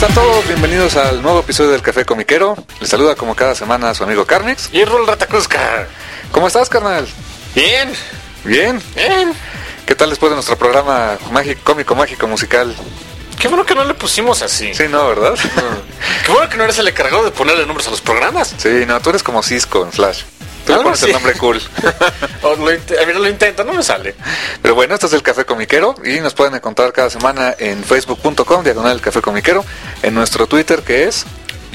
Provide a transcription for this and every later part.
están todos? Bienvenidos al nuevo episodio del Café Comiquero. Les saluda como cada semana su amigo Carnix. Y Rul Ratacusca. ¿Cómo estás, carnal? Bien. ¿Bien? Bien. ¿Qué tal después de nuestro programa cómico, mágico, musical? Qué bueno que no le pusimos así. Sí, no, ¿verdad? Qué bueno que no eres el encargado de ponerle nombres a los programas. Sí, no, tú eres como Cisco en Flash. Tú le pones el nombre cool. A mí lo intento, no me sale. Pero bueno, esto es el Café Comiquero y nos pueden encontrar cada semana en facebook.com/el Café Comiquero, en nuestro Twitter que es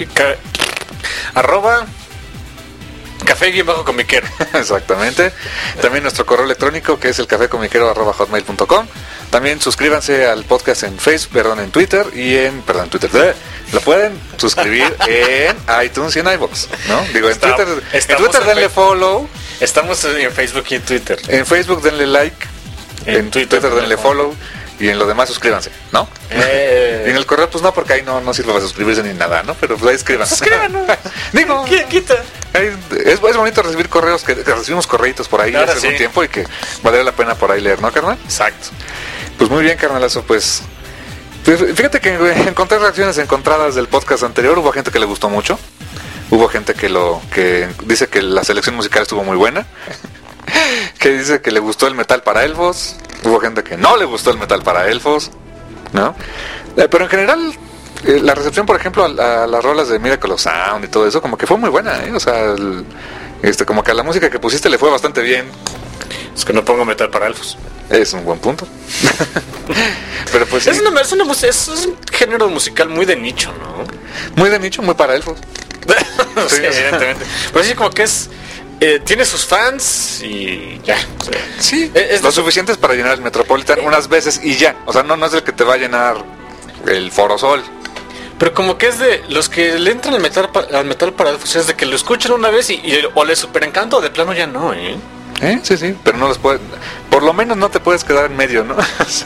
arroba café-comiquero. Exactamente. También nuestro correo electrónico que es elcafecomiquero@hotmail.com. También suscríbanse al podcast en en Twitter y en Twitter. Lo pueden suscribir en iTunes y en iVoox, ¿no? Digo, en Twitter denle follow. Estamos en Facebook y en Twitter. En Facebook denle like. En Twitter denle follow. Y en lo demás suscríbanse, ¿no? Y en el correo pues no, porque ahí no sirve para suscribirse ni nada, ¿no? Pero pues ahí escríbanse. Suscríbanos. Digo, quita. Es bonito recibir correos, que recibimos correitos por ahí hace algún tiempo y que valdría la pena por ahí leer, ¿no, carnal? Exacto. Pues muy bien, carnalazo, pues fíjate que encontré reacciones encontradas del podcast anterior. Hubo gente que le gustó mucho. Hubo gente que dice que la selección musical estuvo muy buena. Que dice que le gustó el metal para elfos. Hubo gente que no le gustó el metal para elfos, ¿no? Pero en general la recepción, por ejemplo, a las rolas de Miracle of Sound y todo eso, como que fue muy buena, ¿eh? O sea, como que a la música que pusiste le fue bastante bien. Es que no pongo metal para elfos. Es un buen punto. Pero pues sí. Es un género musical muy de nicho, ¿no? Muy de nicho, muy para elfos. Sí, evidentemente. Pero sí, como que tiene sus fans y ya. Sí, lo suficientes para llenar el Metropolitan unas veces y ya. O sea, no es el que te va a llenar el Foro Sol. Pero como que es de los que le entran al metal para elfos, es de que lo escuchan una vez o les super encanta o de plano ya no, ¿eh? Sí, pero no los puedes. Por lo menos no te puedes quedar en medio, ¿no?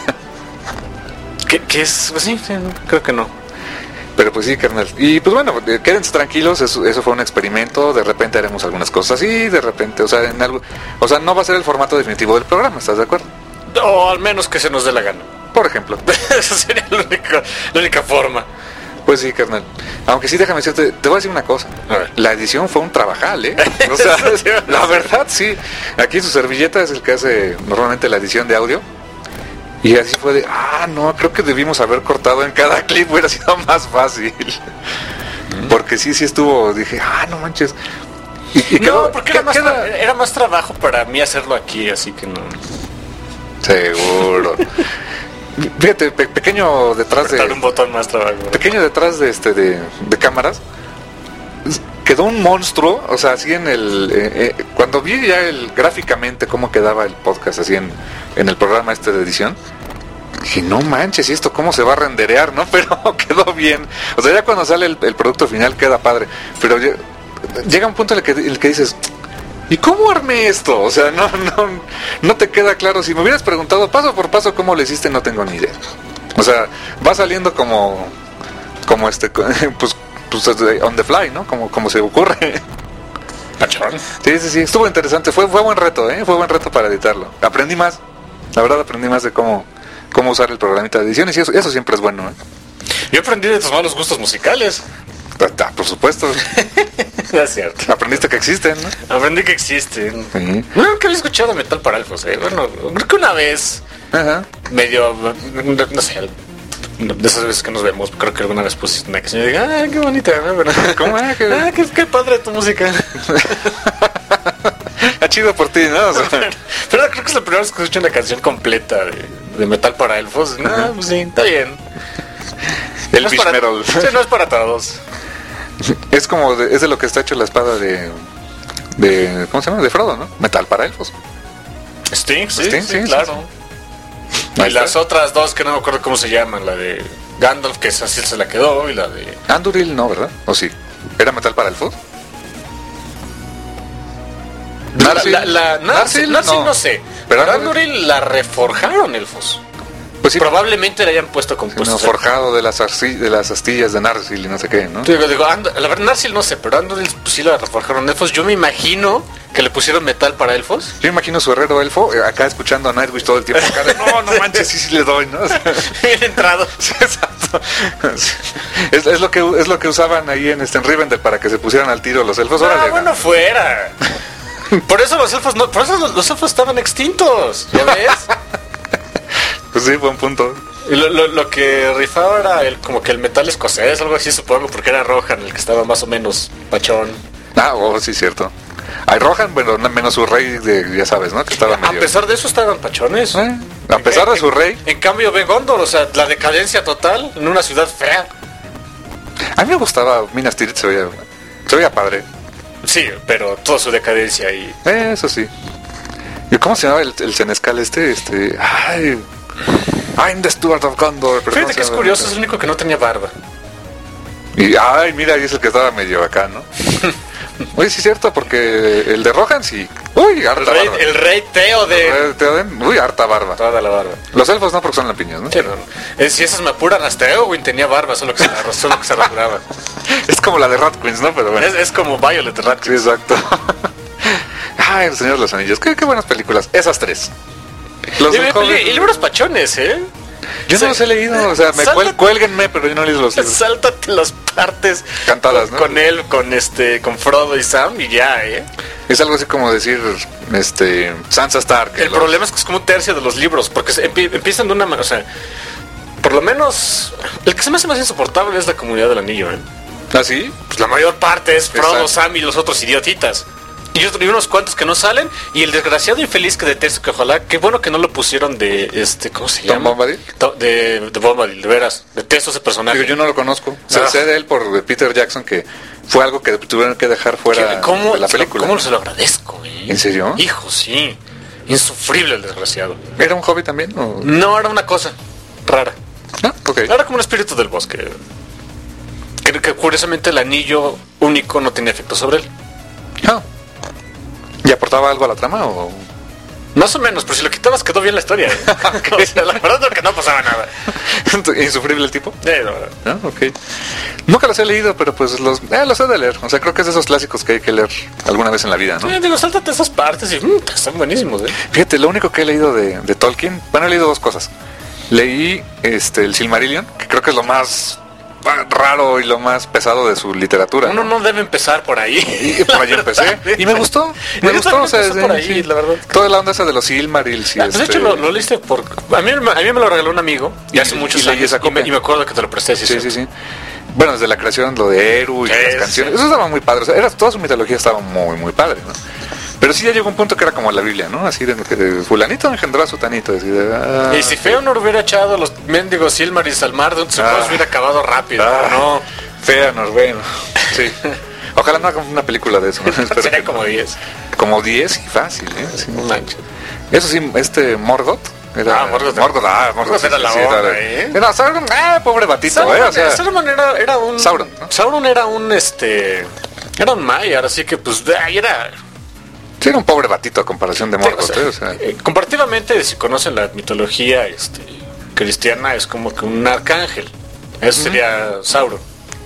¿Qué es? Pues sí, creo que no. Pero pues sí, carnal. Y pues bueno, quédense tranquilos, eso fue un experimento. De repente haremos algunas cosas así, de repente, no va a ser el formato definitivo del programa, ¿estás de acuerdo? O al menos que se nos dé la gana. Por ejemplo. Esa sería la única forma. Pues sí, carnal. Aunque sí, déjame decirte, te voy a decir una cosa. A ver. La edición fue un trabajal, ¿eh? O sea, la verdad, sí. Aquí su servilleta es el que hace normalmente la edición de audio. Y así fue de, no, creo que debimos haber cortado en cada clip, hubiera sido más fácil. Porque sí estuvo, dije, no manches. Y no, porque era más trabajo para mí hacerlo aquí, así que no. Seguro. Fíjate, pequeño detrás de un botón más trabajo. Pequeño detrás de cámaras. Quedó un monstruo, o sea, así en cuando vi ya gráficamente cómo quedaba el podcast así en el programa de edición, dije, no manches, ¿y esto cómo se va a renderear, no? Pero quedó bien. O sea, ya cuando sale el producto final queda padre, pero llega un punto en el que dices, ¿y cómo armé esto? O sea, no te queda claro. Si me hubieras preguntado paso por paso cómo lo hiciste, no tengo ni idea. O sea, va saliendo como pues on the fly, ¿no? Como se ocurre. Sí, estuvo interesante. Fue buen reto, ¿eh? Fue buen reto para editarlo. Aprendí más. La verdad aprendí más de cómo usar el programita de ediciones y eso siempre es bueno, ¿eh? Yo aprendí de tus malos gustos musicales. Por supuesto. Es cierto. Aprendiste que existen, ¿no? Aprendí que existen. Sí. Nunca había escuchado metal para elfos, ¿eh? Bueno, creo que una vez. Ajá. Medio, no sé, de esas veces que nos vemos, creo que alguna vez pusiste una canción y digo, qué bonita, ¿no? ¿Cómo es? Qué padre tu música. Chido por ti, ¿no? O sea, pero creo que es la primera vez que escucho una canción completa de metal para elfos. No, pues sí, está bien. El Fish Metal. Sí, no es para todos. Es como es de lo que está hecho la espada de ¿cómo se llama? De Frodo, ¿no? Metal para elfos. Sting, sí, claro. Y las otras dos que no me acuerdo cómo se llaman, la de Gandalf, que esa sí se la quedó, y la de Anduril no, ¿verdad? ¿O sí? ¿Era metal para elfos? Narsil no sé. Pero Anduril la reforjaron elfos. Pues sí, probablemente le hayan puesto compuestos. Forjado de las astillas de Narsil y no sé qué, ¿no? Digo, la verdad, Narsil no sé, pero Anduril pues, sí la reforjaron elfos. Yo me imagino que le pusieron metal para elfos. Yo imagino su herrero elfo acá escuchando a Nightwish todo el tiempo. Acá de, no manches, sí le doy, ¿no? O sea, bien entrado. Sí, exacto. es lo que usaban ahí en Rivendell para que se pusieran al tiro los elfos. Órale, bueno, fuera. Por eso los elfos no, por eso los elfos estaban extintos, ¿ya ves? Pues sí, buen punto. Y lo que rifaba era como que el metal escocés, algo así, supongo, porque era Rohan el que estaba más o menos pachón. Sí, cierto. Hay Rohan, bueno, menos su rey, ya sabes, ¿no? Que estaba medio... A pesar de eso estaban pachones. A pesar de su rey. En cambio, ve Gondor, o sea, la decadencia total en una ciudad fea. A mí me gustaba Minas Tirith, se veía padre. Sí, pero toda su decadencia y... Eso sí. ¿Y cómo se llamaba el senescal Ay... I'm the Steward of Gondor. Fíjate que es curioso, es el único que no tenía barba. Y, mira, ahí es el que estaba medio acá, ¿no? Oye, sí es cierto, porque el de Rohan sí. Uy, harta barba. El rey Theoden. Uy, harta barba. Toda la barba. Los elfos no, porque son lampiños, ¿no? Sí, no. Si esas me apuran, hasta Eowyn tenía barba, solo que se rasuraba. Es como la de Ratquins, ¿no? Pero bueno. Es como Violet de Ratquins. Sí, exacto. Ay, el Señor de los Anillos. Qué buenas películas. Esas tres. Y libros pachones, ¿eh? Yo no los he leído, o sea, cuélguenme, pero yo no he leído los libros. Sáltate las partes cantadas, ¿no? Con él, con Frodo y Sam y ya, ¿eh? Es algo así como decir, Sansa Stark. El problema es que es como un tercio de los libros, porque empiezan de una manera, o sea, por lo menos, el que se me hace más insoportable es la Comunidad del Anillo, ¿eh? ¿Ah, sí? Pues la mayor parte es Frodo, exacto. Sam y los otros idiotitas. Y unos cuantos que no salen. Y el desgraciado infeliz que detesto, que ojalá, qué bueno que no lo pusieron de ¿cómo se llama? ¿Tom Bombadil? De Bombadil, de veras. Detesto ese personaje. Digo, yo no lo conozco. Sé de él por Peter Jackson, que fue algo que tuvieron que dejar fuera de la película. ¿Cómo se lo agradezco, eh? ¿En serio? Hijo, sí. Insufrible el desgraciado. ¿Era un hobby también? ¿O? No, era una cosa rara. Ok. Era como un espíritu del bosque. Que curiosamente el anillo único no tenía efecto sobre él. ¿Y aportaba algo a la trama o...? Más o menos, pero si lo quitabas quedó bien la historia. O sea, la verdad es que no pasaba nada. ¿Insufrible el tipo? No. Ok. Nunca los he leído, pero pues los he de leer. O sea, creo que es de esos clásicos que hay que leer alguna vez en la vida, ¿no? Digo, sáltate esas partes y están buenísimos, ¿eh? Fíjate, lo único que he leído de Tolkien... Bueno, he leído dos cosas. Leí el Silmarillion, que creo que es lo más raro y lo más pesado de su literatura. Uno no debe empezar por ahí. Y por ahí empecé. Y me gustó. O sea, por ahí, la verdad. Toda la onda esa de los Silmarils. Pues de hecho lo leíste por... A mí me lo regaló un amigo. Y hace muchos años. Y me acuerdo que te lo presté. Sí. Bueno, desde la creación, lo de Eru y las canciones. Eso estaba muy padre. O sea, toda su mitología estaba muy, muy padre, ¿no? Pero sí ya llegó un punto que era como la Biblia, ¿no? Así de fulanito engendró a sutanito. Así de, y si Feanor hubiera echado los mendigos Silmarils al mar, se hubiera acabado rápido. No, Feanor, bueno. Sí. Ojalá no haga una película de eso, ¿no? Sería como 10. Como 10 y fácil, ¿eh? Sí, no manches. Eso sí, Morgoth. Morgoth era la onda, ¿eh? Era Sauron, pobre batito, Sauron, o sea, Sauron era un... Sauron, ¿no? Sauron era un, era un Maiar, así que pues era... Sí, era un pobre batito a comparación de Morgoth, o sea. Comparativamente, si conocen la mitología cristiana, es como que un arcángel. Eso sería Sauron.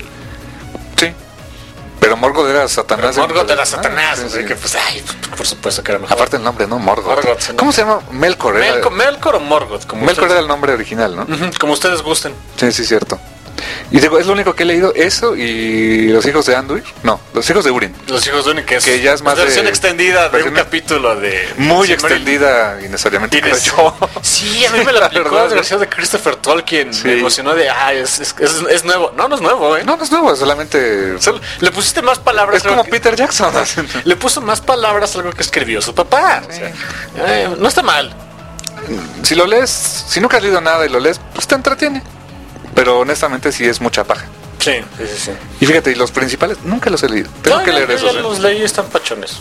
Sí. Pero Morgoth era Satanás. Morgoth era Satanás, así que pues, por supuesto que era mejor. Aparte el nombre, ¿no? Morgoth. ¿Cómo se llama? Melkor. Melkor o Morgoth. Melkor era el nombre original, ¿no? Como ustedes gusten. Sí, cierto. Y digo, es lo único que he leído, eso y Los hijos de Anduin. No, Los hijos de Urin. Los hijos de Urin, que ya es más la versión extendida de un capítulo de... Muy extendida innecesariamente, creo yo. Sí, a mí me la aplicó la versión de Christopher Tolkien. Sí. Me emocionó de, es nuevo. No es nuevo, ¿eh? No es nuevo, solamente... le pusiste más palabras. Es como Peter Jackson. Le puso más palabras a algo que escribió su papá. Sí. O sea, no está mal. Si lo lees, si nunca has leído nada y lo lees, pues te entretiene. Pero honestamente sí es mucha paja. Sí. Y fíjate, y los principales nunca los he leído. Tengo que leer esos. Ya los leí, están pachones.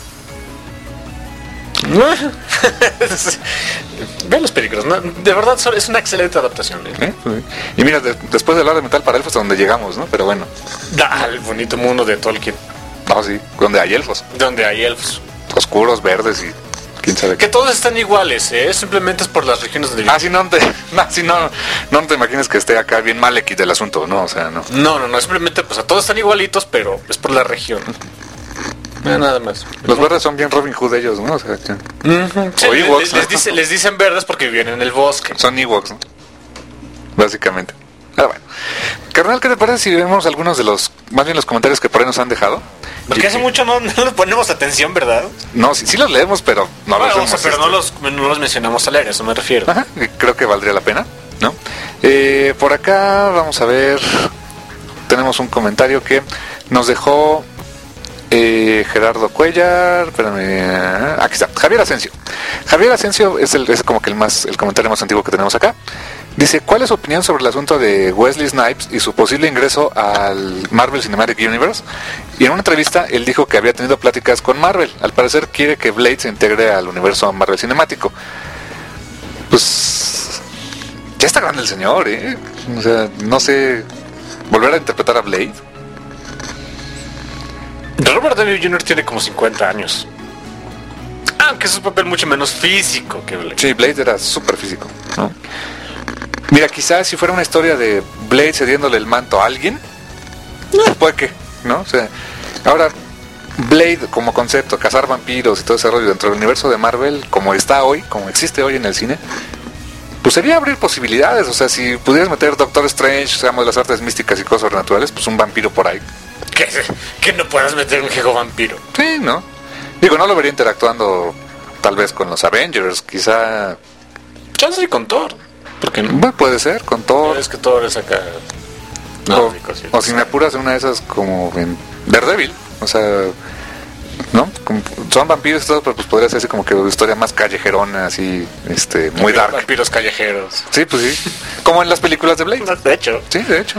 Vean las películas, ¿no? De verdad es una excelente adaptación. Y mira, después de hablar de Metal para Elfos, a donde llegamos, ¿no? Pero bueno. El bonito mundo de Tolkien. Sí, donde hay elfos. Oscuros, verdes y... ¿Quién sabe? Que todos están iguales, simplemente es por las regiones donde viven. No te imagines que esté acá bien Malekith del asunto, ¿no? O sea, no. No, simplemente pues a todos están igualitos, pero es por la región. Nada más. Los verdes son bien Robin Hood ellos, ¿no? O sea, que... Sí, Ewoks, les dicen verdes porque viven en el bosque. Son Ewoks, ¿no? Básicamente. Pero bueno. Carnal, ¿qué te parece si vemos algunos de los, más bien los comentarios que por ahí nos han dejado? Porque hace mucho no les ponemos atención, ¿verdad? No, sí los leemos, pero no los vemos. Pero no los mencionamos al aire, a eso me refiero. Ajá, creo que valdría la pena, ¿no? Por acá, vamos a ver, tenemos un comentario que nos dejó Gerardo Cuellar, espérame, aquí está, Javier Asensio. Javier Asensio es como que el comentario más antiguo que tenemos acá. Dice, ¿cuál es su opinión sobre el asunto de Wesley Snipes y su posible ingreso al Marvel Cinematic Universe? Y en una entrevista él dijo que había tenido pláticas con Marvel. Al parecer quiere que Blade se integre al universo Marvel Cinemático. Pues ya está grande el señor, ¿eh? O sea, no sé, volver a interpretar a Blade. Robert Downey Jr. tiene como 50 años. Aunque es un papel mucho menos físico que Blade. Sí, Blade era súper físico, ¿no? Mira, quizás si fuera una historia de Blade cediéndole el manto a alguien, puede que, ¿no? O sea, ahora, Blade como concepto, cazar vampiros y todo ese rollo dentro del universo de Marvel, como está hoy, como existe hoy en el cine, pues sería abrir posibilidades. O sea, si pudieras meter Doctor Strange, seamos de las artes místicas y cosas sobrenaturales, pues un vampiro por ahí. Que no puedas meter un viejo vampiro. Sí, ¿no? Digo, no lo vería interactuando tal vez con los Avengers, quizá... Chance y con Thor. ¿Por qué no? Bueno, puede ser, con Thor. Es que Thor es acá... O si me apuras en una de esas como en Daredevil, o sea, ¿no? Son vampiros y todo, pero pues podría ser así como que una historia más callejerona, así, muy dark. Vampiros callejeros. Sí, pues sí. Como en las películas de Blade. De hecho. Sí, de hecho.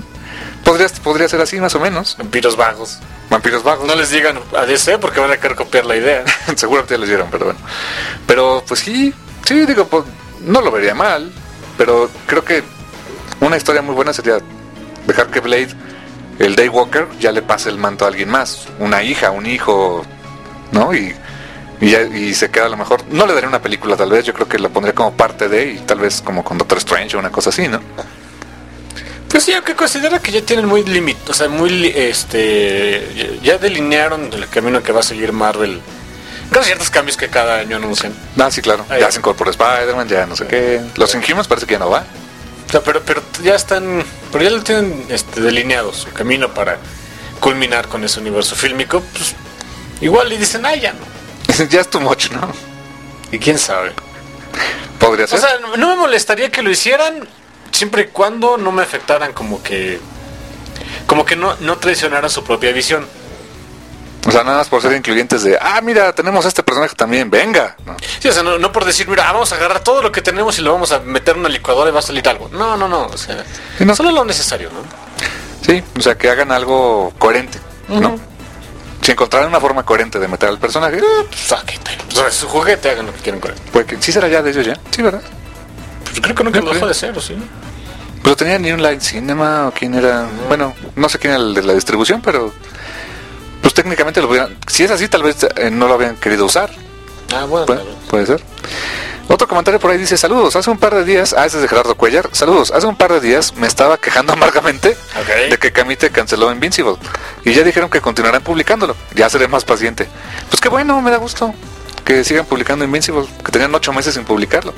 Podría ser así más o menos. Vampiros vagos. Vampiros vagos. No les digan a DC porque van a querer copiar la idea. Seguramente ya les dieron, pero bueno. Pero pues sí, digo, pues, no lo vería mal, pero creo que una historia muy buena sería dejar que Blade, el Daywalker, ya le pase el manto a alguien más, una hija, un hijo, ¿no? Y se queda a lo mejor, no le daría una película tal vez, yo creo que lo pondría como parte de, y tal vez como con Doctor Strange o una cosa así, ¿no? Pues sí, aunque considera que ya tienen muy o sea, muy ya delinearon el camino que va a seguir Marvel. Con ciertos cambios que cada año anuncian. Ah, sí, claro. Ya se incorporó Spider-Man, ya no sé qué. Los Inhumans parece que ya no va. O sea, pero ya están, pero ya lo tienen delineado su camino para culminar con ese universo fílmico. Pues igual le dicen, ya no. Ya es too much, ¿no? Y quién sabe. Podría ser. O sea, no me molestaría que lo hicieran siempre y cuando no me afectaran como que no traicionaran su propia visión. O sea, nada más por ser incluyentes de, mira, tenemos a este personaje también, venga. No. Sí, o sea, no por decir, mira, vamos a agarrar todo lo que tenemos y lo vamos a meter en una licuadora y va a salir algo. No, o sea, no. Solo lo necesario, ¿no? Sí, o sea, que hagan algo coherente, ¿no? Si encontraran una forma coherente de meter al personaje, pues su juguete, hagan lo que quieran con él. Pues sí será ya de ellos ya, sí, ¿verdad? Pues creo que nunca lo dejó de ser, ¿o sí? Pero tenía ni un Line Cinema o quién era, bueno, no sé quién era el de la distribución, pero pues técnicamente lo hubieran, si es así tal vez no lo habían querido usar. Bueno, puede ser. Otro comentario por ahí dice, saludos, hace un par de días, ese es de Gerardo Cuellar, saludos, hace un par de días me estaba quejando amargamente de que Camite canceló Invincible y ya dijeron que continuarán publicándolo, ya seré más paciente. Pues qué bueno, me da gusto que sigan publicando Invincible, que tenían 8 meses sin publicarlo.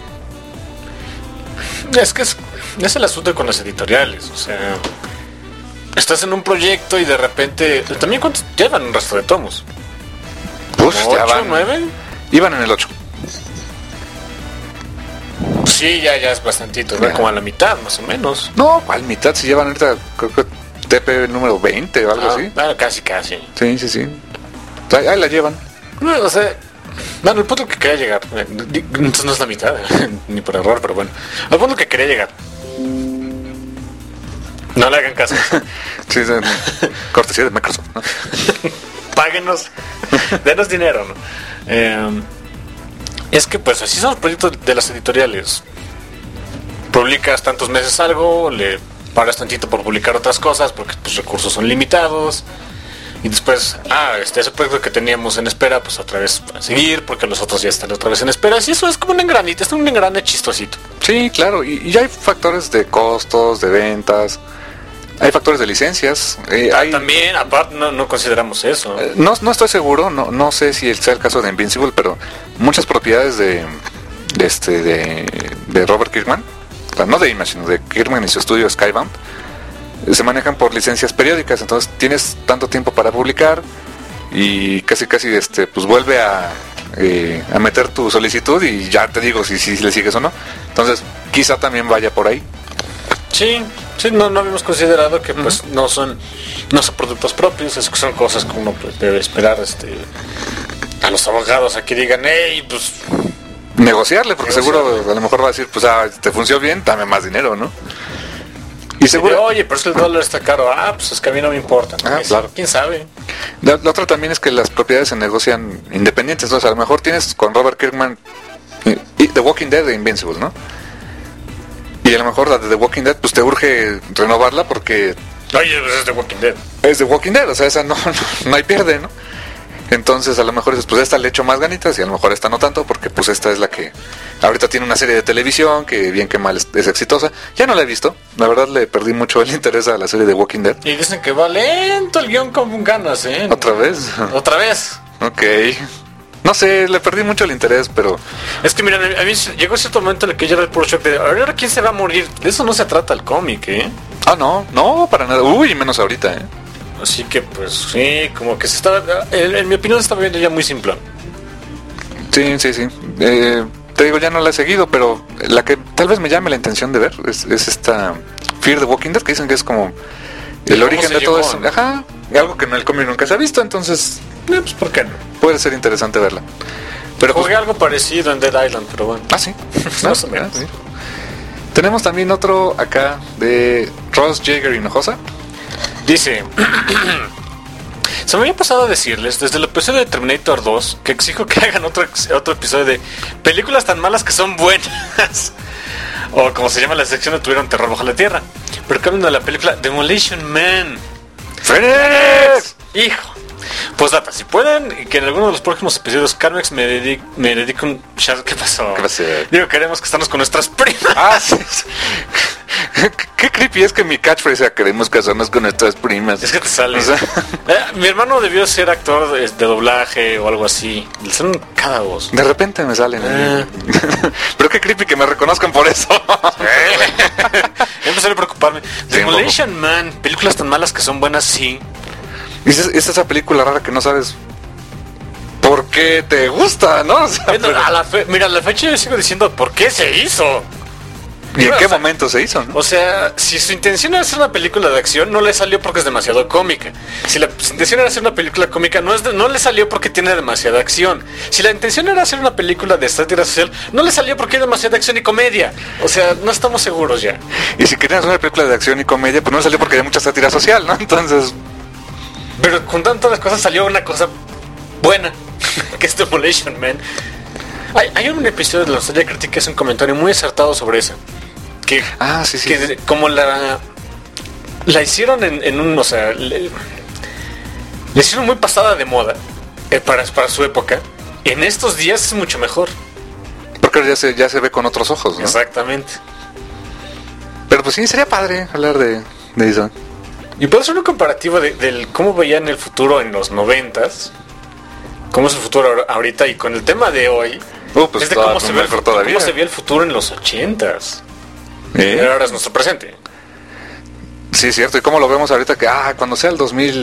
Es que es el asunto con las editoriales, o sea, estás en un proyecto y de repente, también ¿cuántos llevan un resto de tomos? Pues ya 8, van, 9. Iban en el 8. Sí, ya es bastantito, ¿no? Como a la mitad, más o menos. No, ¿cuál mitad? Si llevan ahorita, creo que TP número 20 o algo así. Bueno, casi. Sí. Ahí la llevan. No, o sea, el punto que quería llegar, entonces no es la mitad, ni por error, pero bueno. Al punto que quería llegar. No le hagan caso. Sí, cortesía de Microsoft, ¿no? Páguenos, denos dinero, ¿no? Es que pues así son los proyectos de las editoriales. Publicas tantos meses algo, le pagas tantito por publicar otras cosas porque tus recursos son limitados. Y después, ese proyecto que teníamos en espera, pues otra vez a seguir, porque los otros ya están otra vez en espera. Y eso es como un engranito, es un engrane chistosito. Sí, claro, y ya hay factores de costos, de ventas, hay factores de licencias. También, aparte, no consideramos eso. No estoy seguro, no sé si sea el caso de Invincible, pero muchas propiedades de Robert Kirkman, no de Image, sino de Kirkman y su estudio Skybound, se manejan por licencias periódicas, entonces tienes tanto tiempo para publicar y casi pues vuelve a meter tu solicitud y ya te digo si le sigues o no. Entonces quizá también vaya por ahí. Sí, no habíamos considerado que pues no son productos propios, son cosas que uno pues debe esperar a los abogados a que digan, hey, pues negociarle, porque seguro a lo mejor va a decir, pues te funcionó bien, dame más dinero, ¿no? Y seguro, oye, pero es que el dólar está caro. Pues es que a mí no me importa. Claro. ¿Quién sabe? La otra también es que las propiedades se negocian independientes. Entonces a lo mejor tienes con Robert Kirkman y The Walking Dead de Invincible, ¿no? Y a lo mejor la de The Walking Dead pues te urge renovarla porque... Oye, pues es The Walking Dead. Es The Walking Dead, o sea, esa no hay pierde, ¿no? Entonces a lo mejor dices, pues esta le echo más ganitas y a lo mejor esta no tanto, porque pues esta es la que ahorita tiene una serie de televisión que bien que mal es exitosa. Ya no la he visto, la verdad le perdí mucho el interés a la serie de Walking Dead. Y dicen que va lento el guión con ganas, ¿eh? ¿Otra vez? ¿Otra vez? Ok. No sé, le perdí mucho el interés, pero... Es que miren, a mí llegó cierto momento en el que yo era el puro shock de, ahora ¿quién se va a morir? De eso no se trata el cómic, ¿eh? No, para nada. Uy, menos ahorita, ¿eh? Así que pues sí, como que se estaba, en mi opinión se estaba viendo ya muy simple. Sí. Te digo, ya no la he seguido, pero la que tal vez me llame la intención de ver es esta Fear the Walking Dead, que dicen que es como el origen de todo eso. ¿No? Ajá, algo que en el cómic nunca se ha visto, entonces pues ¿por qué no? Puede ser interesante verla. Pero jugué algo parecido en Dead Island, pero bueno. Sí. Más o menos. Sí. Tenemos también otro acá de Ross Jaeger Hinojosa. Dice, se me había pasado a decirles desde el episodio de Terminator 2 que exijo que hagan otro episodio de películas tan malas que son buenas. O como se llama la sección de Tuvieron Terror Bajo la Tierra. Pero que hablan de la película Demolition Man. ¡Fénix! Hijo. Pues data, si pueden, y que en alguno de los próximos episodios Carmex me dedique un... ¿Qué pasó? ¿Qué pasó? Digo, queremos que estamos con nuestras primas. Sí. Qué creepy es que mi catchphrase sea queremos casarnos con nuestras primas. Es que te sale. O sea... mi hermano debió ser actor de doblaje o algo así. Le salen cada voz. De repente me salen. Pero qué creepy que me reconozcan por eso. Empecé a preocuparme. Demolition Man, películas tan malas que son buenas, sí. Es esa película rara que no sabes por qué te gusta, ¿no? O sea, mira, a la fecha yo sigo diciendo ¿por qué se hizo? ¿Y en qué momento se hizo, no? O sea, si su intención era hacer una película de acción, no le salió porque es demasiado cómica. Si la intención era hacer una película cómica, no le salió porque tiene demasiada acción. Si la intención era hacer una película de sátira social, no le salió porque hay demasiada acción y comedia. O sea, no estamos seguros ya. Y si querían hacer una película de acción y comedia, pues no le salió porque hay mucha sátira social, ¿no? Entonces... Pero con tantas las cosas salió una cosa buena, que es Demolition Man. Hay un episodio de la Nostalgia Crítica que es un comentario muy acertado sobre eso. Que, sí. Que como la hicieron en un... O sea, le hicieron muy pasada de moda para su época. En estos días es mucho mejor. Porque ya se ve con otros ojos, ¿no? Exactamente. Pero pues sí, sería padre hablar de eso. Y puedo hacer un comparativo del cómo veían el futuro en los 90s, cómo es el futuro ahorita, y con el tema de hoy, pues es de cómo se ve el futuro en los 80s. Ahora es nuestro presente. Sí, es cierto. ¿Y cómo lo vemos ahorita? Que cuando sea el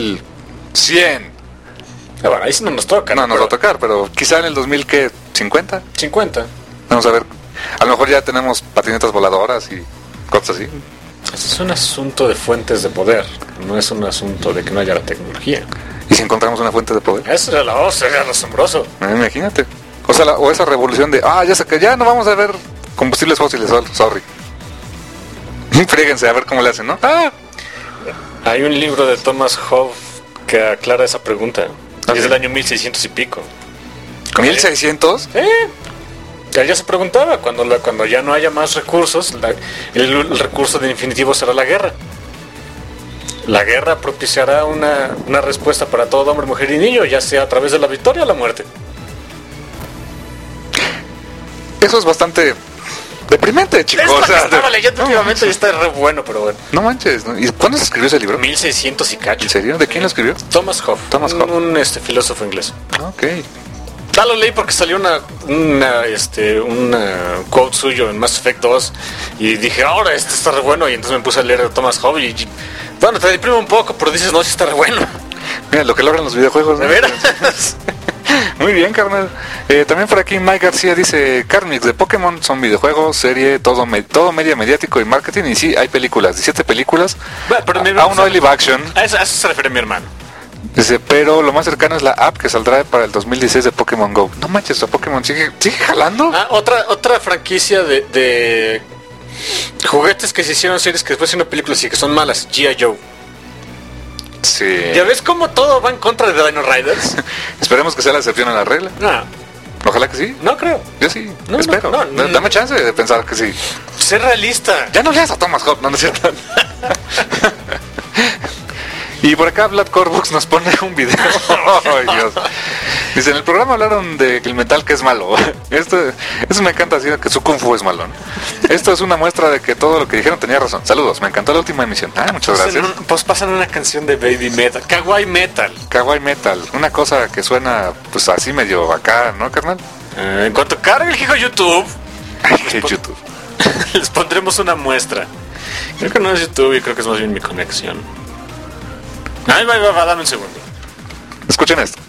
2100. Bueno, ahí sí no nos toca. No nos va a tocar, pero quizá en el 2000, ¿qué? ¿50? 50. Vamos a ver. A lo mejor ya tenemos patinetas voladoras y cosas así. Este es un asunto de fuentes de poder, no es un asunto de que no haya la tecnología. ¿Y si encontramos una fuente de poder? Eso era sería lo asombroso. Imagínate. O sea, o esa revolución de, ya no vamos a ver combustibles fósiles, sorry. Fríguense a ver cómo le hacen, ¿no? Hay un libro de Thomas Hobbes que aclara esa pregunta. Es del año 1600 y pico. ¿1600? Ya se preguntaba, cuando ya no haya más recursos, el recurso definitivo será la guerra. La guerra propiciará una respuesta para todo hombre, mujer y niño, ya sea a través de la victoria o la muerte. Eso es bastante deprimente, chicos. Estaba leyendo últimamente y está re bueno, pero bueno. No manches, ¿no? ¿Y cuándo se escribió ese libro? 1600 y cacho. ¿En serio? ¿De quién lo escribió? Thomas Hobbes. Thomas Hobbes. Un filósofo inglés. Ok. Lo leí porque salió una quote suyo en Mass Effect 2 y dije, ahora este está re bueno, y entonces me puse a leer de Thomas Hobbes y bueno, te deprime un poco, pero dices, no, sí está re bueno. Mira lo que logran los videojuegos, ¿no? ¿De veras? Muy bien, carnal. También por aquí Mike García dice, Carmix de Pokémon son videojuegos, serie, todo media mediático y marketing, y sí, hay películas, 17 películas, Bueno, pero aún no hay live action. A eso se refiere mi hermano. Dice, pero lo más cercano es la app que saldrá para el 2016 de Pokémon GO. No manches, ¿a Pokémon sigue jalando? Otra franquicia de juguetes que se hicieron series que después hicieron películas y que son malas, G.I. Joe. Sí. ¿Ya ves cómo todo va en contra de Dino Riders? Esperemos que sea la excepción a la regla. No, Ojalá que sí. no creo. Yo sí, No, espero. no. Dame chance de pensar que sí. Sé realista. Ya no leas a Thomas Hobbes, no es cierto. Y por acá Vlad Corbux nos pone un video. Ay, Dios. Dice, en el programa hablaron de que el metal que es malo. Eso me encanta, así que su kung fu es malo, ¿no? Esto es una muestra de que todo lo que dijeron tenía razón. Saludos, me encantó la última emisión. Muchas gracias. Pues pasan una canción de Baby Metal, Kawaii Metal. Kawaii Metal, una cosa que suena pues así medio acá, ¿no, carnal? En cuanto cargue el hijo YouTube, Que YouTube. les pondremos una muestra. Creo que no es YouTube y creo que es más bien mi conexión. Ay, va, dame un segundo. Escuchen esto.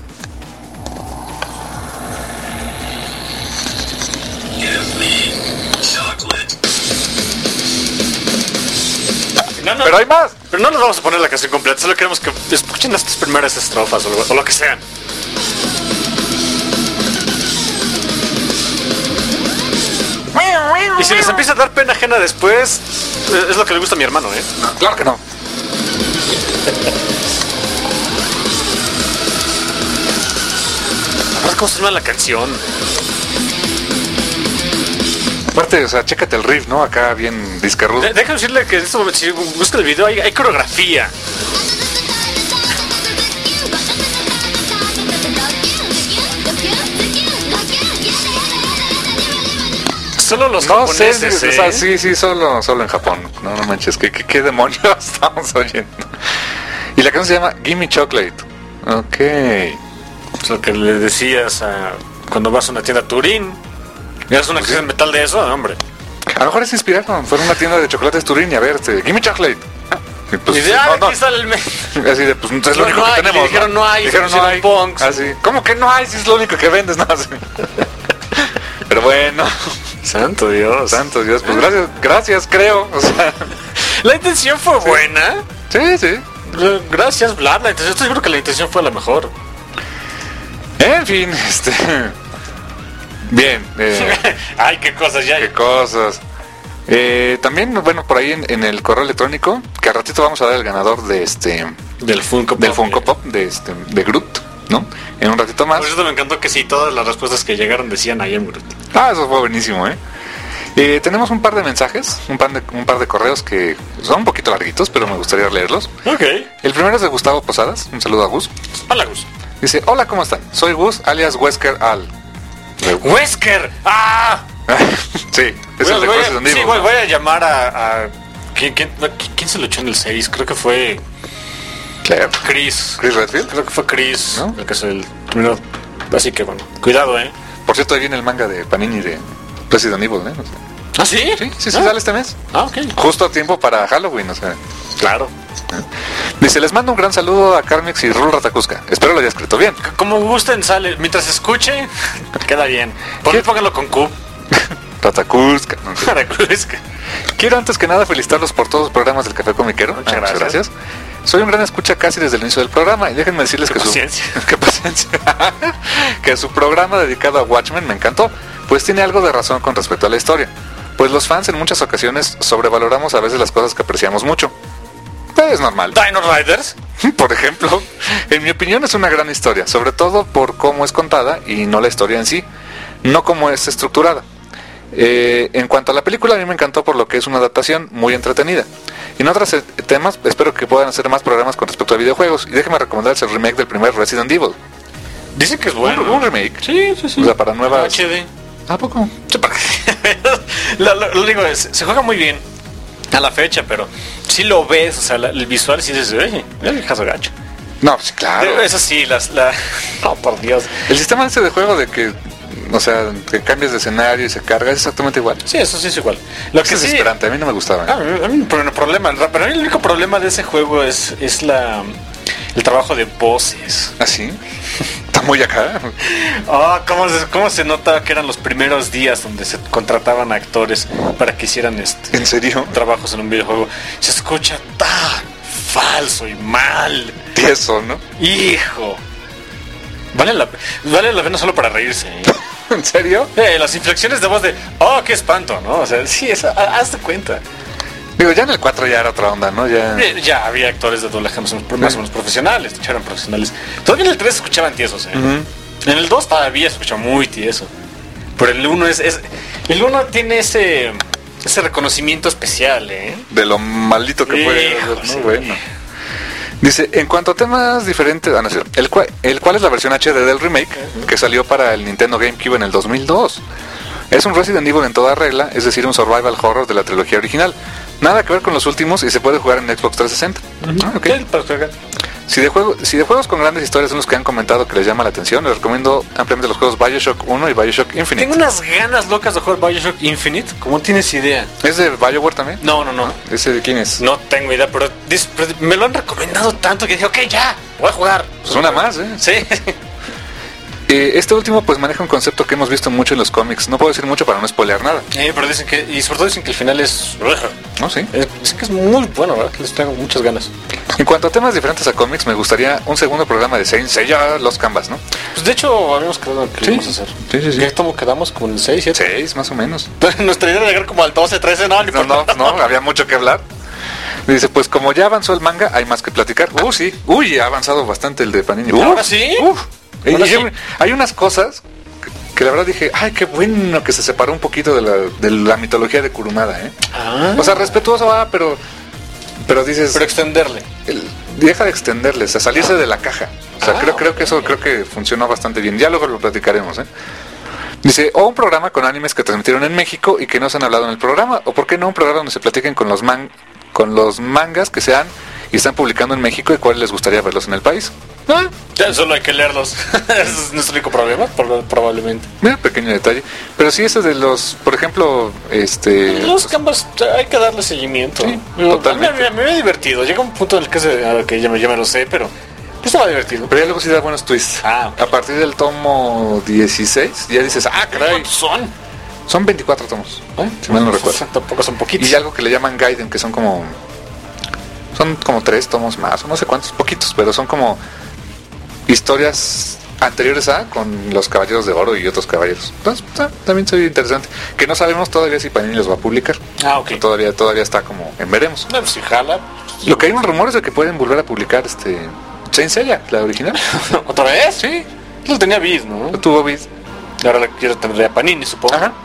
No, Pero hay más. pero no les vamos a poner la canción completa, solo queremos que escuchen las 3 primeras estrofas o lo que sean. Y si les empieza a dar pena ajena después, es lo que le gusta a mi hermano, ¿eh? Claro que no. Aparte, ¿cómo se llama la canción? Aparte, o sea, chécate el riff, ¿no? Acá bien discarrudo. Déjame decirle que en este momento, si busca el video, hay coreografía. Solo los No sé, japoneses, o sea, sí, solo en Japón. No manches, ¿qué demonios estamos oyendo? Y la canción se llama Gimme Chocolate. Ok. Es lo que le decías cuando vas a una tienda Turín. ¿Miras una canción de metal de eso? No, hombre. A lo mejor es inspiraron. Fueron a una tienda de chocolates Turín y a ver, Gimme Chocolate. Y pues, Y de, aquí sale el así de, pues es lo No, único no que hay, tenemos. le dijeron, no hay, Dijeron se no pusieron hay. punks. Así. ¿Cómo que no hay? Si es lo único que vendes, no. Así. Pero bueno. Santo Dios. Santo Dios, pues gracias, creo. O sea, La intención fue buena. sí. Gracias, Vlad. Estoy seguro que la intención fue la mejor. En fin, bien. Ay, qué cosas ya. Qué cosas. También, bueno, por ahí en el correo electrónico, que al ratito vamos a dar el ganador de Del Funko Pop. del Funko Pop de Groot, ¿no? En un ratito más. Por eso me encantó que sí, todas las respuestas que llegaron decían I am Groot. Eso fue buenísimo, tenemos un par de mensajes, un par de correos que son un poquito larguitos, pero me gustaría leerlos. Ok. El primero es de Gustavo Posadas, un saludo a Gus. Hola, Gus. Dice, hola, ¿cómo están? Soy Gus, alias Wesker Al. ¡Wesker! ¡Ah! Sí, es el de Resident Evil. Sí, voy a llamar a ¿Quién se lo echó en el 6? Creo que fue Claire. Chris. Chris Redfield. Creo que fue Chris, ¿No? el que es el primero. Así que bueno, cuidado, Por cierto, ahí viene el manga de Panini de Resident Evil, ¿eh? O sea, ¿Ah, sí? sí, sale este mes. Ah, ok. Justo a tiempo para Halloween, o sea. Claro. Dice, les mando un gran saludo a Carmix y Rul Ratacuska. Espero lo haya escrito bien. Como gusten, sale. Mientras escuche, queda bien. Póngalo con Q. Ratacuska. Para Q. Quiero antes que nada felicitarlos por todos los programas del Café Comiquero. Muchas Gracias. Soy un gran escucha casi desde el inicio del programa y déjenme decirles que paciencia. Qué paciencia. Que su programa dedicado a Watchmen me encantó, pues tiene algo de razón con respecto a la historia. Pues los fans en muchas ocasiones sobrevaloramos a veces las cosas que apreciamos mucho. Es normal. Dino Riders. Por ejemplo, en mi opinión es una gran historia, sobre todo por cómo es contada y no la historia en sí, no cómo es estructurada. En cuanto a la película, a mí me encantó por lo que es una adaptación muy entretenida. Y en otros temas, espero que puedan hacer más programas con respecto a videojuegos. Y déjenme recomendarles el remake del primer Resident Evil. Dicen que es bueno. Un remake. Sí. O sea, para nuevas... HD. ¿A poco? Lo digo, se juega muy bien a la fecha, pero si lo ves, o sea, el visual sí dices, oye, el caso gacho. No, sí, claro. Eso sí, oh, por Dios. El sistema ese de juego de que, o sea, que cambias de escenario y se carga es exactamente igual. Sí, eso sí es igual. Lo que es sí, desesperante, a mí no me gustaba. a mí no hay problema. Para mí el único problema de ese juego es el trabajo de voces. ¿Ah, sí? Está muy acá. Oh, ¿cómo se nota que eran los primeros días donde se contrataban actores para que hicieran ¿En serio? trabajos en un videojuego? Se escucha tan falso y mal. Tieso, ¿no? Hijo. Vale la pena solo para reírse, ¿eh? ¿En serio? Las inflexiones de voz de, oh, qué espanto, ¿no? O sea, sí, hazte cuenta. Digo, ya en el 4 ya era otra onda, ¿no? Ya había actores de doblaje más o menos profesionales, eran profesionales. Todavía en el 3 se escuchaban tiesos, ¿eh? En el 2 todavía se escucha muy tieso. Pero el 1 el 1 tiene ese reconocimiento especial, ¿eh? De lo maldito que puede ser, ¿no? Sí. Bueno. Dice, en cuanto a temas diferentes, no sé, el cual es la versión HD del remake que salió para el Nintendo GameCube en el 2002. Es un Resident Evil en toda regla, es decir, un survival horror de la trilogía original. Nada que ver con los últimos y se puede jugar en Xbox 360. Okay. Si de juegos con grandes historias son los que han comentado que les llama la atención, les recomiendo ampliamente los juegos BioShock 1 y BioShock Infinite. Tengo unas ganas locas de jugar BioShock Infinite, como tienes idea. ¿Es de BioWare también? No. ¿Ese de quién es? No tengo idea, pero me lo han recomendado tanto que dije, ok, ya, voy a jugar. Pues una más, ¿eh? Sí. Este último pues maneja un concepto que hemos visto mucho en los cómics. No puedo decir mucho para no spoilear nada. Pero dicen que, y sobre todo dicen que el final es... No, sí. Dicen que es muy bueno, ¿verdad? Que les traigo muchas ganas. En cuanto a temas diferentes a cómics, me gustaría un segundo programa de Saint Seiya, Los Canvas, ¿no? Pues de hecho, habíamos quedado en que lo íbamos a hacer. Sí. ¿Qué tomo quedamos? ¿Como en el 6, 7? 6, más o menos. Nuestra idea era llegar como al 12, 13, no, había mucho que hablar. Dice, pues como ya avanzó el manga, hay más que platicar. Sí. Uy, ha avanzado bastante el de Panini. ¿Ahora sí? Sí. Hay unas cosas que la verdad dije, ay, qué bueno que se separó un poquito de la mitología de Kurumada, ¿eh? O sea, respetuoso, pero dices... Pero extenderle. Deja de extenderles, a salirse de la caja. O sea, creo que eso funcionó bastante bien. Ya luego lo platicaremos, ¿eh? Dice, o un programa con animes que transmitieron en México y que no se han hablado en el programa, o por qué no un programa donde se platiquen con los mangas que sean y están publicando en México y cuáles les gustaría verlos en el país. Ya solo hay que leerlos. Ese es nuestro único problema, probablemente. Mira, pequeño detalle. Pero sí, ese de los, por ejemplo, los canvas hay que darle seguimiento. Sí, totalmente. Me he divertido. Llega un punto en el que ya me lo sé, pero estaba divertido. Pero ya luego sí da buenos twists. Okay. A partir del tomo 16, ya dices, caray. ¿Cuántos son? Son 24 tomos, si mal no recuerdo. Tampoco son poquitos. Y algo que le llaman Gaiden, que son como 3 tomos más, o no sé cuántos, poquitos, pero son como historias anteriores con los Caballeros de Oro y otros caballeros. Entonces, también sería interesante. Que no sabemos todavía si Panini los va a publicar. Ok. Todavía está como en veremos. No, pues si jala. Lo que hay un rumor es de que pueden volver a publicar Saint Seiya, la original. ¿Otra vez? Sí. Lo tenía Vid, ¿no? Lo tuvo Vid. Y ahora la quiero tener a Panini, supongo. Ajá.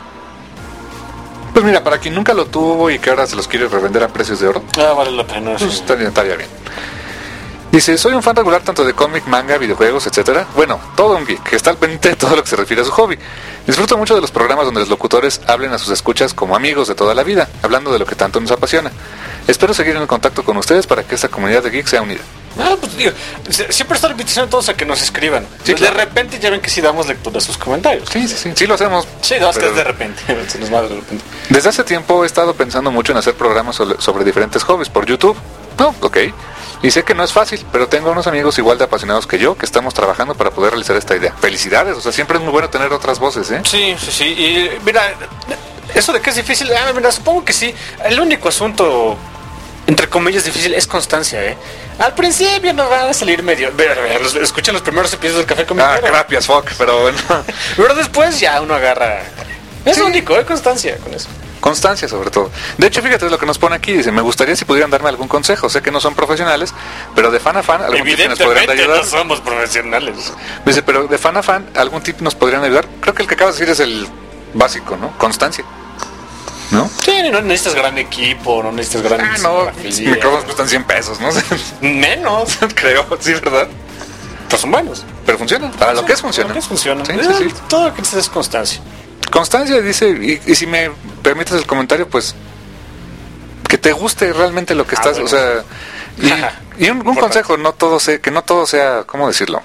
Pues mira, para quien nunca lo tuvo y que ahora se los quiere revender a precios de oro, vale la pena. Pues estaría bien. Dice, soy un fan regular tanto de cómic, manga, videojuegos, etcétera. Bueno, todo un geek que está al pendiente de todo lo que se refiere a su hobby. Disfruto mucho de los programas donde los locutores hablen a sus escuchas como amigos de toda la vida, hablando de lo que tanto nos apasiona. Espero seguir en contacto con ustedes para que esta comunidad de geeks sea unida. Pues digo, siempre está la invitación a todos a que nos escriban. Sí, claro. De repente ya ven que sí damos lectura a sus comentarios. Sí lo hacemos. Sí, no, es que es de repente. Se nos va de repente. Desde hace tiempo he estado pensando mucho en hacer programas sobre diferentes hobbies por YouTube. Ok. Y sé que no es fácil, pero tengo unos amigos igual de apasionados que yo que estamos trabajando para poder realizar esta idea. Felicidades, o sea, siempre es muy bueno tener otras voces, ¿eh? Sí. Y mira, eso de que es difícil, mira, supongo que sí. El único asunto, entre comillas, difícil es constancia, ¿eh? Al principio no van a salir medio... Escuchen los primeros episodios del Café Comiquero. Crappy as fuck, pero bueno. Pero después ya uno agarra... Es único, constancia con eso. Constancia sobre todo. De hecho, fíjate lo que nos pone aquí. Dice, me gustaría si pudieran darme algún consejo. Sé que no son profesionales, pero de fan a fan algún tip nos podrían ayudar. No somos profesionales. Dice, pero de fan a fan algún tip nos podrían ayudar. Creo que el que acabas de decir es el básico, ¿no? Constancia, ¿no? Sí, no necesitas gran equipo, no necesitas gran... Mis micrófonos cuestan 100 pesos, ¿no? Menos. Creo, sí, ¿verdad? Pues son buenos. Pero funcionan. Para lo que es funcionan. Sí. Todo lo que necesitas es constancia. Constancia, dice, y si me permites el comentario, pues que te guste realmente lo que estás, bueno. O sea, Y un consejo, que no todo sea, ¿cómo decirlo?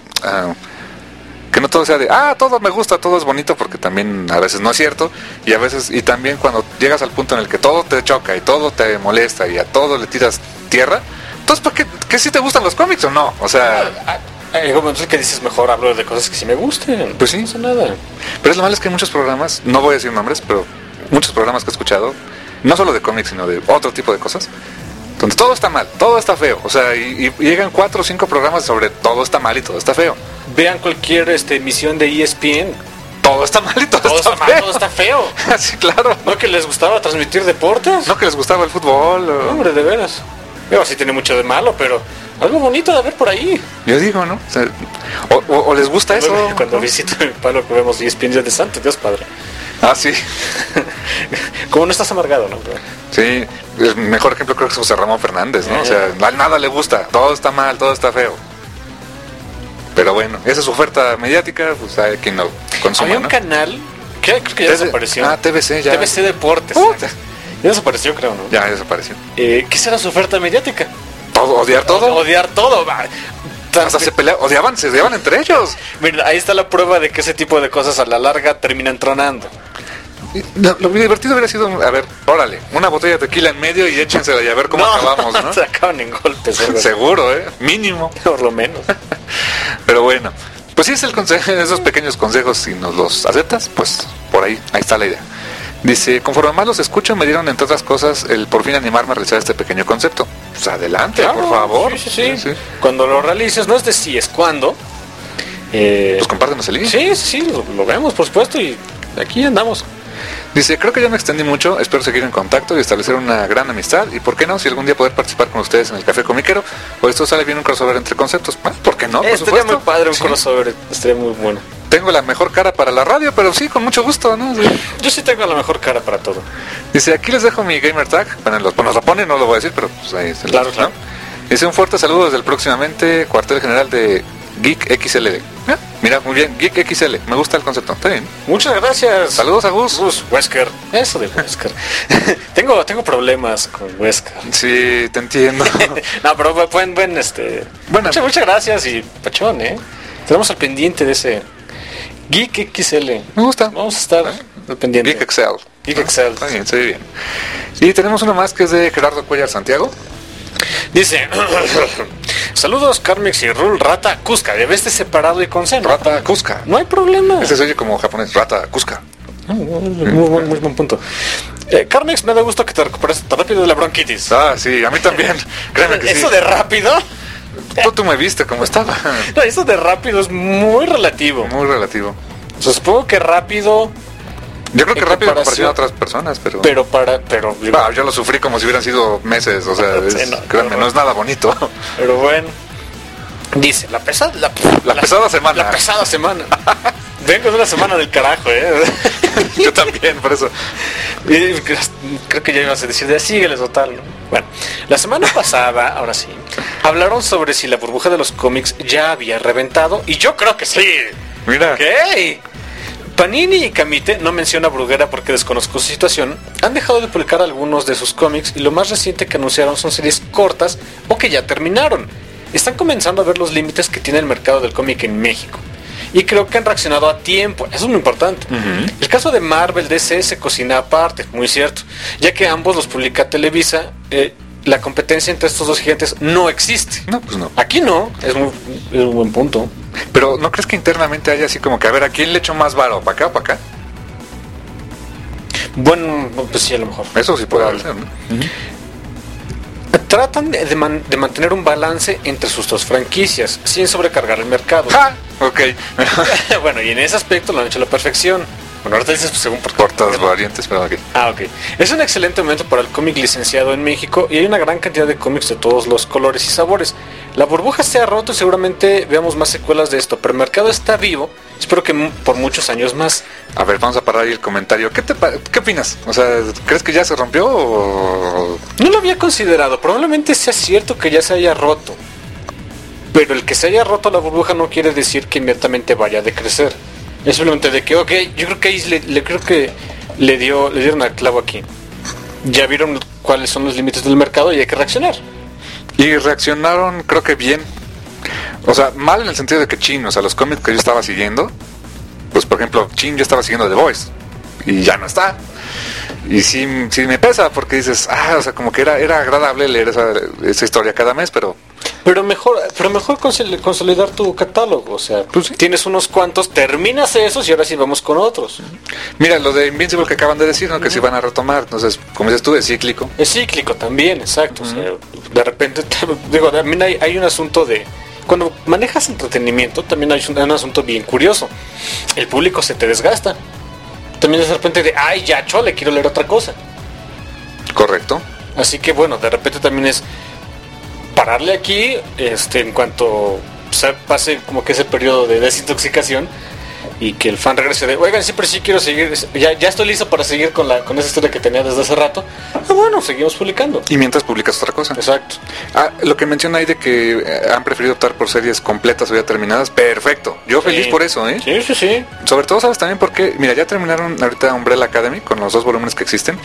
Que no todo sea de, todo me gusta, todo es bonito, porque también a veces no es cierto, y a veces, y también cuando llegas al punto en el que todo te choca y todo te molesta y a todo le tiras tierra, entonces, ¿por qué si te gustan los cómics o no? O sea... Entonces, que dices, mejor hablo de cosas que sí me gusten. Pues sí. No pasa nada. Pero es lo malo es que hay muchos programas, no voy a decir nombres, pero muchos programas que he escuchado, no solo de cómics, sino de otro tipo de cosas, donde todo está mal, todo está feo. O sea, y llegan 4 o 5 programas sobre todo está mal y todo está feo. Vean cualquier emisión de ESPN. Todo está mal y todo está mal, feo. todo está feo. Sí, claro. ¿No que les gustaba transmitir deportes? No que les gustaba el fútbol. Hombre, de veras. Yo sí tiene mucho de malo, pero algo bonito de ver por ahí. Yo digo, ¿no? O sea, o les gusta eso. Cuando visito el palo que vemos ESPN Día de Santo, Dios Padre. Sí. Como no estás amargado, ¿no? Sí, el mejor ejemplo creo que es José Ramón Fernández, ¿no? O sea, a nada le gusta, todo está mal, todo está feo. Pero bueno, esa es su oferta mediática, pues hay quien lo consuma. Había un canal que creo que ya desapareció. TVC ya. TVC Deportes. Ya desapareció, creo, ¿no? Ya desapareció. ¿Qué será su oferta mediática? Odiar todo. Odiar todo. Hasta se odiaban entre ellos. Mira, ahí está la prueba de que ese tipo de cosas a la larga terminan tronando. Lo divertido hubiera sido, a ver, órale, una botella de tequila en medio y échensela y a ver cómo acabamos, ¿no? Se acaban en golpes. Seguro, mínimo. Por lo menos. Pero bueno, pues sí es el consejo, esos pequeños consejos, si nos los aceptas, pues por ahí está la idea. Dice, conforme más los escucho, me dieron entre otras cosas el por fin animarme a realizar este pequeño concepto. Pues adelante, claro, por favor. Sí. Cuando lo realices, no es de si, es cuándo. Pues compártenos el link. Sí, lo vemos, por supuesto, y aquí andamos. Dice, creo que ya me extendí mucho, espero seguir en contacto y establecer una gran amistad, y por qué no, si algún día poder participar con ustedes en el Café Comiquero, o esto sale bien un crossover entre conceptos, ¿por qué no? Por estaría supuesto. muy padre un crossover, estaría muy bueno. Tengo la mejor cara para la radio, pero sí, con mucho gusto, ¿no? Sí. Yo sí tengo la mejor cara para todo. Dice, aquí les dejo mi gamer tag, bueno, nos lo pone, no lo voy a decir, pero pues ahí está. Claro. Dice, un fuerte saludo desde el próximamente cuartel general de Geek XL. Mira, muy bien, Geek XL, me gusta el concepto, está bien. Muchas gracias. Saludos a Gus Wesker. Eso de Wesker. tengo problemas con Wesker. Sí, te entiendo. No, pero buen Bueno, muchas gracias y pachón, Tenemos al pendiente de ese Geek XL. Me gusta. Vamos a estar al pendiente. Geek Excel. Está bien, se ve bien. Y tenemos uno más que es de Gerardo Cuellar Santiago. Dice, saludos Carmix y Rul Rata Cusca, debes separado y con seno. Rata Cusca. No hay problema. Ese se oye como japonés, Rata Cusca. Muy buen punto. Carmix, me da gusto que te recuperes tan rápido de la bronquitis. Sí, a mí también. Créeme que ¿Eso sí. de rápido? Tú me viste cómo estaba. No, eso de rápido es muy relativo. Muy relativo. O sea, supongo que rápido... Yo creo que rápido comparación a otras personas, pero yo lo sufrí como si hubieran sido meses, o sea, créanme, no es nada bonito. Pero bueno, dice, la pesada semana. La pesada semana. Vengo de una semana del carajo, Yo también, por eso. Creo que ya ibas a decir, sígueles total, ¿no? Bueno, la semana pasada, ahora sí, hablaron sobre si la burbuja de los cómics ya había reventado, y yo creo que sí. Mira. ¿Qué? Panini y Camite, no menciona Bruguera porque desconozco su situación, han dejado de publicar algunos de sus cómics y lo más reciente que anunciaron son series cortas o que ya terminaron. Están comenzando a ver los límites que tiene el mercado del cómic en México y creo que han reaccionado a tiempo, eso es muy importante. El caso de Marvel DC se cocina aparte, muy cierto, ya que ambos los publica Televisa. La competencia entre estos dos gigantes no existe. No, pues no. Aquí no, es un buen punto. Pero ¿no crees que internamente haya así como que a ver a quién le echo más varo? ¿Para acá o para acá? Bueno, pues sí, a lo mejor. Eso sí puede ser, ¿no? Tratan de mantener un balance entre sus dos franquicias sin sobrecargar el mercado. Ok. Bueno, y en ese aspecto lo han hecho a la perfección. Bueno, ahorita dices según por todas variantes, pero ok. Ok. Es un excelente momento para el cómic licenciado en México y hay una gran cantidad de cómics de todos los colores y sabores. La burbuja se ha roto y seguramente veamos más secuelas de esto, pero el mercado está vivo. Espero que por muchos años más. A ver, vamos a parar ahí el comentario. ¿Qué opinas? O sea, ¿crees que ya se rompió o...? No lo había considerado. Probablemente sea cierto que ya se haya roto. Pero el que se haya roto la burbuja no quiere decir que inmediatamente vaya a decrecer. Es simplemente de que, ok, yo creo que ahí le dieron al clavo aquí. Ya vieron cuáles son los límites del mercado y hay que reaccionar. Y reaccionaron, creo que bien. O sea, mal en el sentido de que Chin, o sea, los cómics que yo estaba siguiendo, pues por ejemplo, Chin yo estaba siguiendo The Voice y ya no está. Y sí me pesa porque dices, o sea, como que era agradable leer esa historia cada mes, pero mejor consolidar tu catálogo, o sea, pues sí. Tienes unos cuantos, terminas esos y ahora sí vamos con otros. Mira, lo de Invincible que acaban de decir, ¿no? Que se van a retomar, entonces, como dices tú, es cíclico. Es cíclico también, exacto. O sea, de repente, digo, también hay un asunto de... Cuando manejas entretenimiento, también hay un asunto bien curioso. El público se te desgasta. También de repente ya chole, quiero leer otra cosa. Correcto. Así que bueno, de repente también es pararle aquí, en cuanto pase como que ese periodo de desintoxicación y que el fan regrese de, oigan, siempre sí quiero seguir, ya estoy listo para seguir con esa historia que tenía desde hace rato. Bueno, seguimos publicando. Y mientras publicas otra cosa. Exacto. Lo que menciona ahí de que han preferido optar por series completas o ya terminadas, perfecto. Yo feliz por eso, ¿eh? Sí. Sobre todo, ¿sabes también por qué? Mira, ya terminaron ahorita Umbrella Academy con los 2 volúmenes que existen.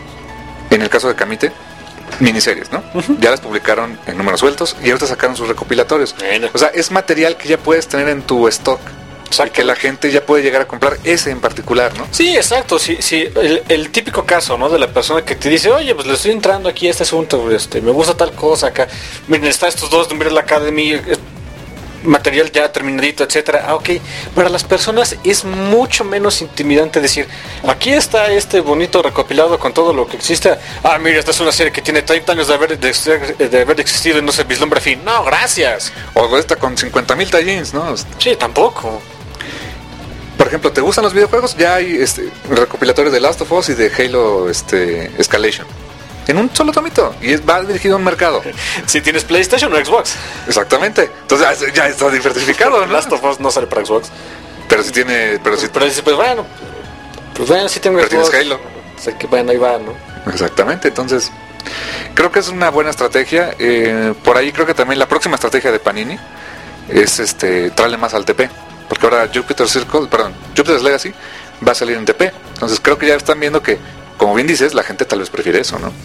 En el caso de Kamite, miniseries, ¿no? Ya las publicaron en números sueltos y ahorita sacaron sus recopilatorios. O sea, es material que ya puedes tener en tu stock. Exacto. Y que la gente ya puede llegar a comprar ese en particular, ¿no? Sí, exacto, sí. El típico caso, ¿no? De la persona que te dice, oye, pues le estoy entrando aquí a este asunto, me gusta tal cosa acá. Miren, está estos 2 de Umbrella Academy, material ya terminadito, etcétera. Ok, para las personas es mucho menos intimidante decir, aquí está este bonito recopilado con todo lo que existe. Mira, esta es una serie que tiene 30 años de haber existido y no se vislumbra fin. No, gracias. O esta con 50,000 tie-ins, ¿no? Sí, tampoco. Por ejemplo, ¿te gustan los videojuegos? Ya hay recopilatorios de Last of Us y de Halo Escalation. En un solo tomito. Y va dirigido a un mercado. Si tienes PlayStation o Xbox. Exactamente. Entonces ya está diversificado, ¿no? Last of Us no sale para Xbox. Pero si tiene... Pero dice, pues bueno, sí tengo Xbox. Pero Xbox. tienes Halo. O sea, que bueno, ahí va, ¿no? Exactamente. Entonces, creo que es una buena estrategia. Por ahí creo que también la próxima estrategia de Panini es traerle más al TP. Porque ahora Jupiter's Legacy va a salir en TP. Entonces creo que ya están viendo que, como bien dices, la gente tal vez prefiere eso, ¿no?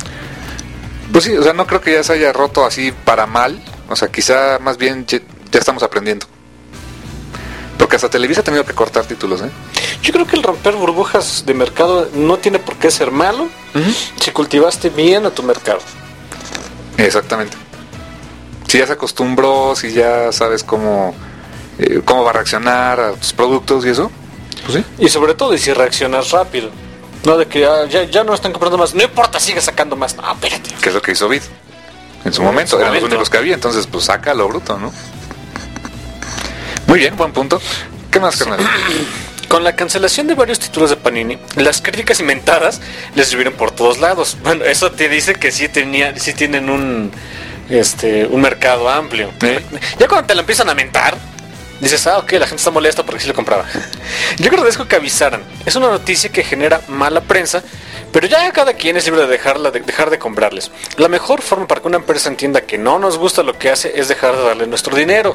Pues sí, o sea, no creo que ya se haya roto así para mal. O sea, quizá más bien ya estamos aprendiendo. Porque hasta Televisa ha tenido que cortar títulos, ¿eh? Yo creo que el romper burbujas de mercado no tiene por qué ser malo si cultivaste bien a tu mercado. Exactamente. Si ya se acostumbró, si ya sabes cómo va a reaccionar a tus productos y eso, pues sí. Y sobre todo, y si reaccionas rápido. No de que ya no están comprando más, no importa, sigue sacando más. No, espérate. Que es lo que hizo Vid en su momento, eran los únicos que había, entonces pues saca lo bruto, ¿no? Muy bien, buen punto. ¿Qué más, carnal? Con la cancelación de varios títulos de Panini, las críticas inventadas les subieron por todos lados. Bueno, eso te dice que sí tienen un mercado amplio. Ya cuando te lo empiezan a mentar, dices, ok, la gente está molesta porque sí lo compraba. Yo agradezco que avisaran. Es una noticia que genera mala prensa, pero ya cada quien es libre de dejar de comprarles. La mejor forma para que una empresa entienda que no nos gusta lo que hace es dejar de darle nuestro dinero.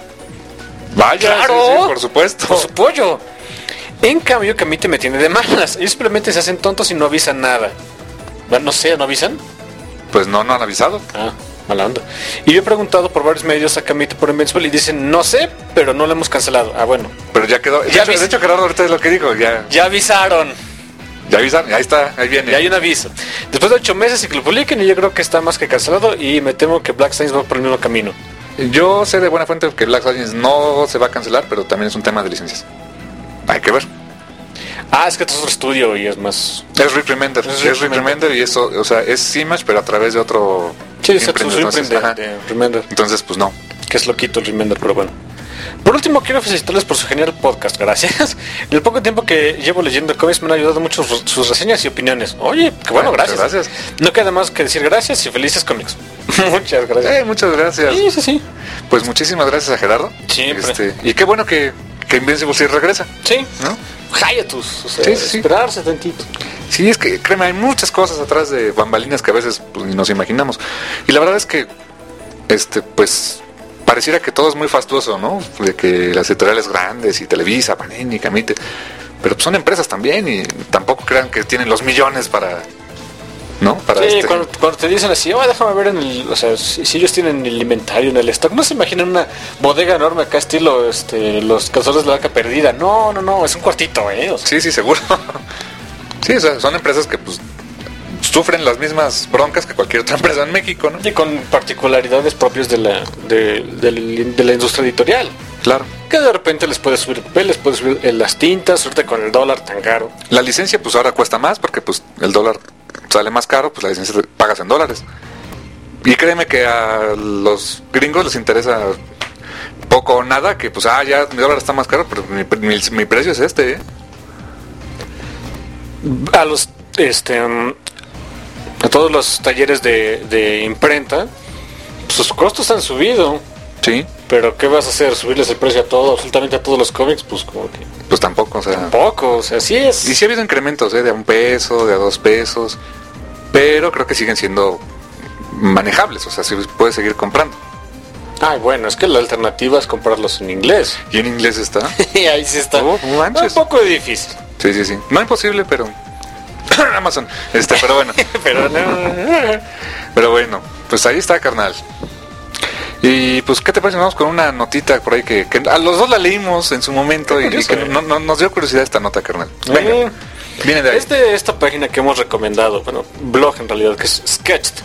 Vaya, claro, sí, por supuesto. Por su pollo. En cambio, Kamite me tiene de malas. Ellos simplemente se hacen tontos y no avisan nada. Bueno, no sé, ¿no avisan? Pues no han avisado. Mala onda. Y yo he preguntado por varios medios a Kamite por Invincible y dicen, no sé, pero no lo hemos cancelado. Bueno. Pero ya quedó. De hecho, Gerardo ahorita es lo que dijo. Ya avisaron. Ya avisaron, ahí está, ahí viene. Ya hay un aviso. Después de 8 meses y que lo publiquen, y yo creo que está más que cancelado y me temo que Black Saints va por el mismo camino. Yo sé de buena fuente que Black Saints no se va a cancelar, pero también es un tema de licencias. Hay que ver. Es que esto es otro estudio y es más... Es Rick Remender y eso, o sea, es Image, pero a través de otro... Sí, es de Remender. Entonces, pues no. Que es loquito el Remender, pero bueno. Por último, quiero felicitarles por su genial podcast, gracias. En el poco tiempo que llevo leyendo cómics me han ayudado mucho sus reseñas y opiniones. Oye, qué bueno, gracias. No queda más que decir gracias y felices cómics. Muchas gracias. Muchas gracias. Sí. Pues muchísimas gracias a Gerardo. Siempre. Y qué bueno que Invincible sí regresa. Sí. ¿No? Hiatus, o sea, esperarse tantito. Sí, es que, créeme, hay muchas cosas atrás de bambalinas que a veces pues, ni nos imaginamos. Y la verdad es que, pues... pareciera que todo es muy fastuoso, ¿no? De que las editoriales grandes y Televisa, Panini, Kamite, pero pues son empresas también y tampoco crean que tienen los millones para ¿no? Para Sí, cuando te dicen así, déjame ver o sea, si ellos tienen el inventario en el stock, no se imaginan una bodega enorme acá estilo los cazadores de la arca perdida. No, es un cuartito, o sea. Sí, seguro. Sí, o sea, son empresas que pues sufren las mismas broncas que cualquier otra empresa en México, ¿no? Y con particularidades propias de la industria editorial. Claro. Que de repente les puede subir el papel, les puede subir las tintas, suerte con el dólar tan caro. La licencia pues ahora cuesta más porque pues el dólar sale más caro, pues la licencia pagas en dólares. Y créeme que a los gringos les interesa poco o nada que pues ya mi dólar está más caro, pero mi precio es este, A los a todos los talleres de imprenta, pues sus costos han subido. Sí. Pero ¿qué vas a hacer? ¿Subirles el precio a todo, absolutamente a todos los cómics? Pues como que... Pues tampoco, o sea... Tampoco, o sea, sí es... Y sí ha habido incrementos, de $1, de $2, pero creo que siguen siendo manejables, o sea, sí puedes seguir comprando. Ay, bueno, es que la alternativa es comprarlos en inglés. ¿Y en inglés está? Y ahí sí está. Oh, manches. Un poco difícil. Sí. No imposible, pero... Amazon, pero bueno. Pero bueno, pues ahí está, carnal. Y pues, ¿qué te parece? Vamos con una notita por ahí que a los dos la leímos en su momento y que nos dio curiosidad esta nota, carnal. Venga, viene de ahí. Es de esta página que hemos recomendado, bueno, blog en realidad, que es Sketched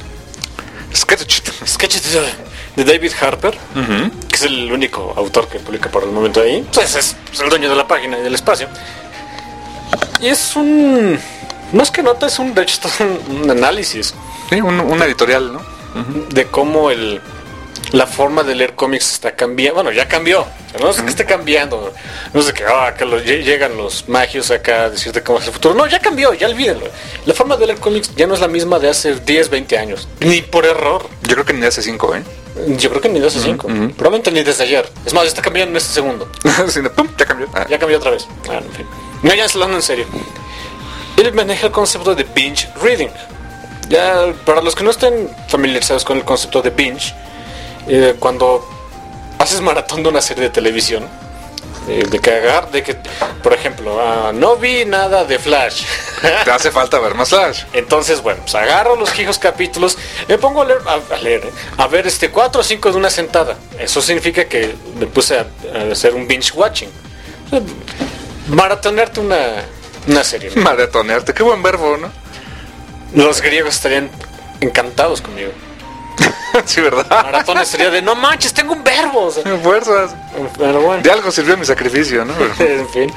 de David Harper, que es el único autor que publica por el momento ahí. Pues es el dueño de la página y del espacio. Y es más que nota, es un análisis. Sí, un editorial, ¿no? De cómo la forma de leer cómics está cambiando. Bueno, ya cambió. O sea, no es que esté cambiando. No es que llegan los magios acá a decirte cómo es el futuro. No, ya cambió, ya olvídenlo. La forma de leer cómics ya no es la misma de hace 10, 20 años. Ni por error. Yo creo que ni de hace 5, Yo creo que ni de hace 5. Probablemente ni desde ayer. Es más, está cambiando en este segundo. Sí, pum, ya cambió. Ya cambió otra vez. En fin. No, ya hablando en serio. Él maneja el concepto de binge reading. Ya, para los que no estén familiarizados con el concepto de binge, cuando haces maratón de una serie de televisión, de que por ejemplo, no vi nada de Flash. Te hace falta ver más Flash. Entonces, bueno, pues agarro los fijos capítulos, me pongo a ver 4 o 5 de una sentada. Eso significa que me puse a hacer un binge watching. O sea, maratonearte una serie, ¿no? Maratonearte, qué buen verbo, ¿no? Los griegos estarían encantados conmigo. Sí, ¿verdad? Maratones sería de, no manches, tengo un verbo. O sea, fuerzas. Pero bueno. De algo sirvió mi sacrificio, ¿no? En fin.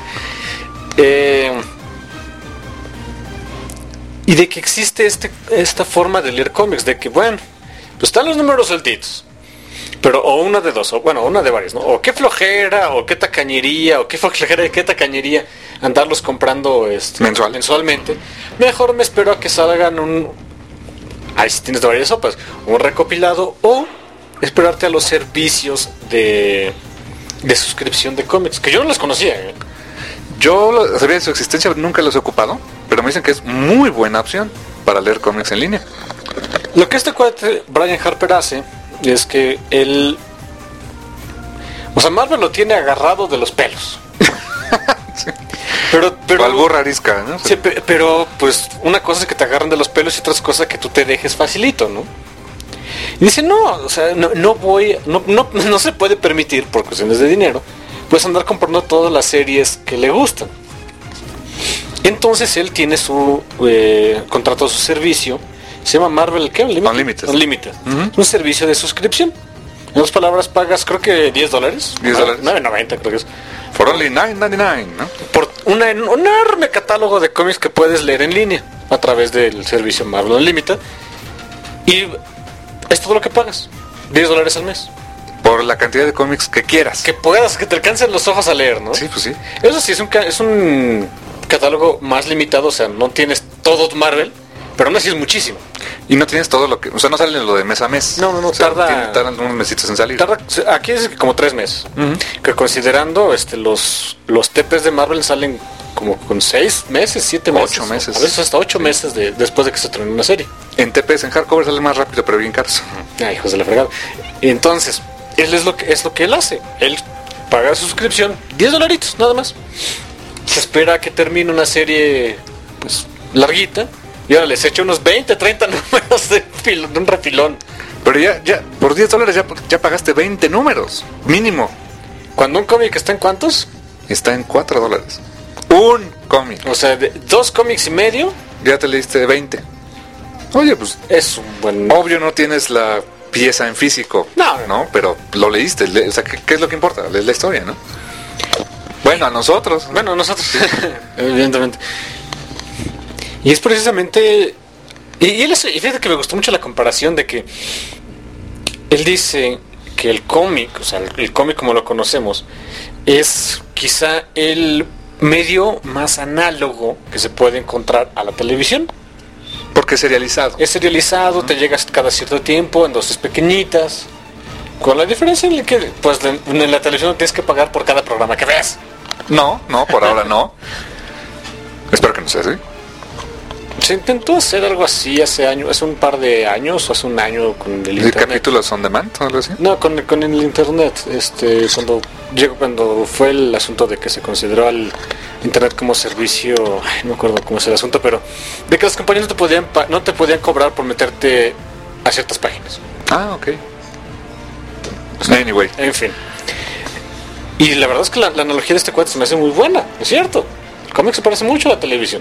Y de que existe esta forma de leer cómics, de que, bueno, pues están los números sueltitos. Pero o una de dos, o bueno, una de varias, ¿no? O qué flojera, o qué tacañería, o qué flojera y qué tacañería andarlos comprando mensualmente. Mejor me espero a que salgan ahí sí tienes de varias sopas, un recopilado, o esperarte a los servicios de suscripción de cómics, que yo no los conocía. Yo sabía de su existencia, nunca los he ocupado, pero me dicen que es muy buena opción para leer cómics en línea. Lo que este cuate Brian Harper hace es que Marvel lo tiene agarrado de los pelos. Sí. Pero algo rarisca, ¿no? Sí, pero pues una cosa es que te agarran de los pelos y otra cosa que tú te dejes facilito, ¿no? Y dice, no, o sea, no se puede permitir por cuestiones de dinero, pues andar comprando todas las series que le gustan. Entonces él tiene su contrato, su servicio, se llama Marvel ¿qué? Unlimited. Un servicio de suscripción. En otras palabras, pagas creo que $10. $10. $9.90 creo que es. For only $9.99, ¿no? Por un enorme catálogo de cómics que puedes leer en línea a través del servicio Marvel Unlimited. Y es todo lo que pagas. $10 al mes. Por la cantidad de cómics que quieras. Que puedas, que te alcancen los ojos a leer, ¿no? Sí, pues sí. Eso sí, es un catálogo más limitado, o sea, no tienes todo Marvel, pero aún así es muchísimo. Y no tienes todo lo que... O sea, no salen lo de mes a mes. No, o sea, tardan unos mesitos en salir. Aquí es como 3 meses. Que considerando los TPs de Marvel salen como con 6 meses, 7 meses. 8 meses. A veces hasta 8 meses después de que se termine una serie. En TPs, en hardcover salen más rápido, pero bien caros. Ay, hijos de la fregada. Entonces, él es lo que él hace. Él paga su suscripción, $10, nada más. Se espera a que termine una serie, pues, larguita. Y ahora les echo unos 20, 30 números de un refilón. Pero ya, por $10 ya pagaste 20 números, mínimo. Cuando un cómic está en ¿cuántos? Está en $4. Un cómic. O sea, de 2 cómics y medio. Ya te leíste 20. Oye, pues Es un buen... obvio no tienes la pieza en físico, No. Pero lo leíste, o sea, ¿qué es lo que importa? Lees la historia, ¿no? Bueno, a nosotros. Bueno, nosotros, evidentemente. Y es precisamente... Y fíjate que me gustó mucho la comparación de que él dice que el cómic, o sea, el cómic como lo conocemos, es quizá el medio más análogo que se puede encontrar a la televisión. Porque es serializado. Es serializado, te llegas cada cierto tiempo en dosis pequeñitas, con la diferencia en la que pues en la televisión no tienes que pagar por cada programa que ves. No, por ahora no. Espero que no sea así. Se intentó hacer algo así hace un par de años, o hace un año con el ¿Y internet. capítulos on demand o algo así? No, con el internet, cuando fue el asunto de que se consideró al internet como servicio, no me acuerdo cómo es el asunto, pero de que las compañías no te podían cobrar por meterte a ciertas páginas. Ah, ok. Anyway. En fin. Y la verdad es que la analogía de este cuate se me hace muy buena, es cierto. El cómic se parece mucho a la televisión.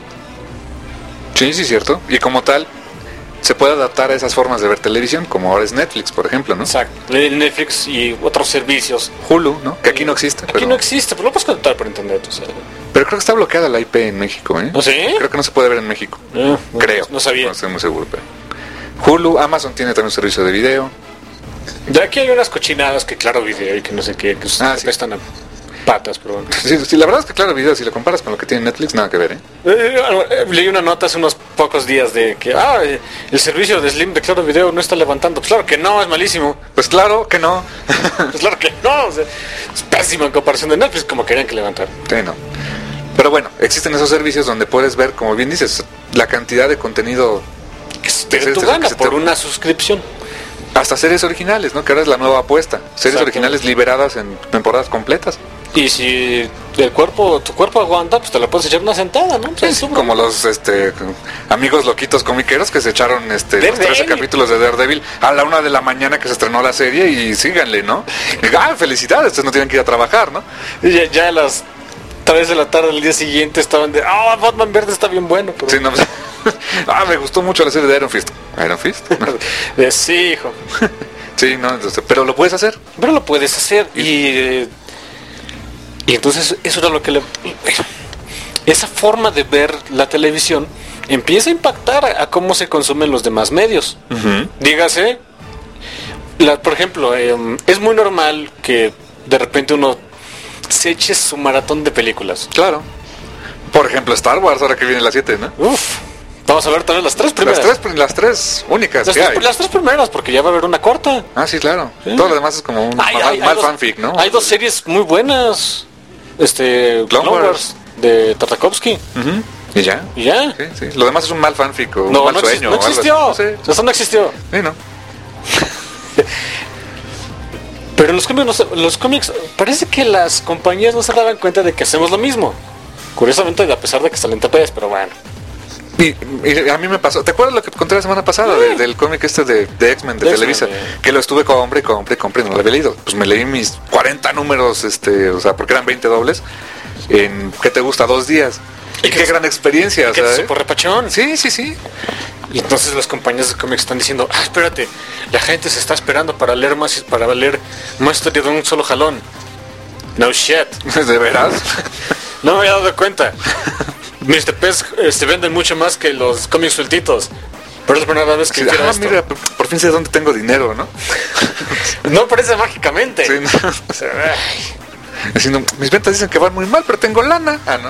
Sí, cierto. Y como tal, se puede adaptar a esas formas de ver televisión, como ahora es Netflix, por ejemplo, ¿no? Exacto. Netflix y otros servicios. Hulu, ¿no? Que aquí no existe. Aquí no existe, pero lo puedes conectar por internet. O sea. Pero creo que está bloqueada la IP en México, ¿eh? ¿No sí? Creo que no se puede ver en México. No, Creo. No sabía. No estoy muy seguro, pero... Hulu, Amazon tiene también un servicio de video. Ya aquí hay unas cochinadas que claro video y que no sé qué, que sí. apestan a patas, pero bueno. Sí, la verdad es que claro video, si lo comparas con lo que tiene Netflix, nada que ver, ¿eh? Leí una nota hace unos pocos días de que el servicio de Slim de Claro Video no está levantando. Pues claro que no, es malísimo. Pues claro que no. Pues claro que no, o sea, es pésimo en comparación de Netflix, como querían que levantara. Sí, no. Pero bueno, existen esos servicios donde puedes ver, como bien dices, la cantidad de contenido que se te dé tu gana por una suscripción. Hasta series originales, ¿no? Que ahora es la nueva apuesta. Series Exacto. originales liberadas en temporadas completas. Y si tu cuerpo aguanta, pues te la puedes echar una sentada, ¿no? Sí, como los amigos loquitos comiqueros que se echaron los 13 capítulos de Daredevil a la 1 de la mañana que se estrenó la serie y síganle, ¿no? Felicidades, ustedes no tienen que ir a trabajar, ¿no? Y ya a las 3 de la tarde del día siguiente estaban de Batman Verde está bien bueno. Pero... Sí, no, me gustó mucho la serie de Iron Fist. ¿Iron Fist? ¿No? Sí, hijo. Sí, no, pero lo puedes hacer. Pero lo puedes hacer y entonces eso era lo que esa forma de ver la televisión empieza a impactar a cómo se consumen los demás medios. Uh-huh. Dígase, por ejemplo, es muy normal que de repente uno se eche su maratón de películas. Claro. Por ejemplo, Star Wars, ahora que viene las 7, ¿no? Uf. Vamos a ver también las 3 primeras. Las tres únicas las 3 primeras, porque ya va a haber una corta. Ah, sí, claro. Sí. Todo lo demás es como un mal fanfic, ¿no? Hay 2 series muy buenas. Clone Wars de Tartakovsky. Uh-huh. ¿Y ya? Sí. Lo demás es un mal fanfic o un mal sueño. No existió. No sé. Eso no existió. Sí, ¿no? Pero los cómics, parece que las compañías no se daban cuenta de que hacemos lo mismo. Curiosamente, a pesar de que salen TPs, pero bueno. Y a mí me pasó, ¿te acuerdas lo que conté la semana pasada del cómic de X-Men de Televisa? Que lo estuve compre y no lo había leído. Pues me leí mis 40 números, o sea, porque eran 20 dobles, en, ¿qué te gusta? 2 días. Y qué gran experiencia, o sea, súper repachón. Sí. Y entonces las compañías de cómics están diciendo, espérate, la gente se está esperando para leer más historia de un solo jalón. No shit. ¿De veras? No me había dado cuenta. Mis TPs se venden mucho más que los cómics sueltitos. Pero es la primera vez que quiero esto. Mira, por fin sé dónde tengo dinero, ¿no? No parece mágicamente. Sí, no. O sea, diciendo, mis ventas dicen que van muy mal, pero tengo lana. ¿No?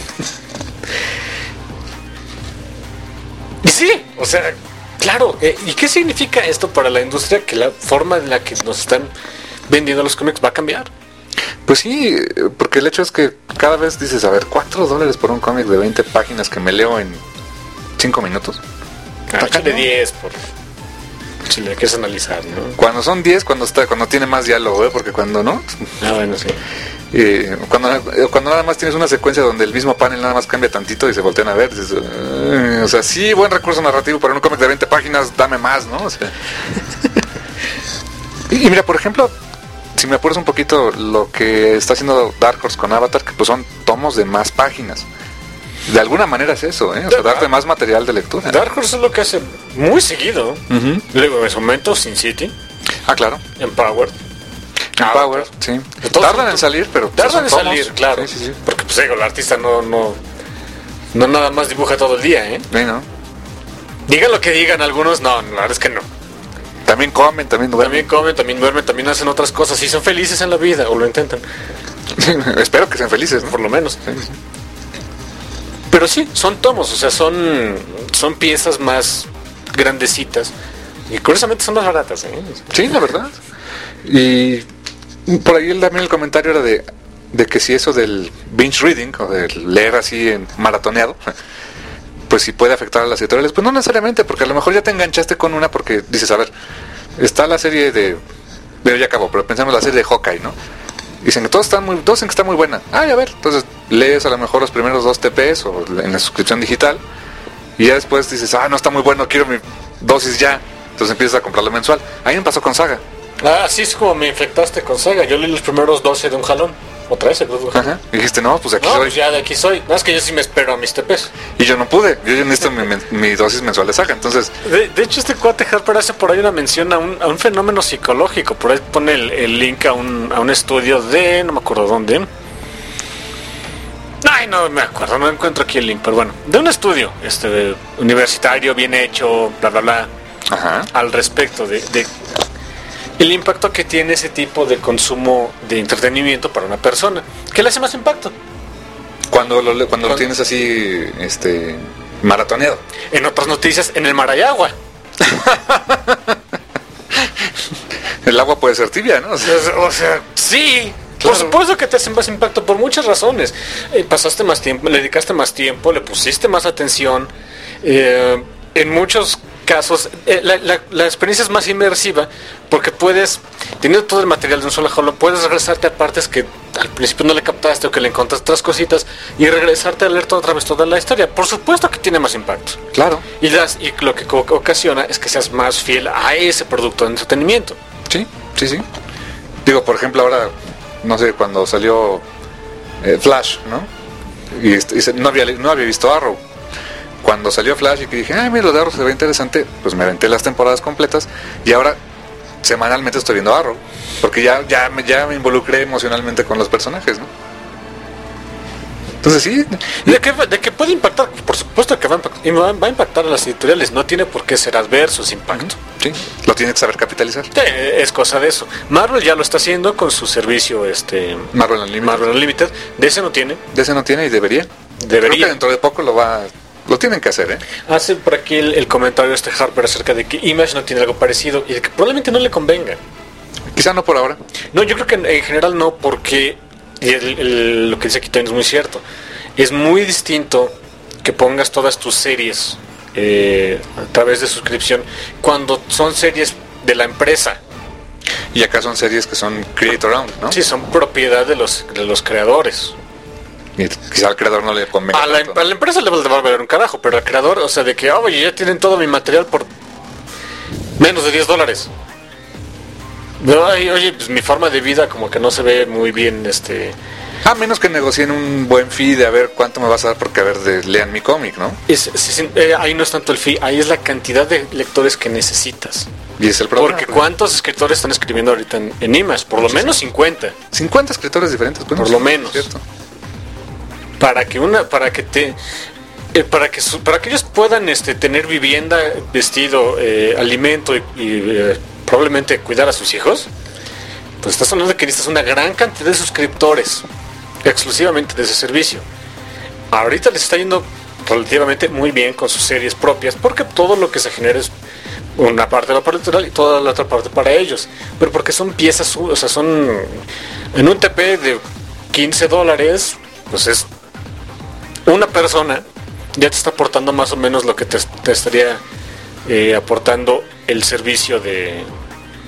Y sí, o sea, claro. ¿Y qué significa esto para la industria? Que la forma en la que nos están vendiendo los cómics va a cambiar. Pues sí, porque el hecho es que cada vez dices, a ver, $4 por un cómic de 20 páginas que me leo en 5 minutos. Échale 10 si le quieres analizar, ¿no? Cuando son 10, cuando tiene más diálogo, porque cuando no. Bueno, sí. Cuando nada más tienes una secuencia donde el mismo panel nada más cambia tantito y se voltean a ver, dices, o sea, sí, buen recurso narrativo, pero en un cómic de 20 páginas, dame más, ¿no? O sea, y mira, por ejemplo, si me apuras un poquito lo que está haciendo Dark Horse con Avatar, que pues son tomos de más páginas. De alguna manera es eso, ¿eh? O sea, darte más material de lectura. Dark Horse es lo que hace muy seguido. Luego, en su momento, Sin City. Ah, claro. Empowered. Power, sí. Tardan en salir, pero tardan en salir, claro. Sí. Porque pues digo, el artista no nada más dibuja todo el día, ¿eh? Sí, ¿no? Digan lo que digan algunos, no, la verdad es que no. También comen, también duermen. También comen, también duermen, también hacen otras cosas y son felices en la vida, o lo intentan. Espero que sean felices, ¿no? Por lo menos. Sí. Pero sí, son tomos, o sea, son piezas más grandecitas. Y curiosamente son más baratas, ¿eh? Sí, la verdad. Y por ahí también el comentario era de que si eso del binge reading, o de leer así en maratoneado, pues si puede afectar a las editoriales. Pues no necesariamente, porque a lo mejor ya te enganchaste con una porque dices, a ver, está la serie ya acabó, pero pensamos en la serie de Hawkeye, ¿no? Dicen que todos dicen que está muy buena. Ah, ya ver, entonces lees a lo mejor los primeros 2 TPs o en la suscripción digital y ya después dices, no está muy bueno, quiero mi dosis ya. Entonces empiezas a comprarlo mensual. A mí me pasó con Saga. Así es como me infectaste con Saga. Yo leí los primeros 12 de un jalón. O 13, creo que. Ajá. Y dijiste, no, pues aquí no, soy. Pues ya de aquí soy. No, es que yo sí me espero a mis TPs. Y yo no pude. Yo necesito mi dosis mensual de Saga. Entonces. De hecho, este cuate Harper hace por ahí una mención a un fenómeno psicológico. Por ahí pone el link a un estudio de. No me acuerdo dónde. Ay, no me acuerdo. No encuentro aquí el link. Pero bueno. De un estudio universitario, bien hecho, bla, bla, bla. Ajá. Al respecto de el impacto que tiene ese tipo de consumo de entretenimiento para una persona. ¿Qué le hace más impacto? Cuando lo tienes así, maratoneado. En otras noticias, en el Marayagua. El agua puede ser tibia, ¿no? O sea, sí. Claro. Por supuesto que te hacen más impacto por muchas razones. Pasaste más tiempo, le dedicaste más tiempo, le pusiste más atención. En muchos casos, la experiencia es más inmersiva porque puedes, teniendo todo el material de un solo jalón, puedes regresarte a partes que al principio no le captaste o que le encontraste otras cositas y regresarte a leer otra vez toda la historia. Por supuesto que tiene más impacto. Claro. Y lo que ocasiona es que seas más fiel a ese producto de entretenimiento. Sí. Digo, por ejemplo, ahora, no sé, cuando salió Flash, ¿no? Y no había visto Arrow. Cuando salió Flash y que dije, mira, lo de Arrow se ve interesante, pues me aventé las temporadas completas y ahora semanalmente estoy viendo Arrow, porque ya me involucré emocionalmente con los personajes, ¿no? Entonces sí. ¿De qué puede impactar? Por supuesto que va a impactar a las editoriales, no tiene por qué ser adverso ese impacto. Sí, lo tiene que saber capitalizar. Sí, es cosa de eso. Marvel ya lo está haciendo con su servicio Marvel Unlimited. De ese no tiene. De ese no tiene y debería. Creo que dentro de poco lo tienen que hacer, ¿eh? Hace por aquí el comentario Harper acerca de que Image no tiene algo parecido y de que probablemente no le convenga. Quizá no por ahora. No, yo creo que en general no, porque lo que dice aquí también es muy cierto. Es muy distinto que pongas todas tus series a través de suscripción cuando son series de la empresa. Y acá son series que son creator owned, ¿no? Sí, son propiedad de los creadores. Y quizá al creador no le convenga. A la empresa le va a valer un carajo, pero al creador, o sea, de que, oye, ya tienen todo mi material por menos de $10. Oye, pues mi forma de vida como que no se ve muy bien, A menos que negocien un buen fee de a ver cuánto me vas a dar porque, a ver, lean mi cómic, ¿no? Ahí no es tanto el fee, ahí es la cantidad de lectores que necesitas. Y es el problema. Porque ¿cuántos escritores están escribiendo ahorita en Image? Por lo menos 50. 50 escritores diferentes, pues, por lo menos. ¿Cierto? Para que ellos puedan tener vivienda, vestido, alimento y probablemente cuidar a sus hijos, pues estás hablando de que necesitas una gran cantidad de suscriptores exclusivamente de ese servicio. Ahorita les está yendo relativamente muy bien con sus series propias porque todo lo que se genera es una parte de la parte editorial y toda la otra parte para ellos, pero porque son piezas, o sea, son en un TP de $15, pues es una persona ya te está aportando más o menos lo que te estaría aportando el servicio de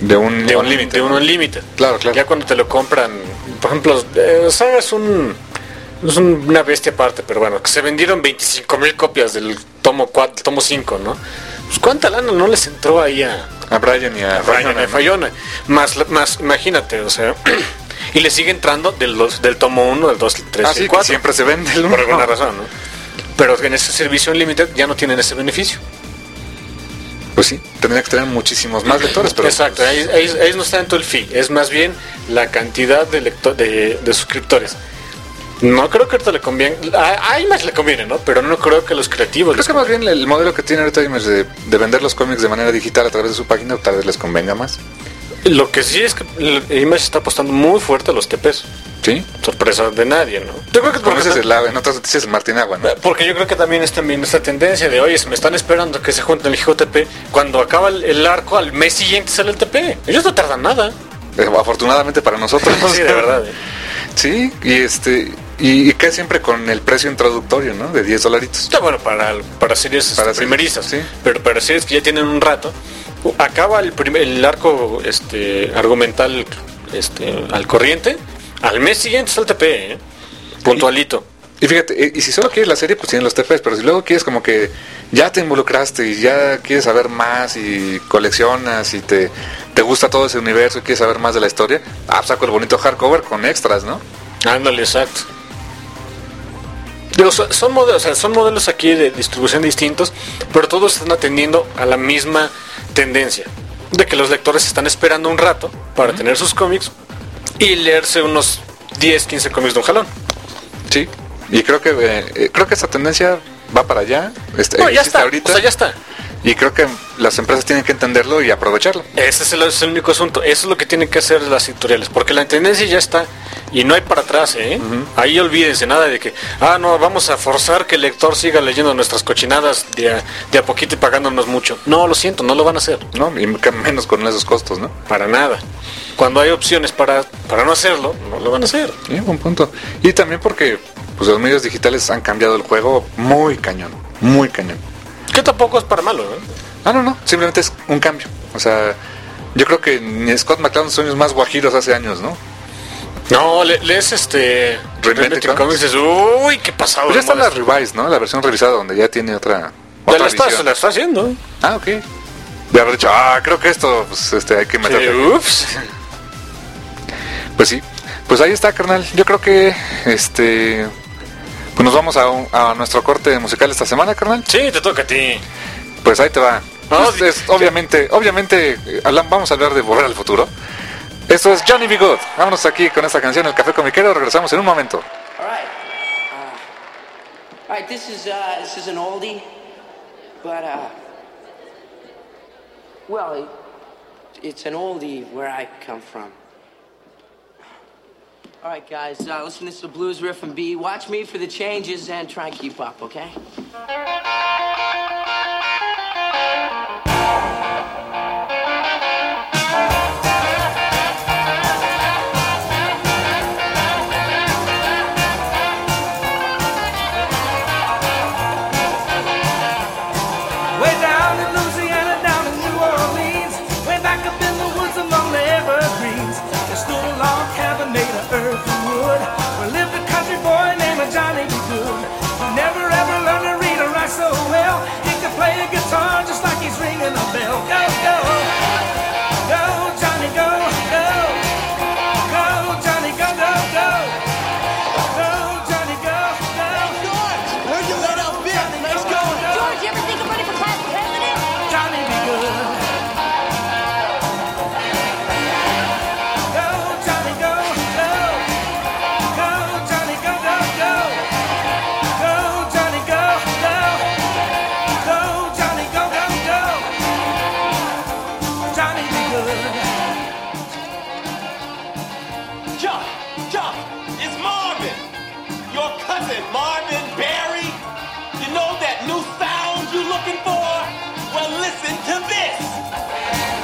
De un Unlimited. De un Unlimited. Claro, claro. Ya cuando te lo compran, por ejemplo, Saga es una bestia aparte, pero bueno, que se vendieron 25,000 copias del tomo 4, tomo 5, ¿no? Pues cuánta lana no les entró ahí a Brian y a Fayona. Más, imagínate, o sea, y le sigue entrando del tomo 1, del 2, del 3 y el 4. Siempre se vende el 1. Por alguna razón, ¿no? Pero en ese servicio Unlimited ya no tienen ese beneficio. Pues sí, tendría que tener muchísimos más lectores, pero... Exacto, ahí no está tanto el fee, es más bien la cantidad de suscriptores. No creo que ahorita le conviene, a Image le conviene, ¿no? Pero no creo que los creativos... Creo que más bien el modelo que tiene ahorita Image de vender los cómics de manera digital a través de su página tal vez les convenga más. Lo que sí es que Image está apostando muy fuerte a los TPs. ¿Sí? Sorpresa de nadie, ¿no? Yo creo que como dices en otras noticias Martín Agua, ¿no? Porque yo creo que también es esta tendencia de, oye, se me están esperando que se junten el JTP. Cuando acaba el arco, al mes siguiente sale el TP. Ellos no tardan nada. Afortunadamente para nosotros. Sí, de verdad. Sí, y cae siempre con el precio introductorio, ¿no? De $10. Está bueno para series primerizas, sí. Pero para series que ya tienen un rato, acaba el arco argumental al corriente, al mes siguiente está el TP, puntualito. Y fíjate, y si solo quieres la serie, pues tienen los TPs, pero si luego quieres como que ya te involucraste y ya quieres saber más y coleccionas y te gusta todo ese universo y quieres saber más de la historia, saco el bonito hardcover con extras, ¿no? Ándale, exacto. Son modelos aquí de distribución distintos, pero todos están atendiendo a la misma tendencia de que los lectores están esperando un rato para tener sus cómics y leerse unos 10, 15 cómics de un jalón. Sí, y creo que esa tendencia va para allá. Ya está, ahorita. O sea, ya está. Y creo que las empresas tienen que entenderlo y aprovecharlo. Ese es el único asunto. Eso es lo que tienen que hacer las editoriales. Porque la tendencia ya está y no hay para atrás, Ahí olvídense nada de que, no, vamos a forzar que el lector siga leyendo nuestras cochinadas de a poquito y pagándonos mucho. No, lo siento, no lo van a hacer. No, y menos con esos costos, ¿no? Para nada. Cuando hay opciones para no hacerlo, no lo van a hacer. Sí, buen punto. Y también porque pues los medios digitales han cambiado el juego muy cañón. Que tampoco es para malo, No, simplemente es un cambio. O sea, yo creo que ni Scott McCloud son los más guajiros hace años, ¿no? No, lees Reinvented Comics y dices, uy, qué pasado. Pues ya está la Revised, ¿no? La versión revisada donde ya tiene otra visión. La está haciendo. Ok. De haber dicho, creo que esto, pues hay que meterle. Ups. Pues sí. Pues ahí está, carnal. Yo creo que pues nos vamos a nuestro corte musical esta semana, carnal. Sí, te toca a ti. Pues ahí te va. Obviamente, vamos a hablar de Volver al Futuro. Esto es Johnny B. Good. Vámonos aquí con esta canción, El Café Comiquero. Regresamos en un momento. All right, this is an oldie, but well, it's an oldie where I come from. All right, guys, listen, this is a blues riff and B. Watch me for the changes and try and keep up, okay? Way down in Louisiana, down in New Orleans, way back up in the woods among the evergreens, there stood a log cabin made of earth and wood, where lived a country boy named Johnny B. Good. He never ever learned to read or write so well. He could play a guitar just like he's ringing a bell. Go, go, go, Johnny, go, go, go, Johnny, go, go, go, go, Johnny, go, go. George, where'd you let out big? Nice going. George, you ever think of running for class president? Johnny be good. Go, Johnny, go, go. Go, Johnny, go, go, go. Go, Johnny, go, go. Go, Johnny, go, go, go. Johnny be good. Chuck, it's Marvin. Your cousin, Marvin Barry. You know that new sound you looking for? Well, listen to this.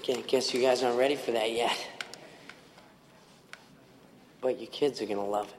Guess you guys aren't ready for that yet. But your kids are gonna love it.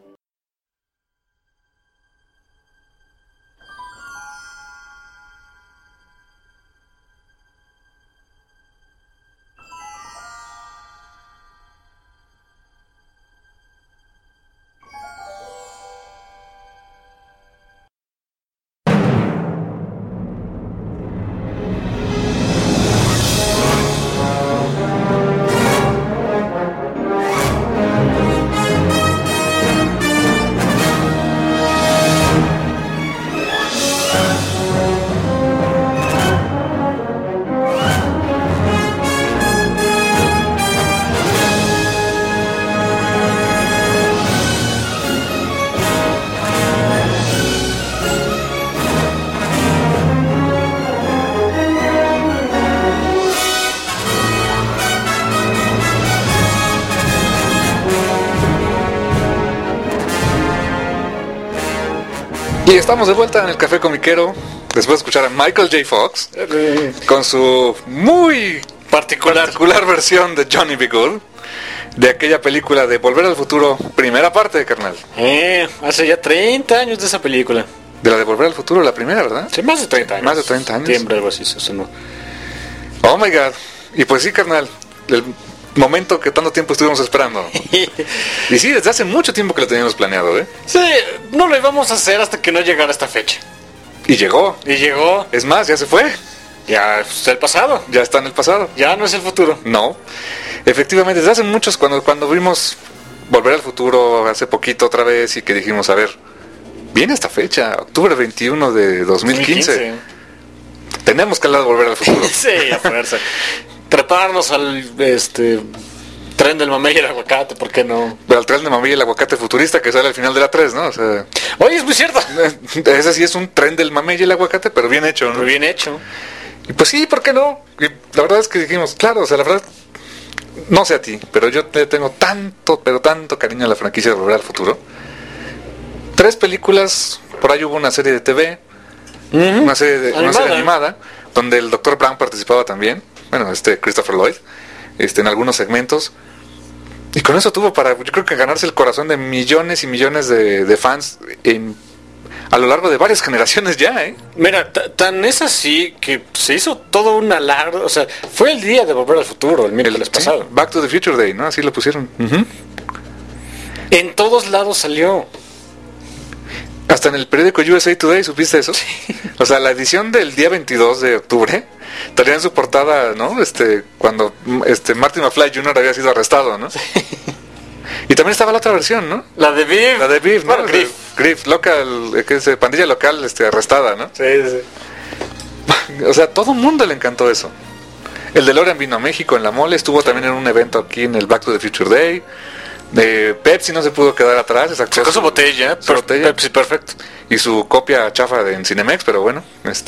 Y estamos de vuelta en el Café Comiquero, después de escuchar a Michael J. Fox con su muy particular versión de Johnny B. Good, de aquella película de Volver al Futuro, primera parte, carnal. Hace ya 30 años de esa película. De la de Volver al Futuro, la primera, ¿verdad? Sí, más de 30 años. Más de 30 años. Septiembre, algo así, eso no. Oh my God. Y pues sí, carnal, el momento que tanto tiempo estuvimos esperando. Y sí, desde hace mucho tiempo que lo teníamos planeado, ¿eh? Sí, no lo íbamos a hacer hasta que no llegara esta fecha. Y llegó. Y llegó. Es más, ya se fue. Ya es el pasado. Ya está en el pasado. Ya no es el futuro. No. Efectivamente, desde hace muchos, cuando vimos Volver al Futuro hace poquito otra vez y que dijimos, a ver, viene esta fecha, octubre 21 de 2015. Tenemos que hablar de Volver al Futuro. Sí, a fuerza. Treparnos al tren del mamey y el aguacate, ¿por qué no? Pero el tren de mamey y el aguacate futurista que sale al final de la 3, ¿no? O sea, oye, es muy cierto. Ese sí es un tren del mamey y el aguacate, pero bien hecho, ¿no? Muy bien hecho. Y pues sí, ¿por qué no? Y la verdad es que dijimos, claro, o sea, la verdad, no sé a ti, pero yo tengo tanto, pero tanto cariño a la franquicia de Volver al Futuro. 3 películas, por ahí hubo una serie de TV, una serie animada, donde el Dr. Brown participaba también, bueno, Christopher Lloyd, en algunos segmentos, y con eso tuvo para, yo creo que ganarse el corazón de millones y millones de fans a lo largo de varias generaciones ya, ¿eh? Mira, tan es así que se hizo todo un alarde, o sea, fue el día de Volver al Futuro, el miércoles pasado. Sí, Back to the Future Day, ¿no? Así lo pusieron. En todos lados salió. Hasta en el periódico USA Today, ¿supiste eso? Sí. O sea, la edición del día 22 de octubre traía en su portada, ¿no? Cuando Marty McFly Jr. había sido arrestado, ¿no? Sí. Y también estaba la otra versión, ¿no? La de Biff. La de Biff, ¿no? Bueno, Griff, local, que es pandilla local, arrestada, ¿no? Sí, sí. O sea, todo el mundo le encantó eso. El DeLorean vino a México en la Mole, estuvo también en un evento aquí en el Back to the Future Day. Pepsi no se pudo quedar atrás, sacó su botella, Pepsi perfecto, y su copia chafa en Cinemex, pero bueno,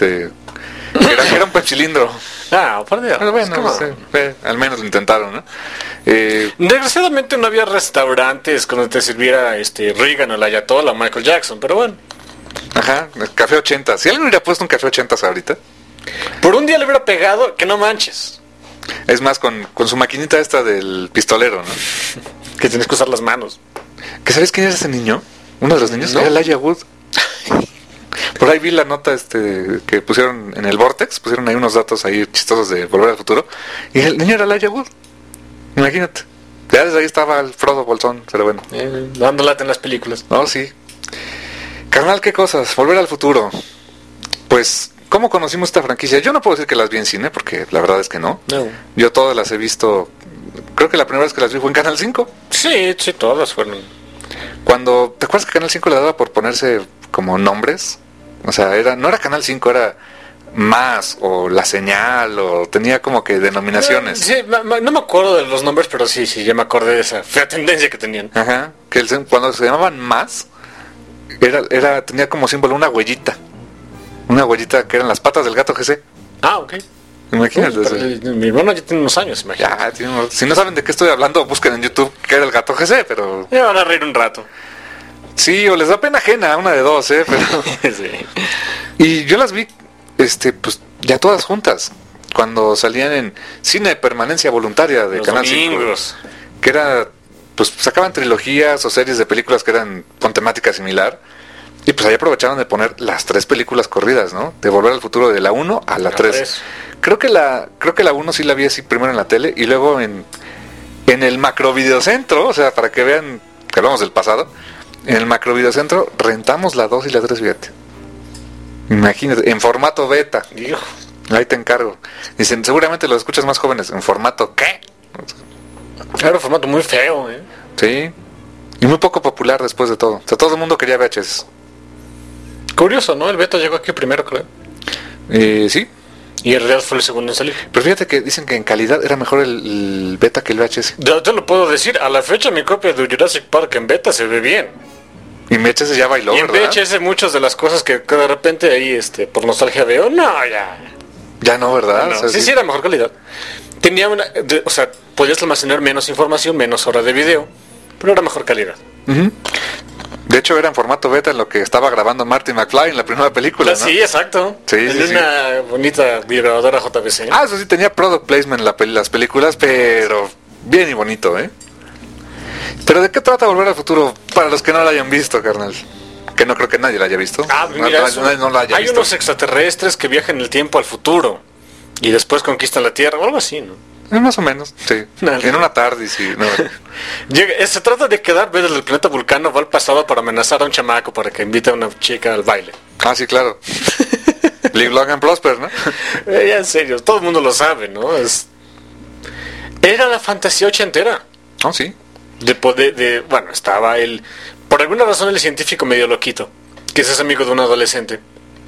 era un pepsilindro. Por Dios. Pero bueno, al menos lo intentaron, ¿no? Desgraciadamente no había restaurantes donde te sirviera Reagan o la Ayatollah o Michael Jackson, pero bueno. Ajá, el café 80. Si alguien hubiera puesto un café 80 ahorita, por un día le hubiera pegado, que no manches. Es más, con su maquinita esta del pistolero, ¿no? Que tienes que usar las manos. ¿Que sabes quién es ese niño? Uno de los niños, ¿no? Era Elijah Wood. Por ahí vi la nota que pusieron en el Vortex, pusieron ahí unos datos ahí chistosos de Volver al Futuro, y el niño era Elijah Wood. Imagínate. Ya desde ahí estaba el Frodo Bolsón, pero bueno. Dando lata en las películas. No, sí. Carnal, ¿qué cosas? Volver al Futuro. Pues, ¿cómo conocimos esta franquicia? Yo no puedo decir que las vi en cine, porque la verdad es que no. Yo todas las he visto. Creo que la primera vez que las vi fue en Canal 5. Sí, todas fueron. Cuando, ¿te acuerdas que Canal 5 le daba por ponerse como nombres? O sea, no era Canal 5, era Más, o La Señal, o tenía como que denominaciones. Sí, no me acuerdo de los nombres, pero sí, ya me acordé de esa fea tendencia que tenían. Ajá, que cuando se llamaban Más, tenía como símbolo una huellita que eran las patas del gato GC. Ok. Imagínate. Mi hermano ya tiene unos años, imagínate. Si no saben de qué estoy hablando, busquen en YouTube que era el gato GC, pero... Me van a reír un rato. Sí, o les da pena ajena, una de dos, pero... Sí. Y yo las vi, pues, ya todas juntas. cuando salían en cine de permanencia voluntaria de Los Canal 5, domingos. que era, pues sacaban trilogías o series de películas que eran con temática similar, y pues ahí aprovecharon de poner las 3 películas corridas, ¿no? De Volver al Futuro de la 1 a la 3. 3. Creo que la 1 sí la vi así primero en la tele y luego en el macrovideocentro, o sea, para que vean que hablamos del pasado, en el macrovideocentro rentamos la 2 y la 3, fíjate. Imagínate, en formato beta. Hijo. Ahí te encargo. Dicen, seguramente los escuchas más jóvenes, ¿en formato qué? Era un formato muy feo, Sí. Y muy poco popular después de todo. O sea, todo el mundo quería VHS. Curioso, ¿no? El beta llegó aquí primero, creo. Sí. Y en realidad fue el segundo en salir. Pero fíjate que dicen que en calidad era mejor el beta que el VHS. Yo te lo puedo decir, a la fecha mi copia de Jurassic Park en beta se ve bien. Y VHS ya bailó, Y en ¿verdad? VHS muchas de las cosas que de repente ahí por nostalgia veo, no, ya. Ya no, ¿verdad? No, O sea, sí, era mejor calidad. Tenía o sea, podías almacenar menos información, menos horas de video, pero era mejor calidad. Ujú. De hecho, era en formato beta en lo que estaba grabando Marty McFly en la primera película, ¿no? Sí, exacto. Sí, en sí, una bonita videograbadora JVC. Ah, eso sí, tenía product placement en las películas, pero bien y bonito, ¿eh? Pero ¿de qué trata Volver al Futuro? Para los que no la hayan visto, carnal. Que no creo que nadie la haya visto. Mira, no la haya hay visto. unos extraterrestres que viajan en el tiempo al futuro y después conquistan la Tierra o algo así, ¿no? Más o menos, sí. En una tarde, sí. No. Se trata de que Darth Vader del planeta Vulcano va al pasado para amenazar a un chamaco para que invite a una chica al baile. Ah, sí, claro. Live long and prosper, ¿no? Ya en serio, todo el mundo lo sabe, ¿no? Era la fantasía ochentera. Oh, sí. Bueno, estaba por alguna razón el científico medio loquito, que es amigo de un adolescente.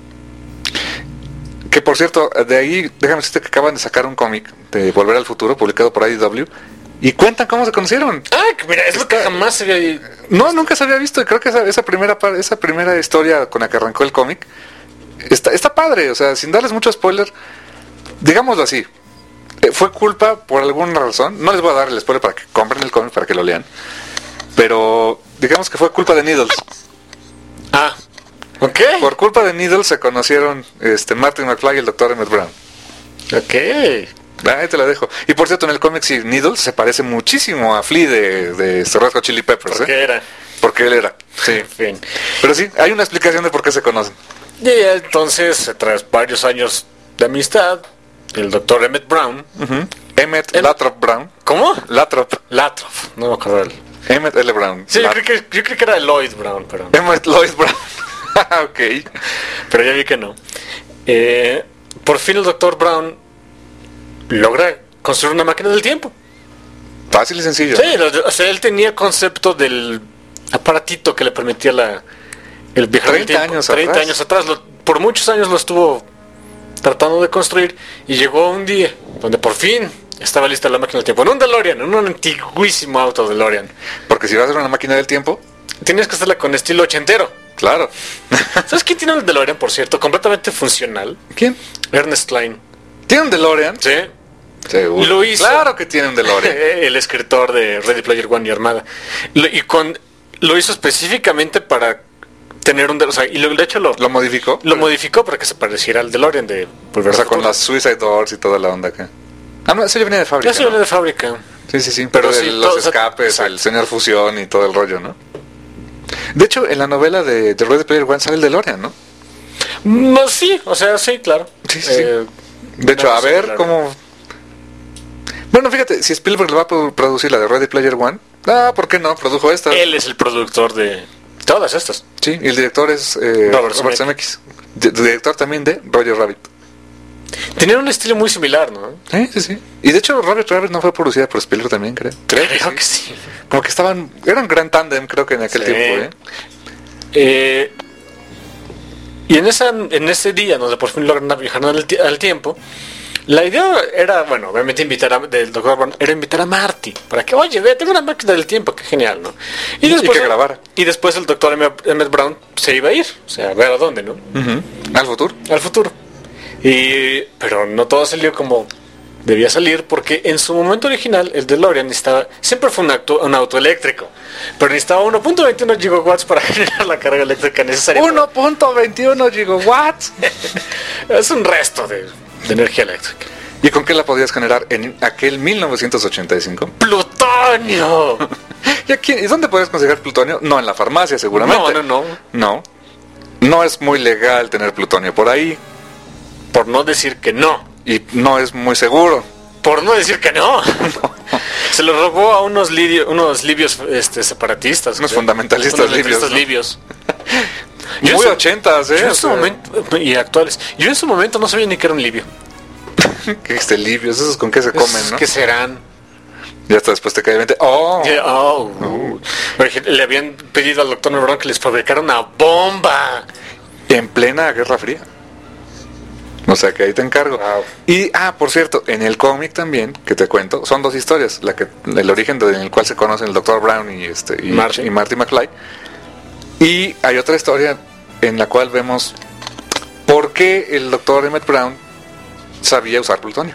Que por cierto, de ahí, déjame decirte que acaban de sacar un cómic de Volver al Futuro, publicado por IDW, y cuentan cómo se conocieron. Ah, mira, es lo que jamás se había... No, nunca se había visto, y creo que esa primera historia con la que arrancó el cómic está padre, o sea, sin darles mucho spoiler, digámoslo así, fue culpa por alguna razón, no les voy a dar el spoiler para que compren el cómic, para que lo lean, pero digamos que fue culpa de Needles. Ah, ok. Por culpa de Needles se conocieron Martin McFly y el Dr. Emmett Brown. Ok. Ahí te la dejo. Y por cierto, en el cómic sí, Needles se parece muchísimo a Flea de Red Hot Chili Peppers. ¿Por qué era? Porque él era. Sí. En fin. Pero sí, hay una explicación de por qué se conocen. Y entonces, tras varios años de amistad, el Dr. Emmett Brown... Emmett Lathrop Brown. ¿Cómo? Lathrop. No me acuerdo. Emmett L. Brown. Sí, yo creí que era Lloyd Brown, pero... Emmett Lloyd Brown. Ok. Pero ya vi que no. Por fin el Dr. Brown logra construir una máquina del tiempo. Fácil y sencillo. Sí, o sea, él tenía el concepto del aparatito que le permitía el viajar en el 30 tiempo. años 30 atrás. años atrás. Por muchos años lo estuvo tratando de construir y llegó un día donde por fin estaba lista la máquina del tiempo. En un DeLorean, en un antiguísimo auto DeLorean. Porque si vas a hacer una máquina del tiempo, Tenías que hacerla con estilo ochentero. claro. ¿Sabes quién tiene un DeLorean, por cierto? Completamente funcional. ¿Quién? Ernest Klein. ¿Tiene un DeLorean? Sí. Seguro. Lo hizo. Claro que tiene un DeLorean. El escritor de Ready Player One y Armada. Lo hizo específicamente para tener un DeLorean. O sea, y de hecho ¿Lo modificó? lo modificó para que se pareciera al DeLorean de Volver O sea, al con Futuro. las Suicide Doors y toda la onda acá. Ah, no, eso ya venía de fábrica. Eso viene ¿no? de fábrica. Sí, sí, sí. Pero Pero sí, los todo, o sea, escapes, exacto. el señor fusión y todo el rollo, ¿no? De hecho, en la novela de Ready Player One sale el DeLorean, ¿no? No, sí, o sea, sí, claro. Sí, sí, sí. De hecho, no, a sí, ver claro. cómo... Bueno, fíjate, si Spielberg le va a producir la de Ready Player One, ¿por qué no? Produjo esta. Él es el productor de todas estas. Sí, y el director es Robert Robert Zemeckis. Director también de Roger Rabbit. Tenían un estilo muy similar, ¿no? Sí, sí. Y de hecho, Roger Rabbit no fue producida por Spielberg también, creo. Creo que sí. Como que eran gran tándem, creo que en aquel Sí. tiempo, Y en ese día donde por fin logran viajar al tiempo, la idea era, bueno, obviamente del Dr. Brown era invitar a Marty para que, oye, ve, tengo una máquina del tiempo, qué genial, ¿no? Y que grabara. Y después el Dr. Emmett Brown se iba a ir, o sea, a ver a dónde, ¿no? Al futuro. Al futuro. Pero no todo salió como debía salir, porque en su momento original el DeLorean siempre fue un auto eléctrico, pero necesitaba 1.21 gigawatts para generar la carga eléctrica necesaria. 1.21 gigawatts. Es un resto de energía eléctrica. ¿Y con qué la podías generar en aquel 1985? ¡Plutonio! ¿Y dónde podías conseguir plutonio? No en la farmacia, seguramente. No. No es muy legal tener plutonio por ahí. Por no decir que no. Y no es muy seguro. Por no decir que no. Se lo robó a unos libios separatistas. Unos fundamentalistas libios. Yo Muy en su- 80s, Yo en su momento, y actuales. Yo en su momento no sabía ni que era un libio. Que libios, esos con qué se comen, ¿no? ¿Qué serán? Ya hasta después te cae el 20. ¡Oh! Le habían pedido al doctor Brown que les fabricara una bomba. En plena Guerra Fría. O sea que ahí te encargo. Wow. Y, por cierto, en el cómic también, que te cuento, son dos historias. El origen en el cual se conocen el Dr. Brown y Marty McFly. Y hay otra historia en la cual vemos por qué el Dr. Emmett Brown sabía usar plutonio.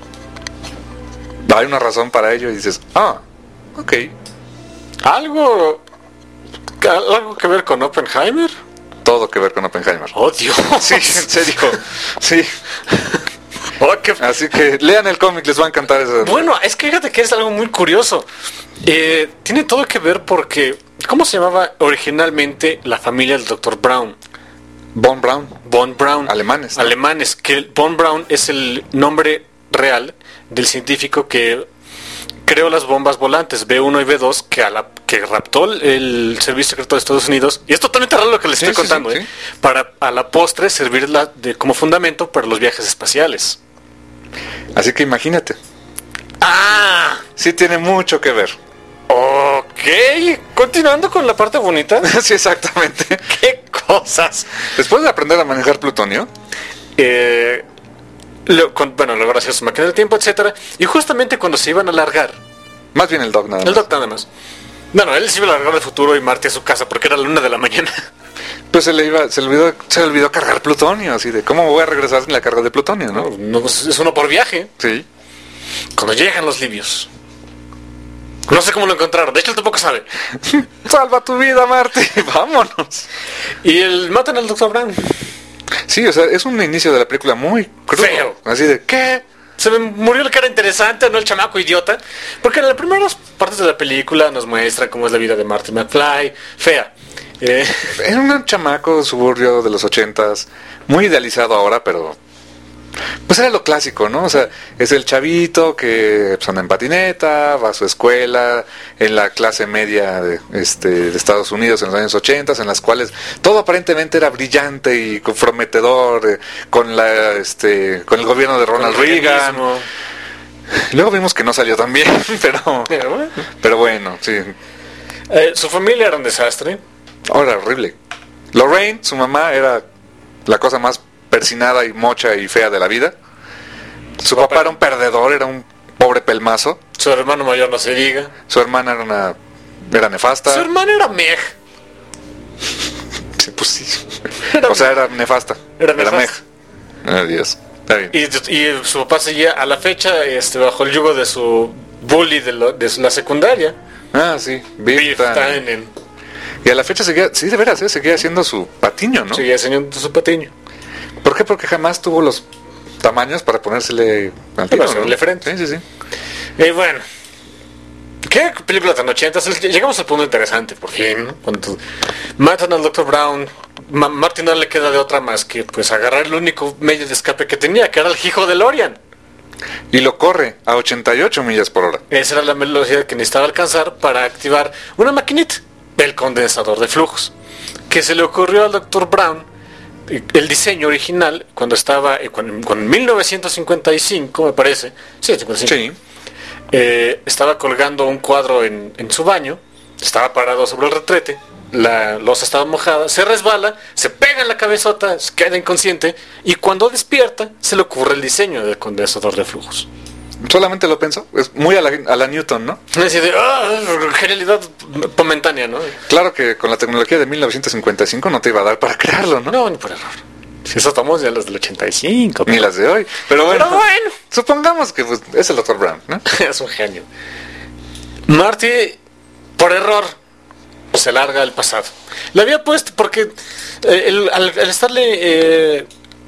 Hay una razón para ello y dices, ok. ¿Algo que ver con Oppenheimer? Todo que ver con Oppenheimer. ¡Oh, Dios! Sí, en serio. Sí. Oh, Así que lean el cómic, les va a encantar eso. Bueno, es que fíjate que es algo muy curioso. Tiene todo que ver porque... ¿Cómo se llamaba originalmente la familia del Dr. Brown? Von Braun. Von Braun. Alemanes, ¿no? Alemanes. Que Von Braun es el nombre real del científico que creó las bombas volantes B1 y B2 que raptó el Servicio Secreto de Estados Unidos. Y es totalmente raro lo que les estoy contando, sí. Para a la postre servirla como fundamento para los viajes espaciales. Así que imagínate. ¡Ah! Sí tiene mucho que ver. Ok, continuando con la parte bonita. Sí, exactamente. ¡Qué cosas! Después de aprender a manejar plutonio, Luego hacía su máquina del tiempo, etcétera. Y justamente cuando se iban a largar, más bien el Doc nada más. el Doc nada más. Bueno, él se iba a largar al futuro y Marty a su casa porque era la 1 de la mañana. Pues se le olvidó cargar plutonio, así de ¿cómo voy a regresar sin la carga de plutonio, no? No, es uno por viaje. Sí. Cuando llegan los libios. No sé cómo lo encontraron, de hecho él tampoco sabe. Salva tu vida, Marty, vámonos. Y matan al Dr. Brown. Sí, o sea, es un inicio de la película muy crudo. Feo. Así de, ¿qué? Se me murió el cara interesante, no el chamaco idiota. Porque en las primeras partes de la película nos muestra cómo es la vida de Marty McFly. Fea. Era un chamaco suburbio de los 80s, muy idealizado ahora, pero pues era lo clásico, ¿no? O sea, es el chavito que pues, anda en patineta, va a su escuela, en la clase media de Estados Unidos en los años 80s, en las cuales todo aparentemente era brillante y prometedor, con el gobierno de Ronald Reagan. Luego vimos que no salió tan bien, pero bueno, sí. Su familia era un desastre. Ahora, horrible. Lorraine, su mamá, era la cosa más persinada y mocha y fea de la vida. Su papá era un perdedor, era un pobre pelmazo. Su hermano mayor no se diga. Su hermana era nefasta. Su hermano era Meg. Sí, pues sí. O sea, era nefasta. Era Meg. Dios. Está bien. Y su papá seguía a la fecha bajo el yugo de su bully de la secundaria. Sí. Biff Tannen. Y a la fecha seguía, sí, de veras, seguía haciendo su patiño, ¿no? Seguía haciendo su patiño. ¿Por qué? Porque jamás tuvo los tamaños para ponérsele al tiro, ¿no? Frente. Sí. Y bueno, ¿qué película tan 80? Llegamos al punto interesante, por fin, ¿no? Cuando matan al Dr. Brown, Marty no le queda de otra más que pues agarrar el único medio de escape que tenía, que era el hijo de DeLorean. Y lo corre a 88 millas por hora. Esa era la velocidad que necesitaba alcanzar para activar una maquinita, el condensador de flujos, que se le ocurrió al Dr. Brown. El diseño original, cuando estaba con 1955, me parece, sí, 55, sí. Estaba colgando un cuadro en su baño, estaba parado sobre el retrete, la losa estaba mojada, se resbala, se pega en la cabezota, queda inconsciente, y cuando despierta, se le ocurre el diseño del condensador de flujos. Solamente lo pensó, es muy a la Newton, ¿no? Es decir, genialidad momentánea, ¿no? Claro que con la tecnología de 1955 no te iba a dar para crearlo, ¿no? No, ni por error. Si eso tomamos ya las del 85. Ni las de hoy. Pero bueno, supongamos que pues, es el Dr. Brown, ¿no? Es un genio. Marty, por error, se larga al pasado. Le había puesto porque al estarle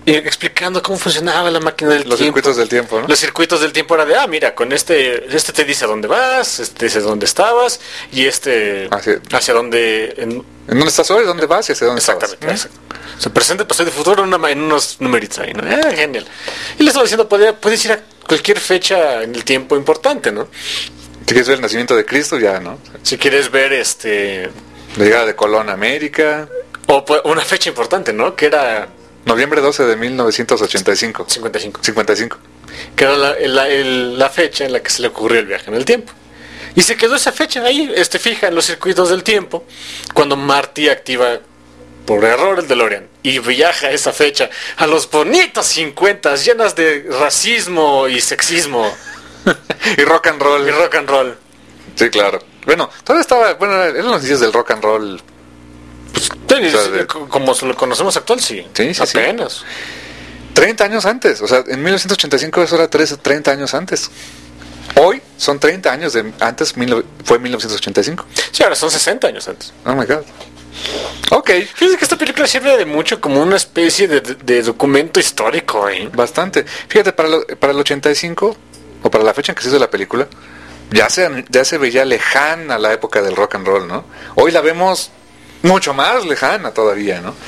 explicando cómo funcionaba la máquina del Los tiempo. circuitos del tiempo, ¿no? Los circuitos del tiempo era de, mira, con este te dice a dónde vas, este dice dónde estabas, y hacia dónde... ¿En dónde estás hoy? ¿Dónde vas? ¿Y hacia dónde Exactamente, estabas? exacto. O sea, presente, pasado y futuro en unos numeritos ahí, ¿no? Genial. Y le estaba diciendo, puedes ir a cualquier fecha en el tiempo importante, ¿no? Si quieres ver el nacimiento de Cristo, ya, ¿no? Si quieres ver La llegada de Colón a América. o una fecha importante, ¿no? Que era Noviembre 12 de 1985. 55. Que era la fecha en la que se le ocurrió el viaje en el tiempo. Y se quedó esa fecha ahí, fija en los circuitos del tiempo, cuando Marty activa por error el DeLorean y viaja a esa fecha a los bonitos 50, llenas de racismo y sexismo Y rock and roll. y rock and roll. Sí, claro. Bueno, todavía estaba... Bueno, eran los inicios del rock and roll. Como lo conocemos actual, sí. Sí, sí, apenas. 30 años antes. O sea, en 1985 eso era 30 años antes. Hoy son 30 años antes, fue 1985. Sí, ahora son 60 años antes. Oh my God. Ok. Fíjate que esta película sirve de mucho como una especie de documento histórico, ¿eh? Bastante. Fíjate, para el 85, o para la fecha en que se hizo la película, ya se veía lejana la época del rock and roll, ¿no? Hoy la vemos mucho más lejana todavía, ¿no?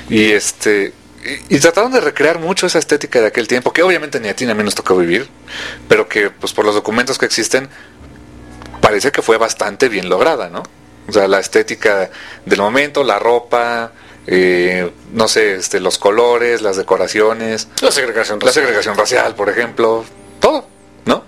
Y trataron de recrear mucho esa estética de aquel tiempo, que obviamente ni a ti ni a mí nos tocó vivir, pero que, pues, por los documentos que existen, parece que fue bastante bien lograda, ¿no? O sea, la estética del momento, la ropa, no sé, los colores, las decoraciones, La segregación la segregación racial, por ejemplo, todo, ¿no?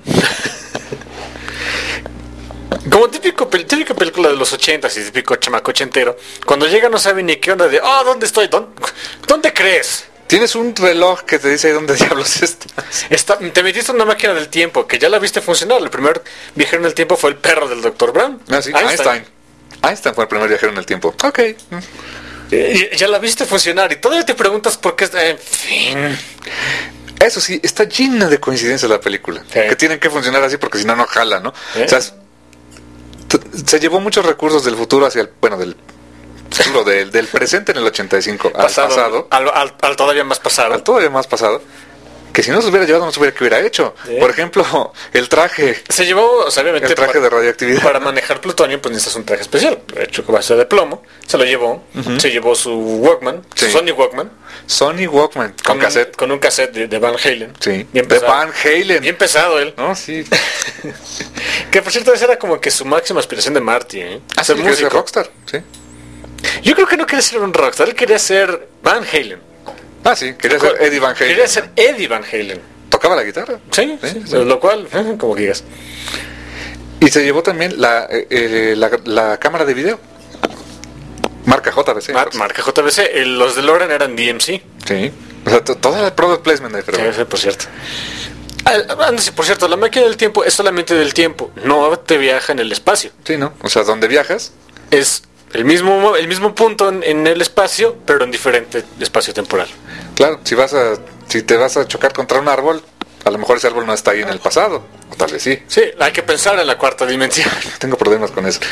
Como típica película de los 80s y típico chamaco ochentero, cuando llega no sabe ni qué onda de, ¿dónde estoy? ¿Dónde crees? Tienes un reloj que te dice dónde diablos estás. Te metiste en una máquina del tiempo, que ya la viste funcionar. El primer viajero en el tiempo fue el perro del Dr. Brown. Ah, sí, Einstein fue el primer viajero en el tiempo. Ok. Y ya la viste funcionar y todavía te preguntas por qué está... En fin... Eso sí, está llena de coincidencias la película. Sí. Que tienen que funcionar así porque si no, no jala, ¿no? O sea, se llevó muchos recursos del futuro hacia el... Bueno, del futuro, del presente en el 85 al pasado. Al todavía más pasado. Al todavía más pasado. Que si no se hubiera llevado, no se hubiera que hubiera hecho. Sí. Por ejemplo, el traje. Se llevó, o sea, obviamente... El traje de radioactividad. Para manejar plutonio, pues necesitas un traje especial. Hecho que va a ser de plomo. Se lo llevó. Se llevó su Walkman, Sí. su Sony Walkman. Sony Walkman, con cassette. Con un cassette de Van Halen. Sí, Bien de pesado. Van Halen. Bien pesado él. ¿No? Sí. Que por cierto, esa era como que su máxima aspiración de Marty, ¿eh? Ser músico. Rockstar, sí. Yo creo que no quería ser un rockstar, él quería ser Van Halen. Ah, sí, quería ser Eddie Van Halen. Quería ser Eddie Van Halen. ¿Tocaba la guitarra? Sí. Lo cual, como que digas. Y se llevó también la cámara de video. Marca JVC. Marca JVC, los de Loren eran DMC. Sí. O sea, todo el product placement ahí, pero... Sí, por cierto. Por cierto, la máquina del tiempo es solamente del tiempo, no te viaja en el espacio. Sí, ¿no? O sea, donde viajas... Es el mismo punto en el espacio, pero en diferente espacio temporal. Claro, si te vas a chocar contra un árbol, a lo mejor ese árbol no está ahí en el pasado. O tal vez sí. Sí, hay que pensar en la cuarta dimensión. Tengo problemas con eso.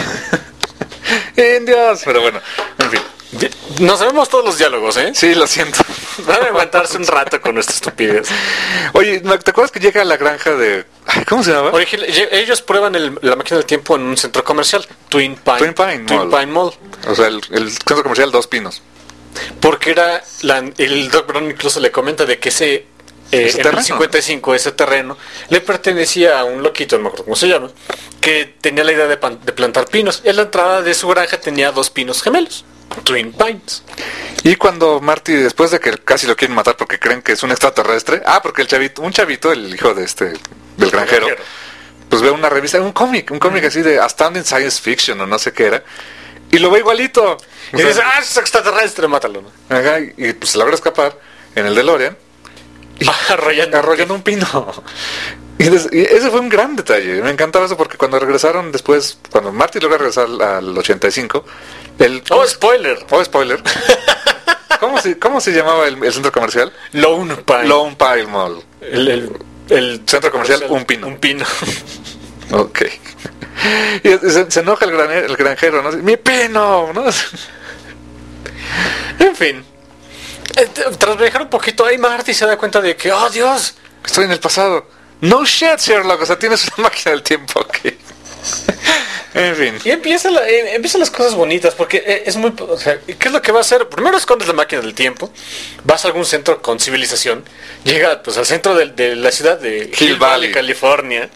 Indios, pero bueno, en fin. Nos sabemos todos los diálogos, ¿eh? Sí, lo siento. Van a aguantarse un rato con nuestra estupidez. Oye, ¿te acuerdas que llega a la granja de... ¿Cómo se llama? Ellos prueban la máquina del tiempo en un centro comercial, Twin Pine Mall. O sea, el centro comercial Dos Pinos. Porque era el Doc Brown incluso le comenta de que en terreno, el 55 ese terreno le pertenecía a un loquito, no me acuerdo cómo se llama, que tenía la idea de plantar pinos. En la entrada de su granja tenía 2 pinos gemelos, Twin Pines. Y cuando Marty, después de que casi lo quieren matar porque creen que es un extraterrestre, porque un chavito, el hijo de del granjero, pues ve una revista, un cómic así de Astounding Science Fiction o no sé qué era, y lo ve igualito. Y dice, es extraterrestre, mátalo, ¿no? Ajá, y pues se logra escapar en el DeLorean y arrollando un pino. Y ese fue un gran detalle. Me encantaba eso porque cuando regresaron después, cuando Marty logra regresar al 85, spoiler. Spoiler. ¿Cómo se llamaba el centro comercial? Lone Pine Mall. El centro comercial Un Pino. Un pino. Ok. Y se enoja el granjero, ¿no? ¡Mi pino! ¿No? En fin. Tras viajar un poquito, ahí Marty se da cuenta de que, ¡oh, Dios! Estoy en el pasado. No shit, Sherlock. O sea, tienes una máquina del tiempo aquí. En fin. Y empiezan las cosas bonitas, porque es muy... O sea, ¿qué es lo que va a hacer? Primero escondes la máquina del tiempo, vas a algún centro con civilización, llega pues al centro de la ciudad de Hill Valley, California.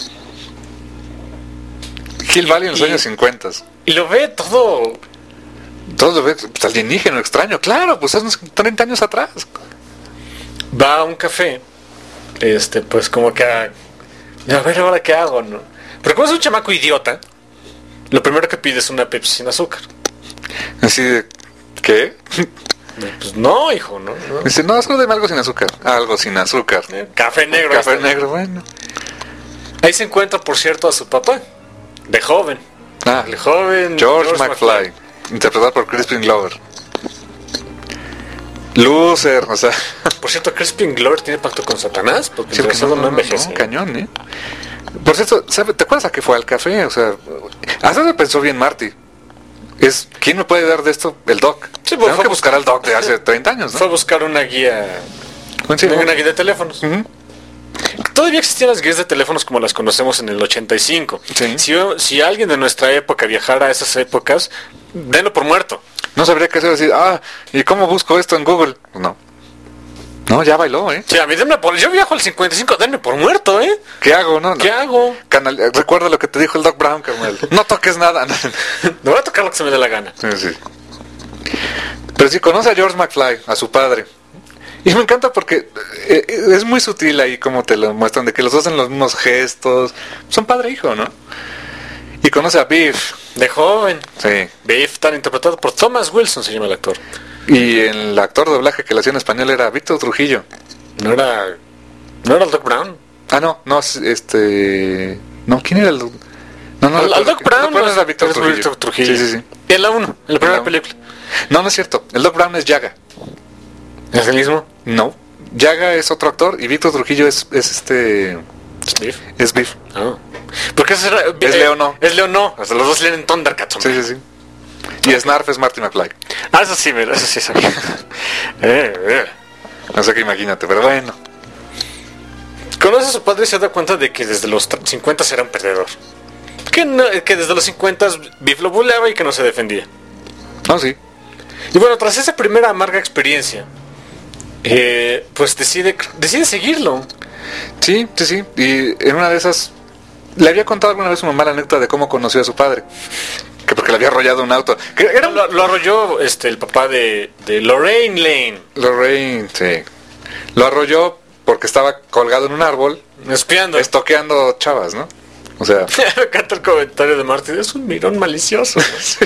Hill Valley en los años 50. Y lo ve todo... Todo lo ve pues, alienígeno, extraño. Claro, pues hace unos 30 años atrás. Va a un café, pues como que a ver ahora qué hago, ¿no? Pero como es un chamaco idiota, lo primero que pide es una Pepsi sin azúcar. Así de, ¿qué? Pues no, hijo, no. Dice, no, solo deme algo sin azúcar. Algo sin azúcar. Café negro. Café negro, bueno. Ahí se encuentra, por cierto, a su papá, de joven. De joven. George McFly, interpretado por Crispin Glover. Loser, o sea. Por cierto, Crispin Glover tiene pacto con Satanás, porque Sí, no envejece. no, cañón, ¿eh? Por cierto, ¿te acuerdas a qué fue al café? O sea, hasta lo pensó bien Marty. ¿Quién me puede dar de esto? El Doc. Sí, pues tengo que buscar al Doc de hace 30 años, ¿no? Fue a buscar una guía. Sí, una guía de teléfonos. Uh-huh. Todavía existían las guías de teléfonos como las conocemos en el 85. Sí. Si alguien de nuestra época viajara a esas épocas, denlo por muerto. No sabría qué hacer, decir, ¿y cómo busco esto en Google? Pues no. No, ya bailó, ¿eh? Sí, a mí yo viajo al 55, denme por muerto, ¿eh? ¿Qué hago, no? ¿Qué hago? Recuerda lo que te dijo el Doc Brown, carnal. No toques nada. Me voy a tocar lo que se me dé la gana. Sí. Pero sí, conoce a George McFly, a su padre. Y me encanta porque es muy sutil ahí como te lo muestran, de que los dos hacen los mismos gestos. Son padre e hijo, ¿no? Y conoce a Biff. De joven. Sí. Biff, tan interpretado por Thomas Wilson, se llama el actor. Y el actor de doblaje que lo hacía en español era Víctor Trujillo. ¿No era el Doc Brown? No, no, ¿quién era el Doc? No, el Doc Brown era Víctor Trujillo. Sí. En la 1, en la primera película. No es cierto. El Doc Brown es Yaga. ¿Es el mismo? No. Yaga es otro actor y Víctor Trujillo es Biff. Es Biff. Porque es Leono. Es Leono. O sea, los dos leen en Thundercats. Sí. Y Snarf es Marty McFly. Eso sí sabía. No sé qué, imagínate, pero bueno. Conoce a su padre y se da cuenta de que desde los 50 era un perdedor. Que desde los 50 Biff lo buleaba y que no se defendía. Sí. Y bueno, tras esa primera amarga experiencia, pues decide seguirlo. Sí. Y en una de esas, le había contado alguna vez a su mamá la anécdota de cómo conoció a su padre. Que porque le había arrollado un auto. Lo arrolló el papá de Lorraine Lane. Lorraine, sí. Lo arrolló porque estaba colgado en un árbol. Espiando. Estoqueando chavas, ¿no? O sea... Me encanta el comentario de Marty. Es un mirón malicioso.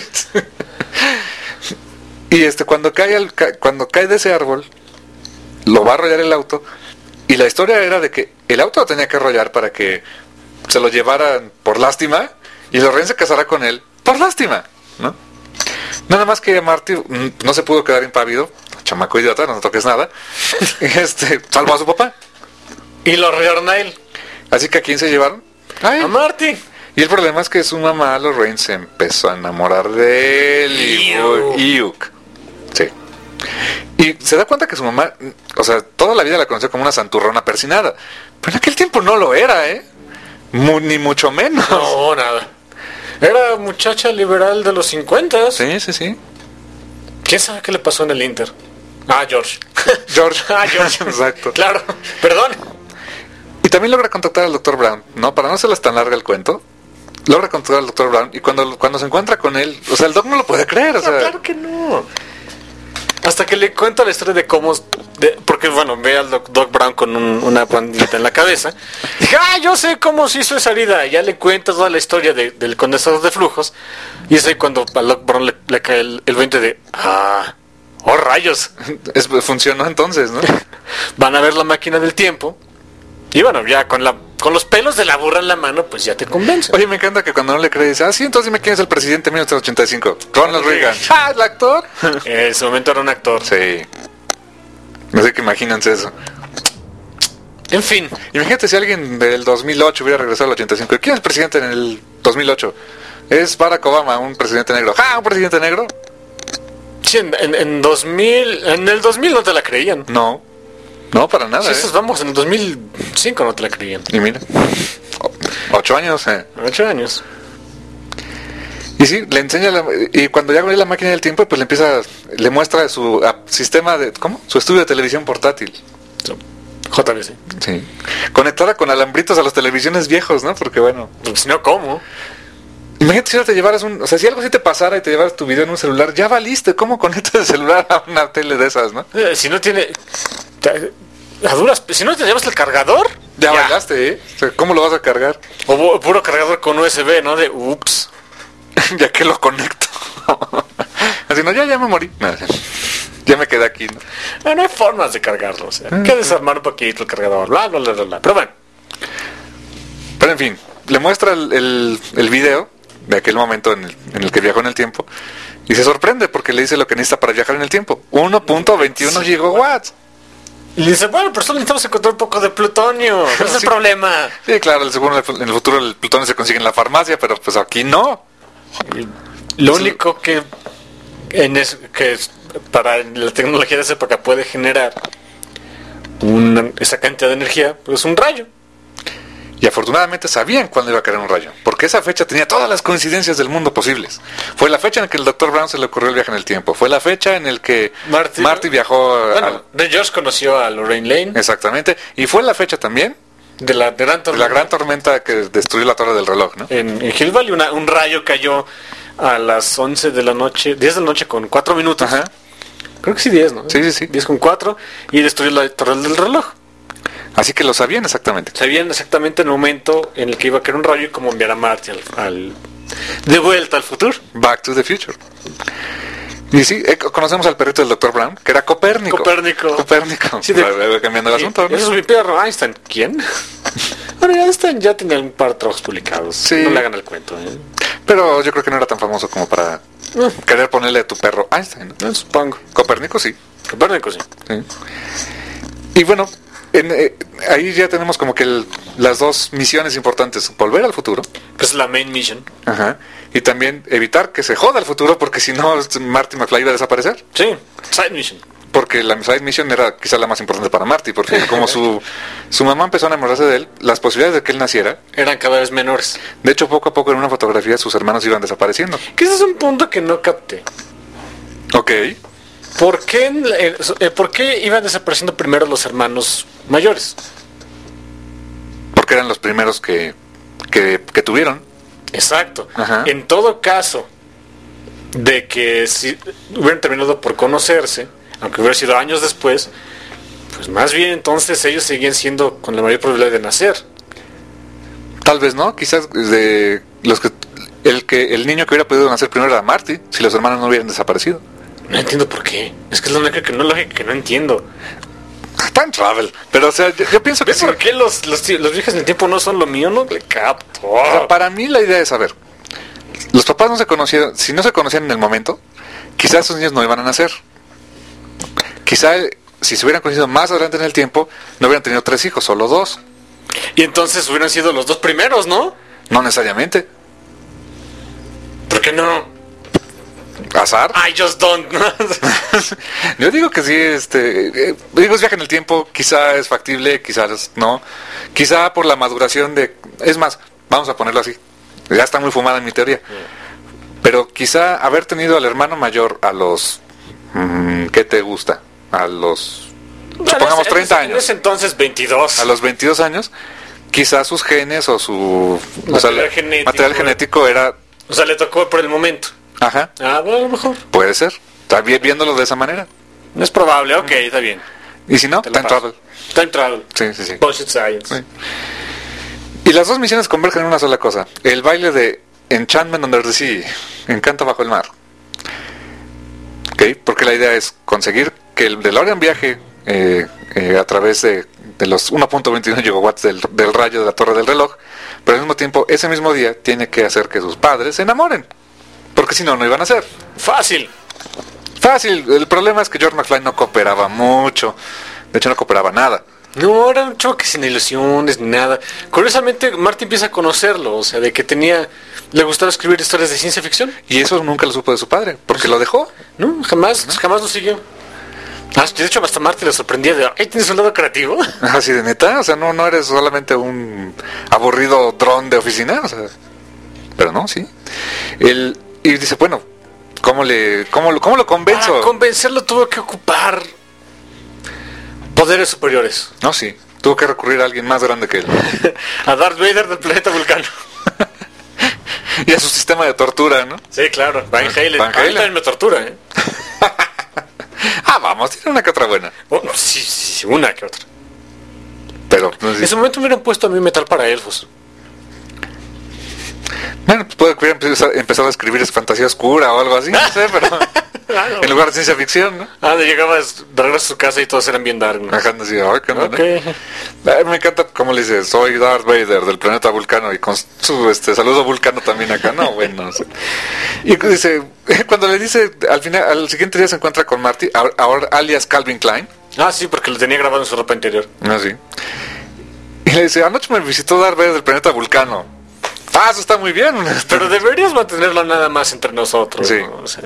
Y cuando cae de ese árbol, lo va a arrollar el auto. Y la historia era de que el auto lo tenía que arrollar para que se lo llevaran por lástima. Y Lorraine se casará con él por lástima, ¿no? Nada más que Marty no se pudo quedar impávido. Chamaco idiota, no toques nada. Salvó a su papá. Y lo arrollaron a él. Así que ¿a quién se llevaron? A Marty. Y el problema es que su mamá, Lorraine, se empezó a enamorar de él. Iuk. Sí. Y se da cuenta que su mamá, o sea, toda la vida la conoció como una santurrona persinada. Pero en aquel tiempo no lo era, ¿eh? Ni mucho menos. No, nada. Era muchacha liberal de los 50. Sí. ¿Quién sabe qué le pasó en el Inter? George. George. George. Exacto. Claro, perdón. Y también logra contactar al Dr. Brown, ¿no? Para no hacerles tan larga el cuento. Logra contactar al Dr. Brown y cuando se encuentra con él, o sea, el Doc no lo puede creer, o sea... Claro que no. Hasta que le cuenta la historia de cómo... porque, bueno, ve al Doc Brown con una pandita en la cabeza. Dije, yo sé cómo se hizo esa herida. Ya le cuenta toda la historia del condensador de flujos. Y es ahí cuando al Doc Brown le cae el 20 de... ¡oh, rayos! Funcionó entonces, ¿no? Van a ver la máquina del tiempo. Y bueno, ya con los pelos de la burra en la mano, pues ya te convence. Oye, me encanta que cuando no le crees, sí, entonces dime quién es el presidente de 1985. Ronald Reagan. ¿El actor? En ese momento era un actor. Sí. No sé qué imagínense eso. En fin. Imagínate si alguien del 2008 hubiera regresado al 85. ¿Quién es el presidente en el 2008? Es Barack Obama, un presidente negro. ¿Un presidente negro? Sí, en 2000, en el 2000 no te la creían. No, para nada. Si esos vamos, en el 2005 no te la creían. Y mira, 8 años. 8 años. Y sí, le enseña, y cuando ya abre la máquina del tiempo, pues le muestra su sistema de, ¿cómo? Su estudio de televisión portátil. JVC. Sí. Conectada con alambritos a las televisiones viejos, ¿no? Porque bueno. Pues no, ¿cómo? Imagínate si ahora te llevaras o sea, si algo así te pasara y te llevaras tu video en un celular, ya valiste. ¿Cómo conectas el celular a una tele de esas, no? Si no tiene... si no te llevas el cargador... Ya bailaste, ¿eh? O sea, ¿cómo lo vas a cargar? O puro cargador con USB, ¿no? De ups. Ya que lo conecto. Así, no, ya me morí. No, ya me quedé aquí, ¿no? No hay formas de cargarlo, o sea, hay que desarmar un poquito el cargador, bla, bla, bla, bla, bla. Pero bueno. Pero en fin, le muestra el video de aquel momento en el que viajó en el tiempo y se sorprende porque le dice lo que necesita para viajar en el tiempo. 1.21 gigawatts. Y le dice, bueno, pero solo necesitamos encontrar un poco de plutonio. No es el problema. Sí, claro, seguro en el futuro el plutonio se consigue en la farmacia, pero pues aquí no. Lo único que para la tecnología de esa época puede generar esa cantidad de energía, pues un rayo. Y afortunadamente sabían cuándo iba a caer un rayo, porque esa fecha tenía todas las coincidencias del mundo posibles. Fue la fecha en que el Dr. Brown se le ocurrió el viaje en el tiempo. Fue la fecha en el que Marty viajó... Bueno, George conoció a Lorraine Lane. Exactamente. Y fue la fecha también de la gran tormenta que destruyó la torre del reloj, ¿no? En Hill Valley un rayo cayó a las 11 de la noche, 10 de la noche con 4 minutos. Ajá. Creo que sí, 10, ¿no? Sí, sí, sí. 10 con 4 y destruyó la torre del reloj. Así que lo sabían exactamente. Sabían exactamente el momento en el que iba a caer un rayo y cómo enviar a Marty de vuelta al futuro. Back to the future. Y sí, conocemos al perrito del Dr. Brown, que era Copérnico. Sí, cambiando el asunto, ¿no? Eso es mi perro, Einstein. ¿Quién? Bueno, Einstein ya tenía un par de trabajos publicados. Sí. No le hagan el cuento, ¿eh? Pero yo creo que no era tan famoso como para querer ponerle a tu perro Einstein, ¿no? Supongo. Copérnico sí. Copérnico sí. Y bueno, ahí ya tenemos como que las dos misiones importantes. Volver al futuro. Pues la main mission. Ajá. Y también evitar que se joda el futuro, porque si no, Marty McFly iba a desaparecer. Sí, side mission. Porque la side mission era quizá la más importante para Marty, porque como su mamá empezó a enamorarse de él, las posibilidades de que él naciera eran cada vez menores. De hecho, poco a poco en una fotografía sus hermanos iban desapareciendo. Que ese es un punto que no capté. Ok. ¿Por qué iban desapareciendo primero los hermanos mayores? Porque eran los primeros que tuvieron. Exacto. Ajá. En todo caso de que si hubieran terminado por conocerse, aunque hubiera sido años después, pues más bien entonces ellos seguían siendo con la mayor probabilidad de nacer. Tal vez no, quizás de los el niño que hubiera podido nacer primero era Marty, si los hermanos no hubieran desaparecido. No entiendo por qué. Es que es la única lógica que no entiendo. Time travel. Pero o sea, yo pienso que ¿Ves por qué los viajes en el tiempo no son lo mío? No le capto. O sea, para mí la idea es saber. Los papás no se conocieron, si no se conocían en el momento, quizás sus niños no iban a nacer. Quizá si se hubieran conocido más adelante en el tiempo, no hubieran tenido 3 hijos, solo 2. Y entonces hubieran sido los 2 primeros, ¿no? No necesariamente. ¿Por qué no? ¿Azar? I just don't. Yo digo que sí, digo, es viaje en el tiempo, quizá es factible, quizás no. Quizá por la maduración es más, vamos a ponerlo así. Ya está muy fumada en mi teoría. Pero quizá haber tenido al hermano mayor a los... ¿qué te gusta? A los... supongamos 30 años. En ese entonces 22. A los 22 años, quizá sus genes o su... material genético era... O sea, le tocó por el momento. Ajá. Ah, bueno, a lo mejor. Puede ser. Está bien viéndolo de esa manera. No es probable, ok, está bien. Y si no, time travel. Time travel. Sí. Bullshit science. Sí. Y las dos misiones convergen en una sola cosa. El baile de Enchantment Under the Sea. Encanto bajo el mar. ¿Ok? Porque la idea es conseguir que el DeLorean viaje a través de los 1.21 gigawatts del rayo de la torre del reloj. Pero al mismo tiempo, ese mismo día, tiene que hacer que sus padres se enamoren. Porque si no, no iban a ser. Fácil. El problema es que George McFly no cooperaba mucho. De hecho, no cooperaba nada. No, era un choque sin ilusiones ni nada. Curiosamente, Marty empieza a conocerlo, o sea, de que le gustaba escribir historias de ciencia ficción. Y eso nunca lo supo de su padre, porque lo dejó. No, jamás lo siguió. De hecho, hasta Marty le sorprendía de, "Ay, ¿tienes un lado creativo?" Así de neta, o sea, no eres solamente un aburrido dron de oficina, o sea, pero no, sí. Y dice, bueno, ¿cómo lo convenzo? Para convencerlo tuvo que ocupar poderes superiores. No, sí, tuvo que recurrir a alguien más grande que él. A Darth Vader del planeta Vulcano. Y a su sistema de tortura, ¿no? Sí, claro, Van Halen. Van Halen. También me tortura, ¿eh? Vamos, tiene una que otra buena. Bueno, sí, una que otra. Pero, no sé. En ese momento me hubieran puesto a mí metal para elfos. Bueno, pues puede que hubiera empezado a escribir fantasía oscura o algo así, no sé, pero Claro. en lugar de ciencia ficción, ¿no? Llegabas de regreso a su casa y todos eran bien dark, ¿no? Ajá, así, ay, ¿qué onda, Ok. no? Ay, me encanta cómo le dice, soy Darth Vader del planeta Vulcano y con su saludo vulcano también acá, no, bueno. Sí. Y dice, cuando le dice, al siguiente día se encuentra con Marty, ahora alias Calvin Klein. Sí, porque lo tenía grabado en su ropa interior. Así. Y le dice, anoche me visitó Darth Vader del planeta Vulcano. Eso está muy bien. Pero deberías mantenerlo nada más entre nosotros. Sí. ¿no? O sea,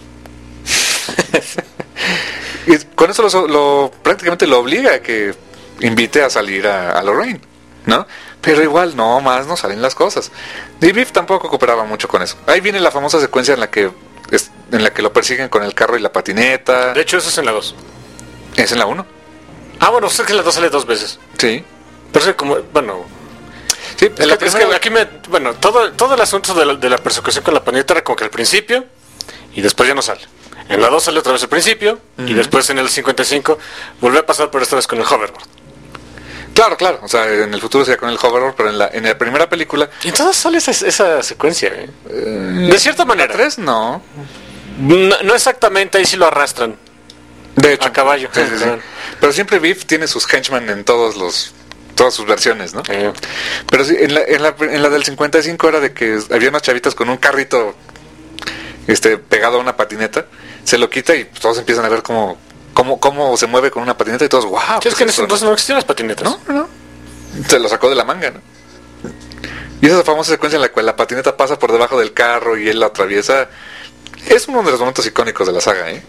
Y con eso prácticamente lo obliga a que invite a salir a Lorraine, ¿no? Pero igual no salen las cosas. Y Biff tampoco cooperaba mucho con eso. Ahí viene la famosa secuencia en la que lo persiguen con el carro y la patineta. de hecho, eso es en la 2. Es en la 1. Bueno, sé que en la 2 sale 2 veces. Sí. Pero es como, bueno... Sí, en la Es que primera- aquí todo el asunto de la persecución con la patineta era como que al principio y después ya no sale. En la 2 sale otra vez al principio y después en el 55 vuelve a pasar, pero esta vez con el hoverboard. Claro. O sea, en el futuro sería con el hoverboard, pero en la primera película... Y entonces sale esa secuencia, ¿eh? De cierta manera. 3 no. No exactamente, ahí sí lo arrastran. De hecho. A caballo. Sí. Pero siempre Biff tiene sus henchmen en todas sus versiones, ¿no? Pero sí, en la del 55 era de que había unas chavitas con un carrito pegado a una patineta, se lo quita y todos empiezan a ver cómo se mueve con una patineta y todos, wow. Sí, es que en ese entonces no existían las patinetas. No. Se lo sacó de la manga, ¿no? Y esa famosa secuencia en la cual la patineta pasa por debajo del carro y él la atraviesa, es uno de los momentos icónicos de la saga, ¿eh?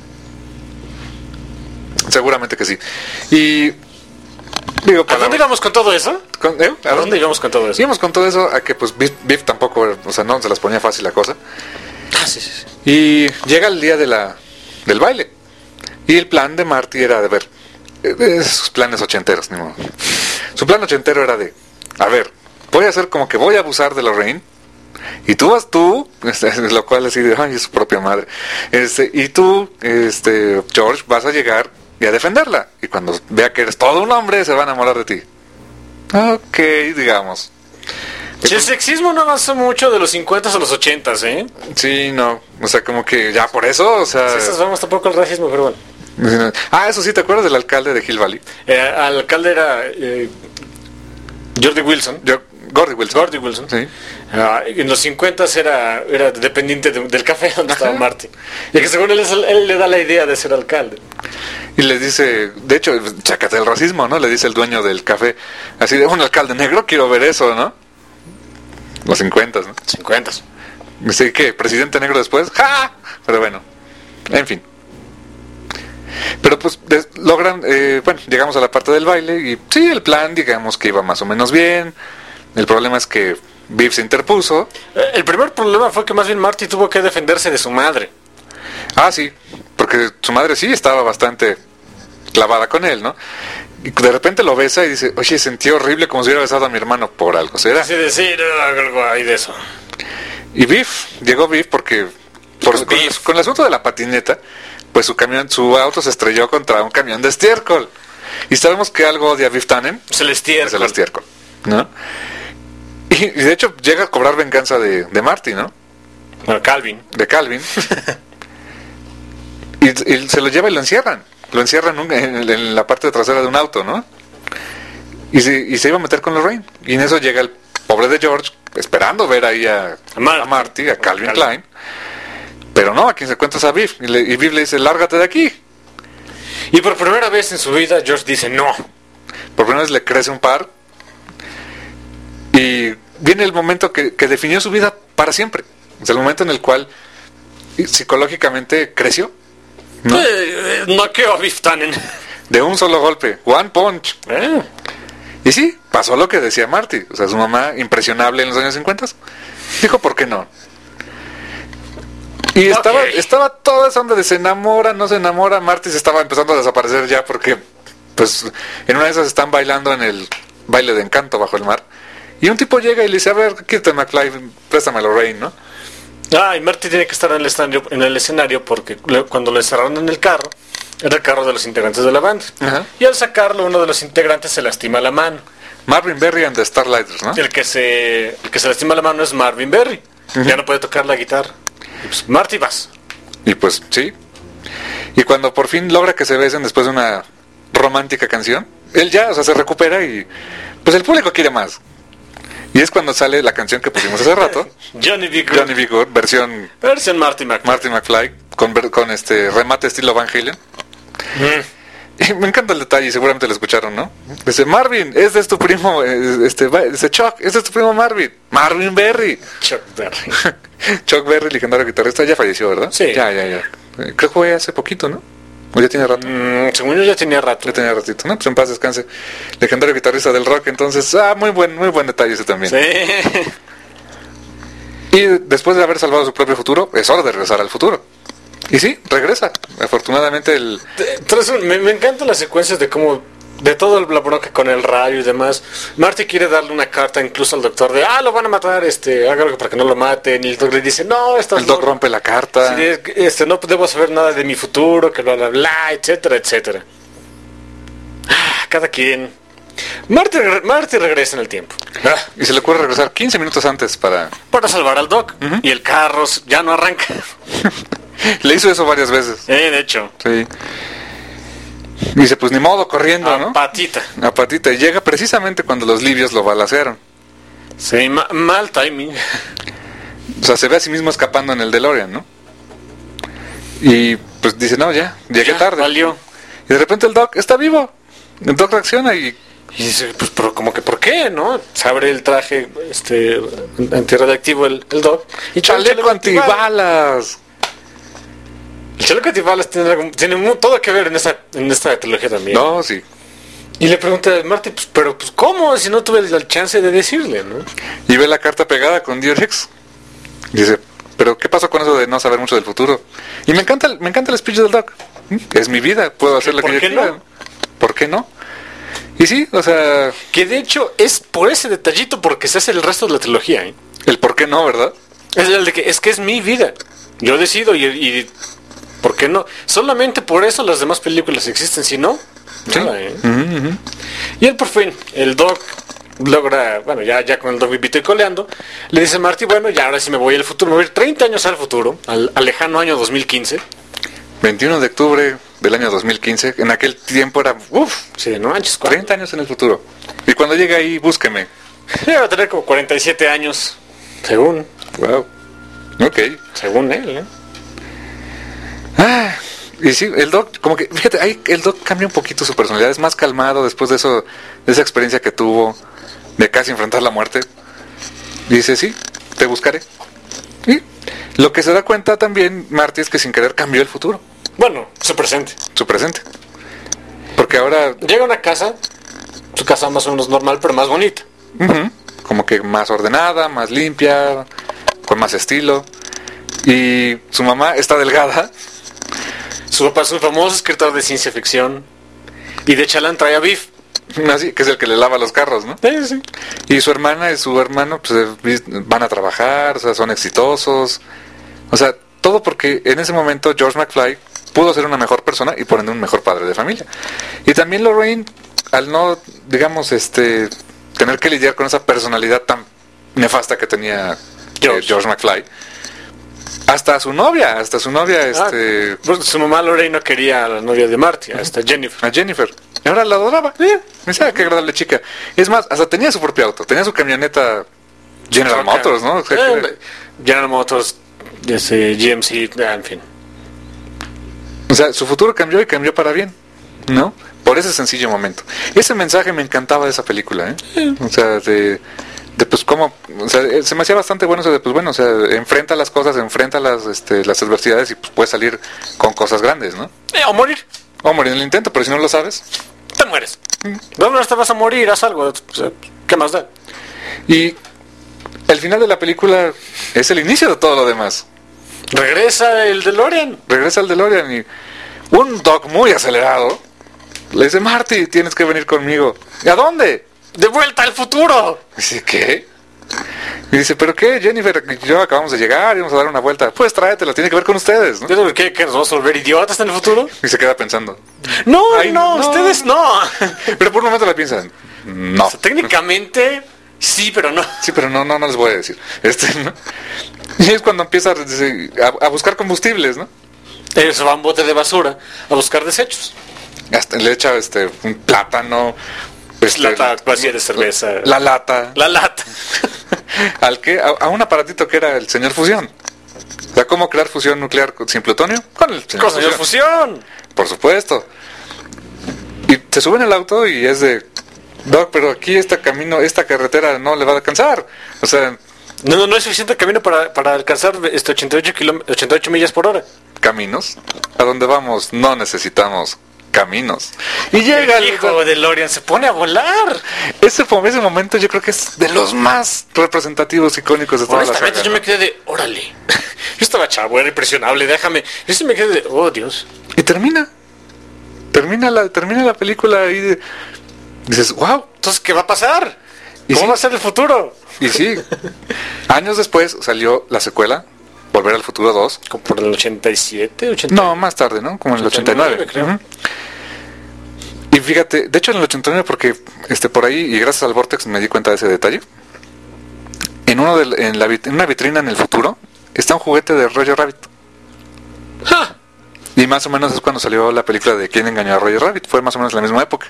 Seguramente que sí. Y digo, ¿A dónde íbamos con todo eso? ¿A dónde íbamos con todo eso? Íbamos con todo eso a que pues Biff tampoco, o sea, no se las ponía fácil la cosa. Sí. Y llega el día del baile. Y el plan de Marty era de ver esos planes ochenteros, ni modo. Su plan ochentero era de, a ver, voy a hacer como que voy a abusar de Lorraine. Y tú, lo cual así de, ay, es su propia madre. Y tú, George, vas a llegar y a defenderla. Y cuando vea que eres todo un hombre, se va a enamorar de ti. Ok, digamos. Si el sexismo no avanzó mucho de los 50 a los 80, ¿eh? Sí, no. O sea, como que ya por eso, o sea... Sí, esas vamos tampoco al racismo, pero bueno. Eso sí, ¿te acuerdas del alcalde de Hill Valley? Al alcalde era Gordy Wilson. Gordy Wilson. Gordy Wilson. Sí. En los 50 era dependiente del café donde estaba Marty. Y que según él le da la idea de ser alcalde. Y les dice, de hecho, chácate el racismo, ¿no? Le dice el dueño del café, así de, un alcalde negro, quiero ver eso, ¿no? Los 50, ¿no? 50. Dice, ¿qué? ¿Presidente negro después? ¡Ja! Pero bueno, en fin. Pero pues logran, llegamos a la parte del baile y sí, el plan, digamos que iba más o menos bien. El problema es que Biff se interpuso. El primer problema fue que más bien Marty tuvo que defenderse de su madre. Sí, porque su madre sí estaba bastante clavada con él, ¿no? Y de repente lo besa y dice, oye, sentí horrible como si hubiera besado a mi hermano, por algo será. Así decir algo ahí de eso. Y llegó Biff porque con el asunto de la patineta, pues su auto se estrelló contra un camión de estiércol. Y sabemos que algo odia Biff Tannen. Es el estiércol. Es el estiércol, ¿no? Y de hecho llega a cobrar venganza de Marty, ¿no? Bueno, Calvin. De Calvin. y se lo lleva y lo encierran. Lo encierran en la parte trasera de un auto, ¿no? Y se iba a meter con Lorraine. Y en eso llega el pobre de George, esperando ver ahí a Marty, a Calvin Klein. Pero no, a quien se encuentra es a Biff. Y Biff le dice, lárgate de aquí. Y por primera vez en su vida, George dice no. Por primera vez le crece un par. Y viene el momento que definió su vida para siempre. Es el momento en el cual psicológicamente creció. ¿No? Noqueó a Biff Tannen. De un solo golpe. One punch. Y sí, pasó lo que decía Marty. O sea, su mamá, impresionable en los años 50, dijo, ¿por qué no? Y estaba toda esa onda de se enamora, no se enamora. Marty se estaba empezando a desaparecer ya porque, pues, en una de esas están bailando en el baile de encanto bajo el mar. Y un tipo llega y le dice, a ver, quítate McFly, préstamelo, Rain, ¿no? Y Marty tiene que estar en el escenario porque cuando lo encerraron en el carro, era el carro de los integrantes de la banda. Ajá. Y al sacarlo, uno de los integrantes se lastima la mano. Marvin Berry and the Starlighters, ¿no? El que se lastima la mano es Marvin Berry. Ya no puede tocar la guitarra. Y pues, Marty, vas. Y pues, sí. Y cuando por fin logra que se besen después de una romántica canción, él ya, o sea, se recupera y pues el público quiere más. Y es cuando sale la canción que pusimos hace rato, Johnny B. Good. Johnny B. Good, versión Marty McFly. Marty McFly, con este remate estilo Van Halen. Y me encanta el detalle, y seguramente lo escucharon, ¿no? Dice, Marvin, este es tu primo, dice, Chuck, este es tu primo Marvin Berry. Chuck Berry. Chuck Berry, legendario guitarrista, ya falleció, ¿verdad? Sí. Ya. Creo que fue hace poquito, ¿no? ¿O ya tiene rato? Según yo ya tenía rato. Ya tenía ratito, ¿no? Pues en paz descanse. Legendario guitarrista del rock, entonces, muy buen detalle ese también. Sí. Y después de haber salvado su propio futuro, es hora de regresar al futuro. Y sí, regresa. Afortunadamente me encantan las secuencias de cómo, de todo la bronca con el rayo y demás. Marty quiere darle una carta incluso al doctor de, lo van a matar, haga algo para que no lo maten. Y el doctor le dice, no, el doc rompe la carta. Sí, no debo saber nada de mi futuro, que bla, bla, bla, etcétera, etcétera. Cada quien. Marty regresa en el tiempo. Y se le ocurre regresar 15 minutos antes para salvar al doc. Y el carro ya no arranca. Le hizo eso varias veces. De hecho. Sí. Dice, pues ni modo, corriendo, ¿no? A patita. Y llega precisamente cuando los libios lo balacearon. Sí, mal timing. O sea, se ve a sí mismo escapando en el DeLorean, ¿no? Y pues dice, no, ya, llegué tarde. Valió. Y de repente el Doc está vivo. El Doc reacciona y dice, pues, pero como que, ¿por qué, no? Se abre el traje antirradiactivo el Doc. Y chaleco antibalas. El chaleco antibalas tiene todo que ver en esta trilogía también. No, sí. Y le pregunta a Marty, pero ¿cómo? Si no tuve la chance de decirle, ¿no? Y ve la carta pegada con Dear Ex. Dice, pero ¿qué pasó con eso de no saber mucho del futuro? Y me encanta el speech del Doc. Es mi vida, puedo hacer lo que yo quiera. ¿Por qué no? Y sí, o sea... Que de hecho es por ese detallito porque se hace el resto de la trilogía, ¿eh? El por qué no, ¿verdad? Es el de que es mi vida. Yo decido y ¿por qué no? Solamente por eso las demás películas existen, si no... Sí. Nada, ¿eh? Y él por fin, el Doc logra, bueno, ya con el Doc vivito y coleando, le dice a Marty, bueno, ya ahora sí me voy al futuro, me voy a ir 30 años al futuro, al lejano año 2015. 21 de octubre del año 2015, en aquel tiempo era, sí, no manches, 30 años en el futuro. Y cuando llegue ahí, búsqueme. Va a tener como 47 años, según. Wow. Ok. Según él, ¿eh? Y sí, el Doc, como que, fíjate, ahí el Doc cambia un poquito su personalidad, es más calmado después de eso, de esa experiencia que tuvo, de casi enfrentar la muerte. Y dice, sí, te buscaré. Y lo que se da cuenta también Marty es que sin querer cambió el futuro. Bueno, su presente. Su presente. Porque ahora... Llega a una casa, su casa más o menos normal, pero más bonita. Como que más ordenada, más limpia, con más estilo. Y su mamá está delgada. Su papá es un famoso escritor de ciencia ficción. Y de chalán trae a Biff. Así, que es el que le lava los carros, ¿no? Sí. Y su hermana y su hermano pues, van a trabajar, o sea, son exitosos. O sea, todo porque en ese momento George McFly pudo ser una mejor persona y por ende un mejor padre de familia. Y también Lorraine, al no, digamos, tener que lidiar con esa personalidad tan nefasta que tenía George McFly, hasta su novia, pues su mamá Lorraine no quería a la novia de Marty, hasta Jennifer. A Jennifer. Y ahora la adoraba. Me decía, qué agradable chica. Es más, hasta tenía su propio auto, tenía su camioneta General Motors, ¿no? O sea, General Motors, GMC, en fin. O sea, su futuro cambió y cambió para bien, ¿no? por ese sencillo momento. Ese mensaje me encantaba de esa película, o sea, de pues cómo, o sea, se me hacía bastante bueno eso de pues bueno, o sea, enfrenta las cosas, enfrenta las adversidades y pues puedes salir con cosas grandes, ¿no? O morir. O morir en el intento, pero si no lo sabes. Te mueres. ¿Dónde te vas a morir? Haz algo. O sea, ¿qué más da? Y el final de la película es el inicio de todo lo demás. Regresa el DeLorean. Regresa el DeLorean y un Doc muy acelerado le dice, Marty, tienes que venir conmigo. ¿Y a dónde? ¡De vuelta al futuro! Dice, ¿qué? Y dice, ¿pero qué? Jennifer y yo acabamos de llegar y vamos a dar una vuelta. Pues tráetelo, tiene que ver con ustedes, ¿no? ¿Qué? ¿Nos vamos a volver idiotas en el futuro? Y se queda pensando. No, Ay, no, ustedes no. Pero por un momento la piensan, no. O sea, técnicamente, sí, pero no. Sí, pero no les voy a decir. ¿No? Y es cuando empieza a buscar combustibles, ¿no? Se va a un bote de basura a buscar desechos. Hasta le echa un plátano, Lata vacía de cerveza. La lata. A un aparatito que era el señor fusión. O sea, ¿cómo crear fusión nuclear sin plutonio? Con el señor fusión. Por supuesto. Y se suben al auto y es de, Doc, pero aquí esta carretera no le va a alcanzar. O sea, no es suficiente camino para alcanzar 88 millas por hora. Caminos. A donde vamos no necesitamos caminos. Y llega el hijo de DeLorean, se pone a volar. Ese momento yo creo que es de los más representativos, icónicos de toda la saga. Yo me quedé de, órale. Yo estaba chavo, era impresionable, déjame. Yo sí me quedé de, oh Dios. Y termina la película y dices, wow. Entonces, ¿qué va a pasar? ¿Cómo va a ser el futuro? Y sí, años después salió la secuela, Volver al Futuro 2. ¿Como por el 87? 80? No, más tarde, ¿no? Como en el 89. Creo. Uh-huh. Y fíjate, de hecho en el 89, porque por ahí, y gracias al Vortex me di cuenta de ese detalle, en una vitrina en el futuro está un juguete de Roger Rabbit. ¡Ja! Y más o menos es cuando salió la película de ¿Quién engañó a Roger Rabbit? Fue más o menos en la misma época.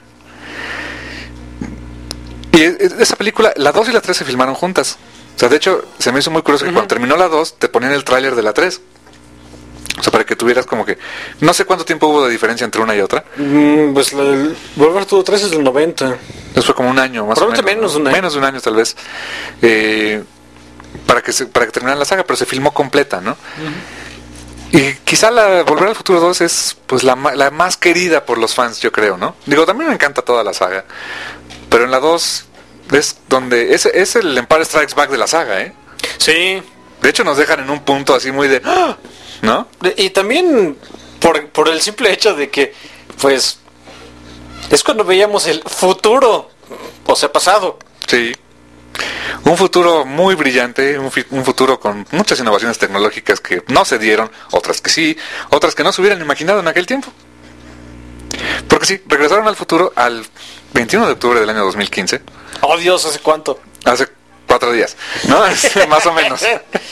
Y esa película, la 2 y la 3 se filmaron juntas. O sea, de hecho, se me hizo muy curioso que cuando terminó la 2, te ponían el tráiler de la 3. O sea, para que tuvieras como que... No sé cuánto tiempo hubo de diferencia entre una y otra. Pues la del Volver al Futuro 3 es del 90. Eso fue como un año, más o menos. Menos de un año. Menos de un año, tal vez. Para que terminara la saga, pero se filmó completa, ¿no? Uh-huh. Y quizá la Volver al Futuro 2 es pues la más querida por los fans, yo creo, ¿no? Digo, también me encanta toda la saga. Pero en la 2 es donde... Es el Empire Strikes Back de la saga, ¿eh? Sí. De hecho nos dejan en un punto así muy de... ¡Ah! ¿No? Y también por el simple hecho de que, pues, es cuando veíamos el futuro, o sea, pasado. Sí. Un futuro muy brillante, un futuro con muchas innovaciones tecnológicas que no se dieron, otras que sí, otras que no se hubieran imaginado en aquel tiempo. Porque sí, regresaron al futuro al 21 de octubre del año 2015. Oh Dios, ¿hace cuánto? Hace 4 días, ¿no? Más o menos.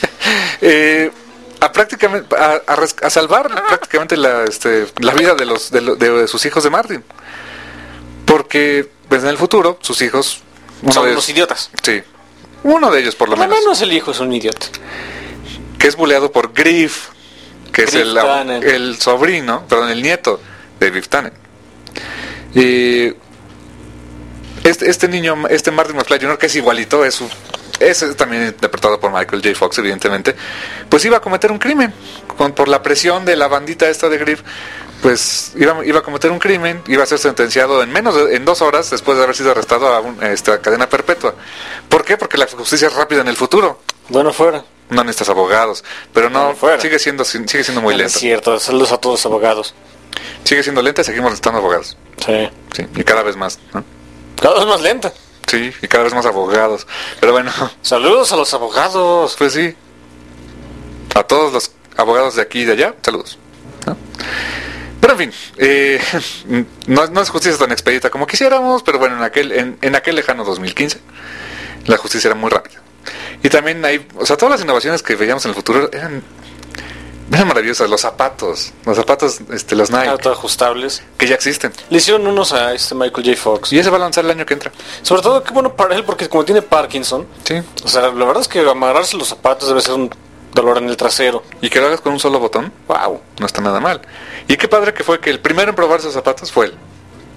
A salvar prácticamente la vida de sus hijos de Martin. Porque pues, en el futuro, sus hijos... Son los idiotas. Sí. Uno de ellos, por lo menos. menos el hijo es un idiota. Que es buleado por Griff, que es el sobrino, perdón, el nieto de Biff Tannen. Y este niño, Martin McFly Jr., que es igualito, es también interpretado por Michael J. Fox, evidentemente, pues iba a cometer un crimen. Por la presión de la bandita esta de Griff, pues iba a cometer un crimen, iba a ser sentenciado en 2 horas después de haber sido arrestado a cadena perpetua. ¿Por qué? Porque la justicia es rápida en el futuro. Bueno, fuera. No necesitas abogados, pero no, sigue siendo muy lento. Es cierto, saludos a todos los abogados. Sigue siendo lenta y seguimos necesitando abogados. Sí. Y cada vez más, ¿no? Cada vez más lenta. Sí, y cada vez más abogados. Pero bueno. Saludos a los abogados. Pues sí. A todos los abogados de aquí y de allá, saludos, ¿no? Pero en fin, no es justicia tan expedita como quisiéramos, pero bueno, en aquel lejano 2015 la justicia era muy rápida. Y también todas las innovaciones que veíamos en el futuro eran maravillosas. Los zapatos, los Nike, autoajustables, que ya existen. Le hicieron unos a Michael J. Fox. Y ese va a lanzar el año que entra. Sobre todo, qué bueno para él, porque como tiene Parkinson, sí. O sea, la verdad es que amarrarse los zapatos debe ser un dolor en el trasero. Y que lo hagas con un solo botón, wow, no está nada mal. Y qué padre que fue que el primero en probar esos zapatos fue él.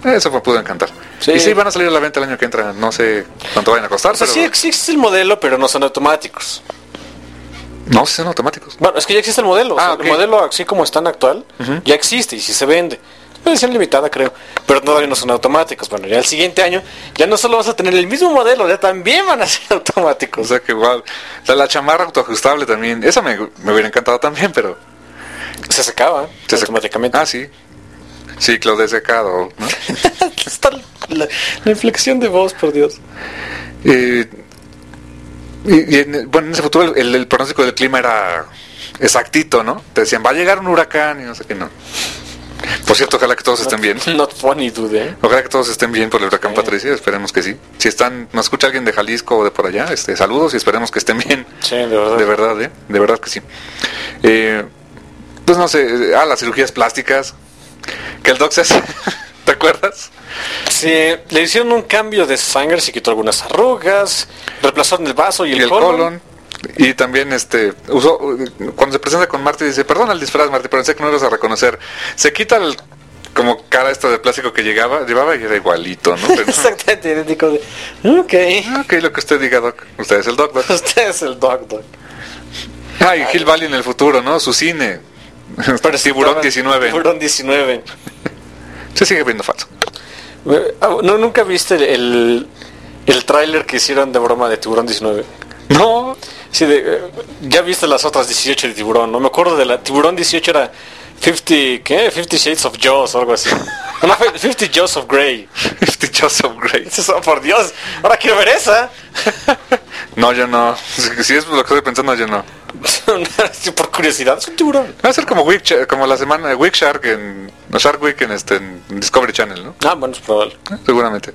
Eso me pudo encantar. Sí. Y sí, van a salir a la venta el año que entra. No sé cuánto vayan a costar, O sea, pero... sí existe el modelo, pero no son automáticos. No, sí son automáticos. Bueno, es que ya existe el modelo. O sea, ok. el modelo así como está en actual, ya existe y sí se vende. Es edición limitada, creo. Pero todavía no son automáticos. Bueno, ya el siguiente año ya no solo vas a tener el mismo modelo, ya también van a ser O automáticos. sea que igual. O sea, la chamarra autoajustable también. Esa me hubiera encantado también, pero... Se secaba se automáticamente. Ah, sí. Ciclo de secado, ¿no? Está la inflexión de voz, por Dios. Bueno, en ese futuro el pronóstico del clima era exactito, ¿no? Te decían, va a llegar un huracán y no sé qué, no. Por cierto, ojalá que todos estén bien. Not funny, dude, ¿eh? Ojalá que todos estén bien por el huracán Patricia, esperemos que sí. Si están, nos escucha alguien de Jalisco o de por allá, saludos y esperemos que estén bien. Sí, de verdad. De verdad que sí. Pues no sé, las cirugías plásticas, que el doc se hace, ¿te acuerdas? Sí, le hicieron un cambio de sangre, se quitó algunas arrugas, reemplazaron el vaso y el colon. Y también usó, cuando se presenta con Marty dice, perdona el disfraz, Marty, pero pensé que no lo ibas a reconocer. Se quita como cara esta de plástico que llevaba y era igualito, ¿no? Pero, Exactamente, idéntico de... ok, lo que usted diga, Doc. Usted es el Doc. Usted es el Doc. Y Hill Valley en el futuro, ¿no? Su cine. Tiburón 19. Tiburón 19. Se sigue viendo falso. ¿No, nunca viste el tráiler que hicieron de broma de Tiburón 19? No. Sí, ya viste las otras 18 de Tiburón. No me acuerdo de la Tiburón 18 era 50 Shades of Jaws o algo así. No, 50 Jaws of Grey. 50 Jaws of Grey. Eso, por Dios, ahora quiero ver esa. No, yo no. Si es lo que estoy pensando, yo no. Por curiosidad, es un tiburón. Va a ser como como la semana de Week Shark en Shark Week en Discovery Channel, ¿no? Ah, bueno, es probable. Seguramente.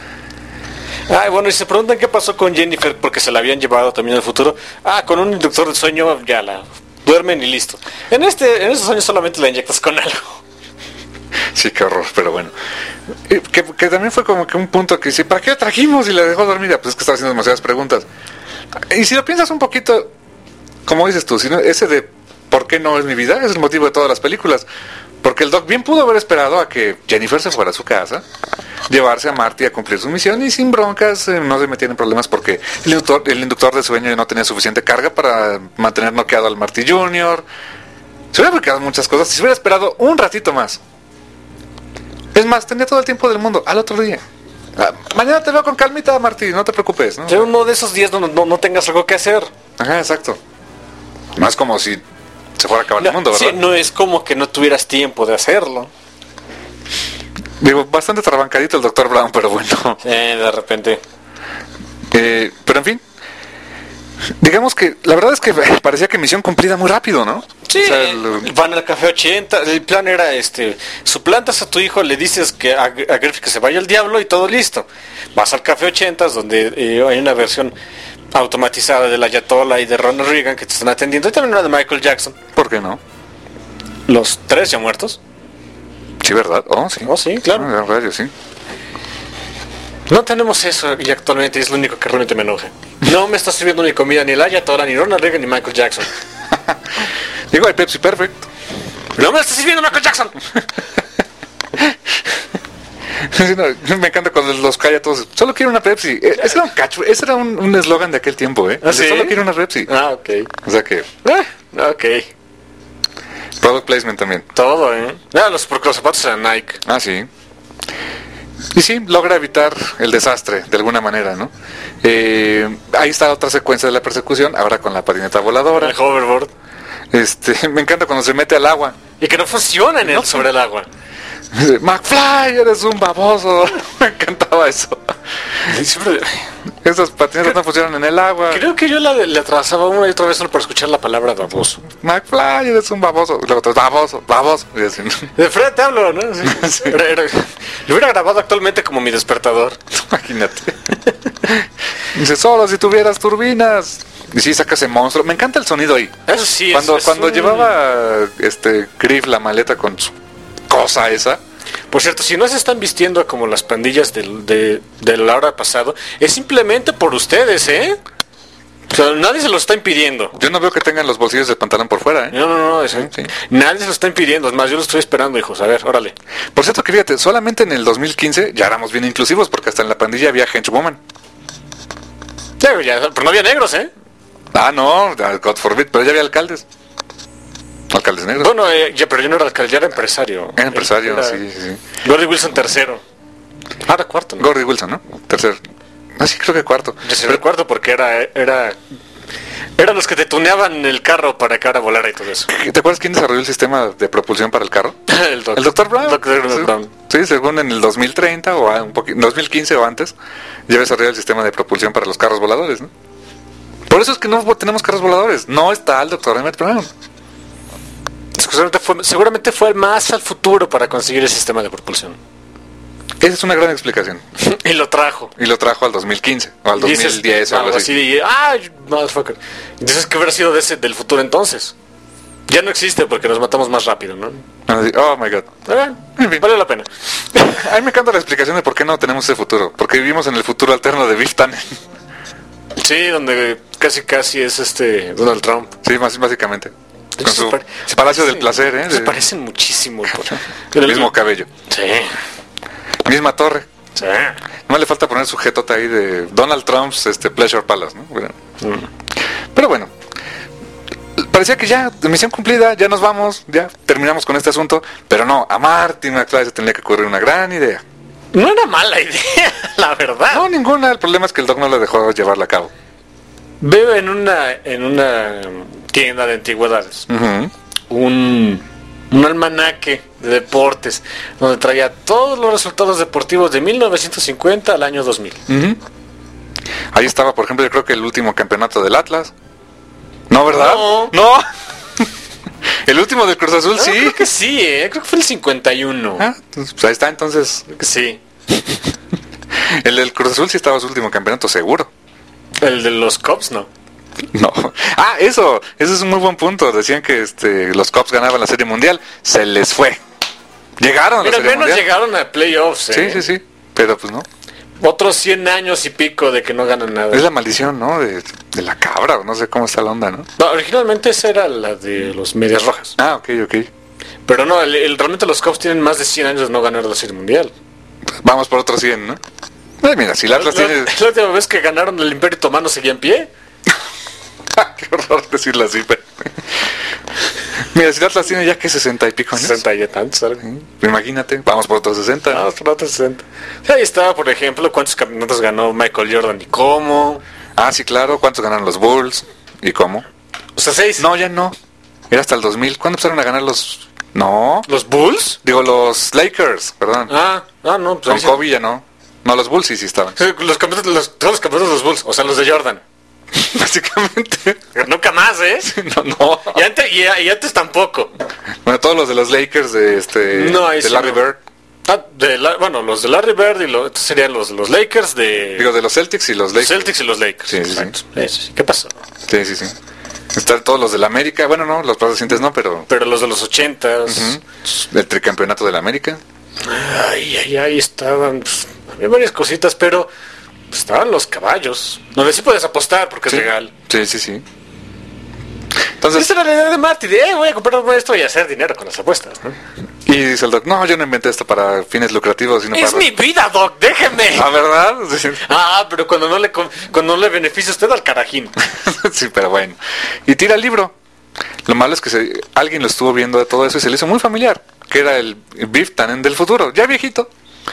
Ay, bueno, y se preguntan qué pasó con Jennifer porque se la habían llevado también al futuro. Con un inductor de sueño ya la duermen y listo. En esos años solamente la inyectas con algo. Sí, qué horror, pero bueno. Que también fue como que un punto que dice, ¿para qué la trajimos? Y la dejó dormida. Pues es que estaba haciendo demasiadas preguntas. Y si lo piensas un poquito, como dices tú, ese de ¿por qué no es mi vida? Es el motivo de todas las películas. Porque el Doc bien pudo haber esperado a que Jennifer se fuera a su casa, llevarse a Marty a cumplir su misión y sin broncas no se metían en problemas porque el inductor de sueño no tenía suficiente carga para mantener noqueado al Marty Jr. Se hubiera quedado muchas cosas si se hubiera esperado un ratito más. Es más, tenía todo el tiempo del mundo al otro día. Mañana te veo con calmita, Marty, no te preocupes, ¿no? Ya uno de esos días no tengas algo que hacer. Ajá, exacto. No es como si se fuera a acabar el mundo, ¿verdad? Sí, no es como que no tuvieras tiempo de hacerlo. Digo, bastante trabancadito el Dr. Brown, pero bueno. De repente. Pero en fin, digamos que la verdad es que parecía que misión cumplida muy rápido, ¿no? Sí, O sea, van al café 80. El plan era suplantas a tu hijo, le dices que a Griffith que se vaya al diablo y todo listo. Vas al café 80 donde hay una versión automatizada de la Ayatollah y de Ronald Reagan que te están atendiendo, y también una de Michael Jackson. ¿Por qué no? Los tres ya muertos. Sí, ¿verdad? Oh, sí. Oh, sí, claro. En radio, sí. No tenemos eso y actualmente es lo único que realmente me enoja. No me está sirviendo ni comida ni la Ayatollah, ni Ronald Reagan, ni Michael Jackson. Digo, hay Pepsi Perfect. No me está sirviendo Michael Jackson. Sí, no, me encanta cuando los calla a todos. Solo quiero una Pepsi. Ese era un catchphrase, ese era un eslogan de aquel tiempo, ¿eh? ¿Ah, sí? Solo quiero una Pepsi. Ok. O sea que... Ok. Product placement también. Todo, porque los zapatos eran Nike. Ah, sí. Y sí, logra evitar el desastre de alguna manera, ¿no? Ahí está otra secuencia de la persecución, ahora con la patineta voladora. El hoverboard. Me encanta cuando se mete al agua. Y que no funciona sobre el agua. McFly, eres un baboso. Me encantaba eso. Siempre... Esas patinetas no funcionan en el agua. Creo que yo le atrasaba una y otra vez solo para escuchar la palabra baboso. McFly, eres un baboso. Y luego otro, baboso. Y así, ¿no? De frente hablo, ¿no? Sí. Sí. Lo hubiera grabado actualmente como mi despertador. Imagínate. Dice, solo si tuvieras turbinas. Y sí, saca ese monstruo. Me encanta el sonido ahí. Eso sí. Cuando llevaba Griff la maleta con su cosa esa. Por cierto, si no se están vistiendo como las pandillas de la hora pasado, es simplemente por ustedes, ¿eh? O sea, nadie se lo está impidiendo. Yo no veo que tengan los bolsillos del pantalón por fuera, ¿eh? No, Sí. nadie se lo está impidiendo. Es más, yo lo estoy esperando, hijos. A ver, órale. Por cierto, que fíjate, solamente en el 2015 ya éramos bien inclusivos, porque hasta en la pandilla había henchwoman. Ya, pero no había negros, ¿eh? Ah, no, God forbid, pero ya había alcaldes. Alcaldes negros. Bueno, pero yo no era alcalde, ya era empresario. Era empresario, Era sí. Gordie Wilson tercero. Ah, era cuarto, ¿no? Gordie Wilson, ¿no? Tercer. Ah, sí, creo que cuarto. Yo sí recuerdo porque eran los que te tuneaban el carro para que ahora volara y todo eso. ¿Te acuerdas quién desarrolló el sistema de propulsión para el carro? El doctor. El Dr. Brown. Dr. Sí. Brown. Sí, según en el 2030 o un 2015 o antes, ya desarrolló el sistema de propulsión para los carros voladores, ¿no? Por eso es que no tenemos carros voladores. No está el Dr. Emmett Brown. Seguramente fue el más al futuro para conseguir el sistema de propulsión. Esa es una gran explicación. Y lo trajo. Y lo trajo al 2015 o al 2010 o algo así. Motherfucker. Entonces, ¿qué hubiera sido del futuro entonces? Ya no existe porque nos matamos más rápido, ¿no? Así, oh my god. En fin. Vale la pena. A mí me encanta la explicación de por qué no tenemos ese futuro. Porque vivimos en el futuro alterno de Biff Tannen. Sí, donde casi es Donald Trump. Sí, básicamente. Con Se su pare- palacio sí, del placer, ¿eh? Se parecen muchísimo. El mismo cabello. Sí. Misma torre. Sí. No le falta poner su jetota ahí de Donald Trump's Pleasure Palace, ¿no? Bueno. Pero bueno, parecía que ya, misión cumplida, ya nos vamos, ya terminamos con este asunto, pero no, a Martin McFly se tendría que ocurrir una gran idea. No era mala idea, la verdad. No, ninguna, el problema es que el Doc no le dejó llevarla a cabo. Veo en una tienda de antigüedades Ujú. un almanaque de deportes donde traía todos los resultados deportivos de 1950 al año 2000. Ujú. Ahí estaba, por ejemplo, yo creo que el último campeonato del Atlas. ¿No, verdad? No. El último del Cruz Azul, No, sí. creo que sí, creo que fue el 51. Ah, pues ahí está, entonces. Creo que sí. El del Cruz Azul sí estaba su último campeonato, seguro. El de los Cubs, no. No. Ah, eso es un muy buen punto. Decían que los Cubs ganaban la Serie Mundial. Se les fue. Llegaron a la Pero al Serie menos Mundial. llegaron a playoffs. Sí. Pero pues no. Otros 100 años y pico de que no ganan nada. Es la maldición, ¿no? De la cabra, o no sé cómo está la onda, ¿no? No, originalmente esa era la de los Medias Rojas. Ah, ok. Pero no, realmente los Cubs tienen más de 100 años de no ganar la Serie Mundial. Vamos por otros 100, ¿no? Ay, mira, si el Atlas tiene... La última vez que ganaron el Imperio Otomano seguía en pie. Qué horror decirlo así, pero... Mira, si el Atlas tiene ya que 60 y pico años. 60 y tantos, algo. Imagínate, vamos por otros 60. Ah, por otros 60. Ahí estaba, por ejemplo, cuántos campeonatos ganó Michael Jordan y cómo. Ah, sí, claro. ¿Cuántos ganaron los Bulls? ¿Y cómo? O sea, 6. No, ya no. Era hasta el 2000. ¿Cuándo empezaron a ganar los...? No. ¿Los Bulls? Digo, los Lakers, perdón. No, pues Con ahí sí. Kobe ya no. No, los Bulls sí estaban. Sí, todos los campeonatos de los Bulls, o sea, los de Jordan. Básicamente. Nunca más, ¿eh? No. Y antes tampoco. Bueno, todos los de los Lakers de No, ahí de sí Larry no. Bird. Bueno, los de Larry Bird y estos serían los Lakers de Digo, de los Celtics y los Lakers. Celtics y los Lakers. Sí. Exacto. Sí. ¿Qué pasó? Sí. Están todos los de la América. Bueno, no, los más recientes no, pero... Pero los de los 80s. El tricampeonato de la América. Ahí estaban. Pues, había varias cositas, pero pues, estaban los caballos. Donde sí puedes apostar porque Sí. es legal. Sí. Entonces, Esa era la idea de Marty, voy a comprarme esto y hacer dinero con las apuestas, ¿no? y dice el Doc, no, yo no inventé esto para fines lucrativos, sino Es para... mi vida, Doc, déjeme. Ah, ¿verdad? Sí. Pero cuando no le beneficia usted al carajín. Sí, pero bueno. Y tira el libro. Lo malo es que alguien lo estuvo viendo de todo eso y se le hizo muy familiar, que era el Biff Tannen del futuro, ya viejito.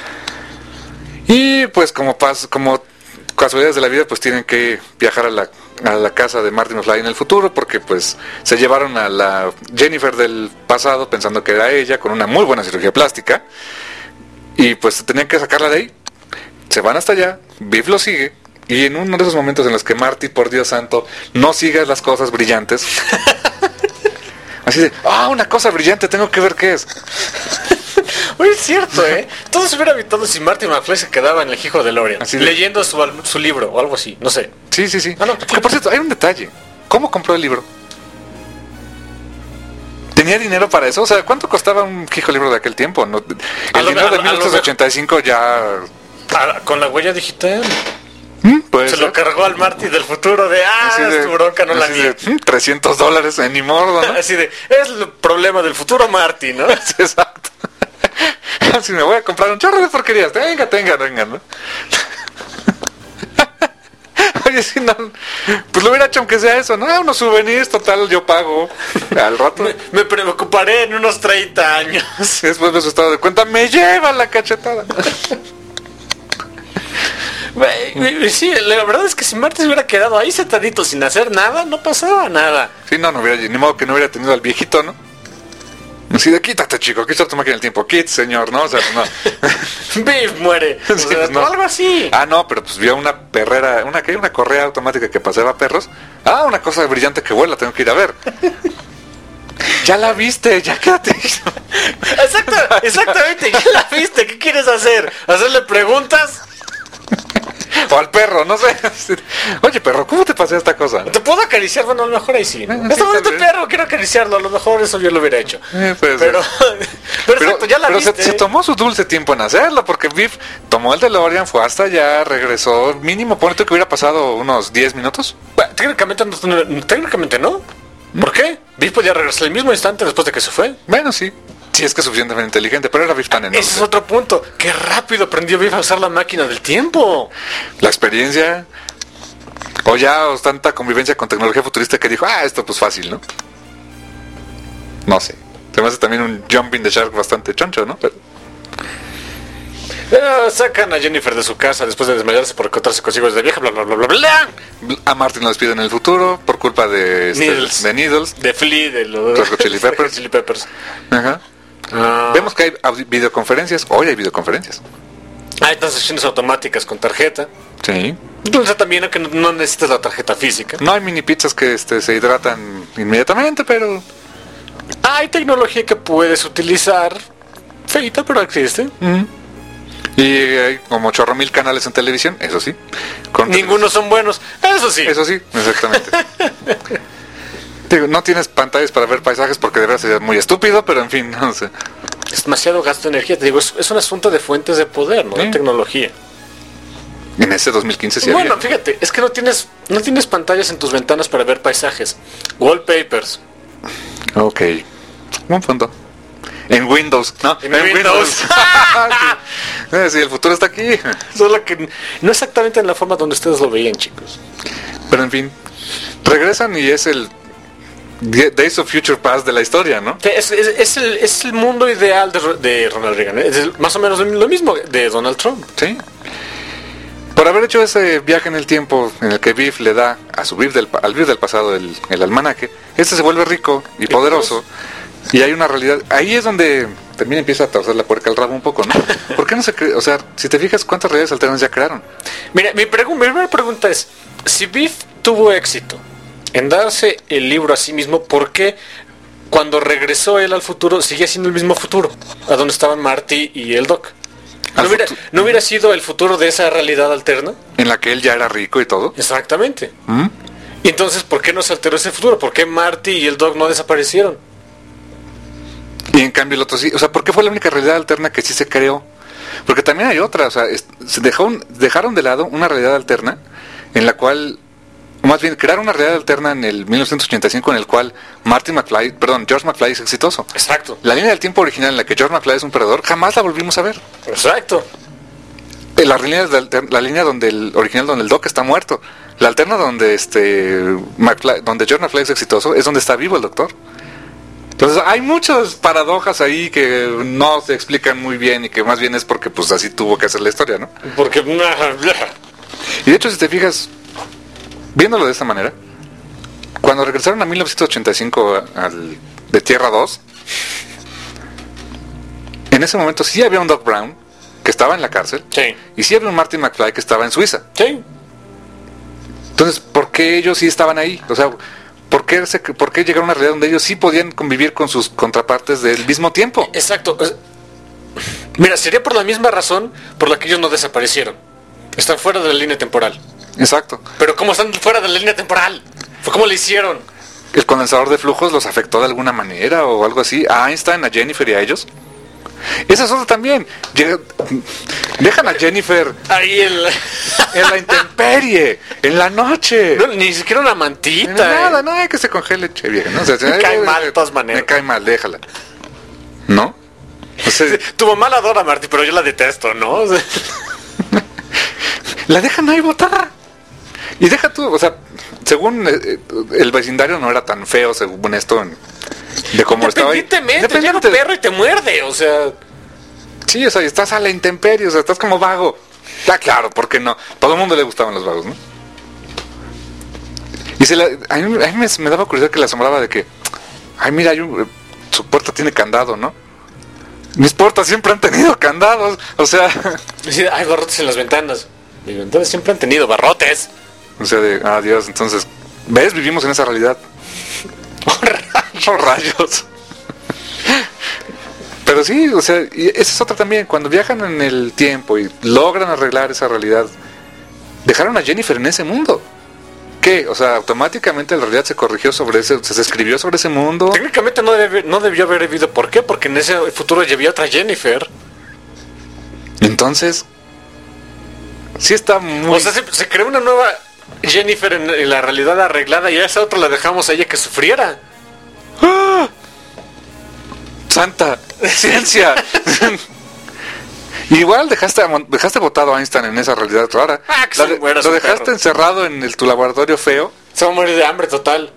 Y pues como casualidades de la vida, pues tienen que viajar a la casa de Marty McFly en el futuro, porque pues se llevaron a la Jennifer del pasado pensando que era ella, con una muy buena cirugía plástica, y pues tenían que sacarla de ahí. Se van hasta allá, Biff lo sigue, y en uno de esos momentos en los que Marty, por Dios santo, no sigue las cosas brillantes, así de, una cosa brillante, tengo que ver qué es. Oye, es cierto, ¿eh? Todo se hubiera evitado si Marty McFly se quedaba en el hijo de Lorian, Así de- leyendo su libro o algo así, no sé. Sí. No. Que por cierto, hay un detalle. ¿Cómo compró el libro? ¿Tenía dinero para eso? O sea, ¿cuánto costaba un hijo libro de aquel tiempo? El dinero de 1985 ya... Con la huella digital. Puede Se ser. lo cargó al Marty del futuro de, Así de- es tu bronca, no la así mía. de, $300 en ni modo, ¿no? Así de, es el problema del futuro Marty, ¿no? Sí, exacto. Así me voy a comprar un chorro de porquerías. Venga, ¿no? Oye, si no, pues lo hubiera hecho aunque sea eso, ¿no? Unos souvenirs, total, yo pago. Al rato, Me preocuparé en unos 30 años. después de su estado de cuenta, me lleva la cachetada. Sí, la verdad es que si Marty se hubiera quedado ahí sentadito sin hacer nada, no pasaba nada. Sí, no hubiera, ni modo que no hubiera tenido al viejito, ¿no? Así de, quítate, chico, aquí está tu máquina del tiempo. Quit, señor, ¿no? O sea, no. Beef muere. O Sí, sea, pues, no. algo así. Ah, no, pero pues vio una perrera, una correa automática que paseaba perros. Ah, una cosa brillante que vuela, tengo que ir a ver. Ya la viste, ya quédate. Exactamente, ya la viste, ¿qué quieres hacer? ¿Hacerle preguntas? O al perro, no sé. Oye, perro, ¿cómo te pasé esta cosa? ¿Te puedo acariciar? Bueno, a lo mejor ahí sí, ¿no? Sí, Está bonito tal el vez. perro, quiero acariciarlo, a lo mejor eso yo lo hubiera hecho. Puede ser. Pero exacto, ya la pero viste. se tomó su dulce tiempo en hacerlo, porque Biff tomó el DeLorean, fue hasta allá, regresó, mínimo, ponte que hubiera pasado unos 10 minutos. Bueno, técnicamente no. ¿Por qué? Biff podía regresar el mismo instante después de que se fue. Bueno, sí, sí es que es suficientemente inteligente, pero era Biff tan enorme. Ese es otro punto. Qué rápido aprendió Biff a usar la máquina del tiempo. La experiencia, o tanta convivencia con tecnología futurista que dijo, esto pues fácil, ¿no? No sé. Se me hace también un jumping the shark bastante choncho, ¿no? Pero, Sacan a Jennifer de su casa después de desmayarse por encontrarse consigo desde vieja, bla, bla, bla, bla, bla. a Martin lo despiden en el futuro por culpa de Needles. de Needles. De Flea, de los Red Hot Chili Peppers. Chili Peppers. Ajá. Vemos que hay videoconferencias. Hoy hay videoconferencias. Hay transacciones automáticas con tarjeta. Sí. Entonces también que no necesitas la tarjeta física. No hay mini pizzas que se hidratan inmediatamente, pero Hay tecnología que puedes utilizar. Feita, pero existe. y hay como 8,000 canales en televisión, eso sí. Ninguno son buenos. Eso sí. Eso sí, exactamente. Digo, no tienes pantallas para ver paisajes porque de verdad sería muy estúpido, pero en fin, no sé. Es demasiado gasto de energía. Te digo, es un asunto de fuentes de poder, no de Sí. tecnología. En ese 2015 sí Bueno, había. fíjate, es que no tienes pantallas en tus ventanas para ver paisajes. Wallpapers. Ok. Buen punto. En Windows, ¿no? En Windows. Sí, el futuro está aquí. Solo que no exactamente en la forma donde ustedes lo veían, chicos. Pero en fin, regresan y es el Days of Future Past de la historia, ¿no? Es el mundo ideal de Ronald Reagan. Es más o menos lo mismo de Donald Trump. Sí. Por haber hecho ese viaje en el tiempo en el que Biff le da a su Biff al Biff del pasado el almanaque, este se vuelve rico y poderoso. Y hay una realidad. Ahí es donde también empieza a torcer la puerca al rabo un poco, ¿no? ¿Por qué no se cree? O sea, si te fijas, ¿cuántas realidades alternas ya crearon? Mira, mi primera pregunta es, si Biff tuvo éxito en darse el libro a sí mismo, ¿por qué cuando regresó él al futuro sigue siendo el mismo futuro? A donde estaban Marty y el Doc. ¿No hubiera sido el futuro de esa realidad alterna? En la que él ya era rico y todo. Exactamente. Y entonces, ¿por qué no se alteró ese futuro? ¿Por qué Marty y el Doc no desaparecieron? Y en cambio el otro sí. O sea, ¿por qué fue la única realidad alterna que sí se creó? Porque también hay otra. O sea, dejaron de lado una realidad alterna en la cual, o más bien, crearon una realidad alterna en el 1985 en el cual George McFly es exitoso. Exacto. La línea del tiempo original en la que George McFly es un perdedor, jamás la volvimos a ver. Exacto. La línea donde el original donde el Doc está muerto. La alterna donde donde George McFly es exitoso es donde está vivo el doctor. Entonces hay muchas paradojas ahí que no se explican muy bien y que más bien es porque pues así tuvo que hacer la historia, ¿no? Porque... Y de hecho si te fijas, viéndolo de esta manera, cuando regresaron a 1985 de Tierra 2, en ese momento sí había un Doc Brown que estaba en la cárcel, Sí. y sí había un Martin McFly que estaba en Suiza. Sí. Entonces, ¿por qué ellos sí estaban ahí? O sea, ¿por qué llegar a una realidad donde ellos sí podían convivir con sus contrapartes del mismo tiempo? Exacto. Mira, sería por la misma razón por la que ellos no desaparecieron. Están fuera de la línea temporal. Exacto. Pero ¿cómo están fuera de la línea temporal? ¿Cómo le hicieron? ¿El condensador de flujos los afectó de alguna manera o algo así? ¿A Einstein, a Jennifer y a ellos? Esa es otra también. Dejan a Jennifer Ahí el... en la intemperie, en la noche. No, ni siquiera una mantita. Nada, no hay que se congele, che vieja, ¿no? O sea, Me cae mal de todas maneras. Me cae mal, déjala. ¿No? O sea, Tu mamá la adora, Marty, pero yo la detesto, ¿no? O sea, la dejan ahí botar. Y deja tú, o sea, según el vecindario no era tan feo, según esto, de cómo estaba ahí. Independientemente, llega un perro y te muerde, o sea... Sí, o sea, estás a la intemperie, o sea, estás como vago. Está claro, ¿por qué no? Todo el mundo le gustaban los vagos, ¿no? Y a mí me daba curiosidad que le asombraba de que, ay, mira, su puerta tiene candado, ¿no? Mis puertas siempre han tenido candados, o sea... Sí, hay barrotes en las ventanas. Mis ventanas siempre han tenido barrotes. O sea, Dios, entonces, ¿ves? Vivimos en esa realidad. ¡Oh, rayos! Pero sí, o sea, y esa es otra también. Cuando viajan en el tiempo y logran arreglar esa realidad, dejaron a Jennifer en ese mundo. ¿Qué? O sea, automáticamente la realidad se corrigió sobre ese, o sea, se escribió sobre ese mundo. Técnicamente no debió haber habido. ¿Por qué? Porque en ese futuro ya había otra Jennifer. Entonces, sí está muy... O sea, se creó una nueva Jennifer en la realidad arreglada y a esa otra la dejamos a ella que sufriera. ¡Ah! ¡Santa! ¡Ciencia! Igual dejaste botado a Einstein en esa realidad rara. Que se muera su lo dejaste perro. encerrado en tu laboratorio feo. Se va a morir de hambre total.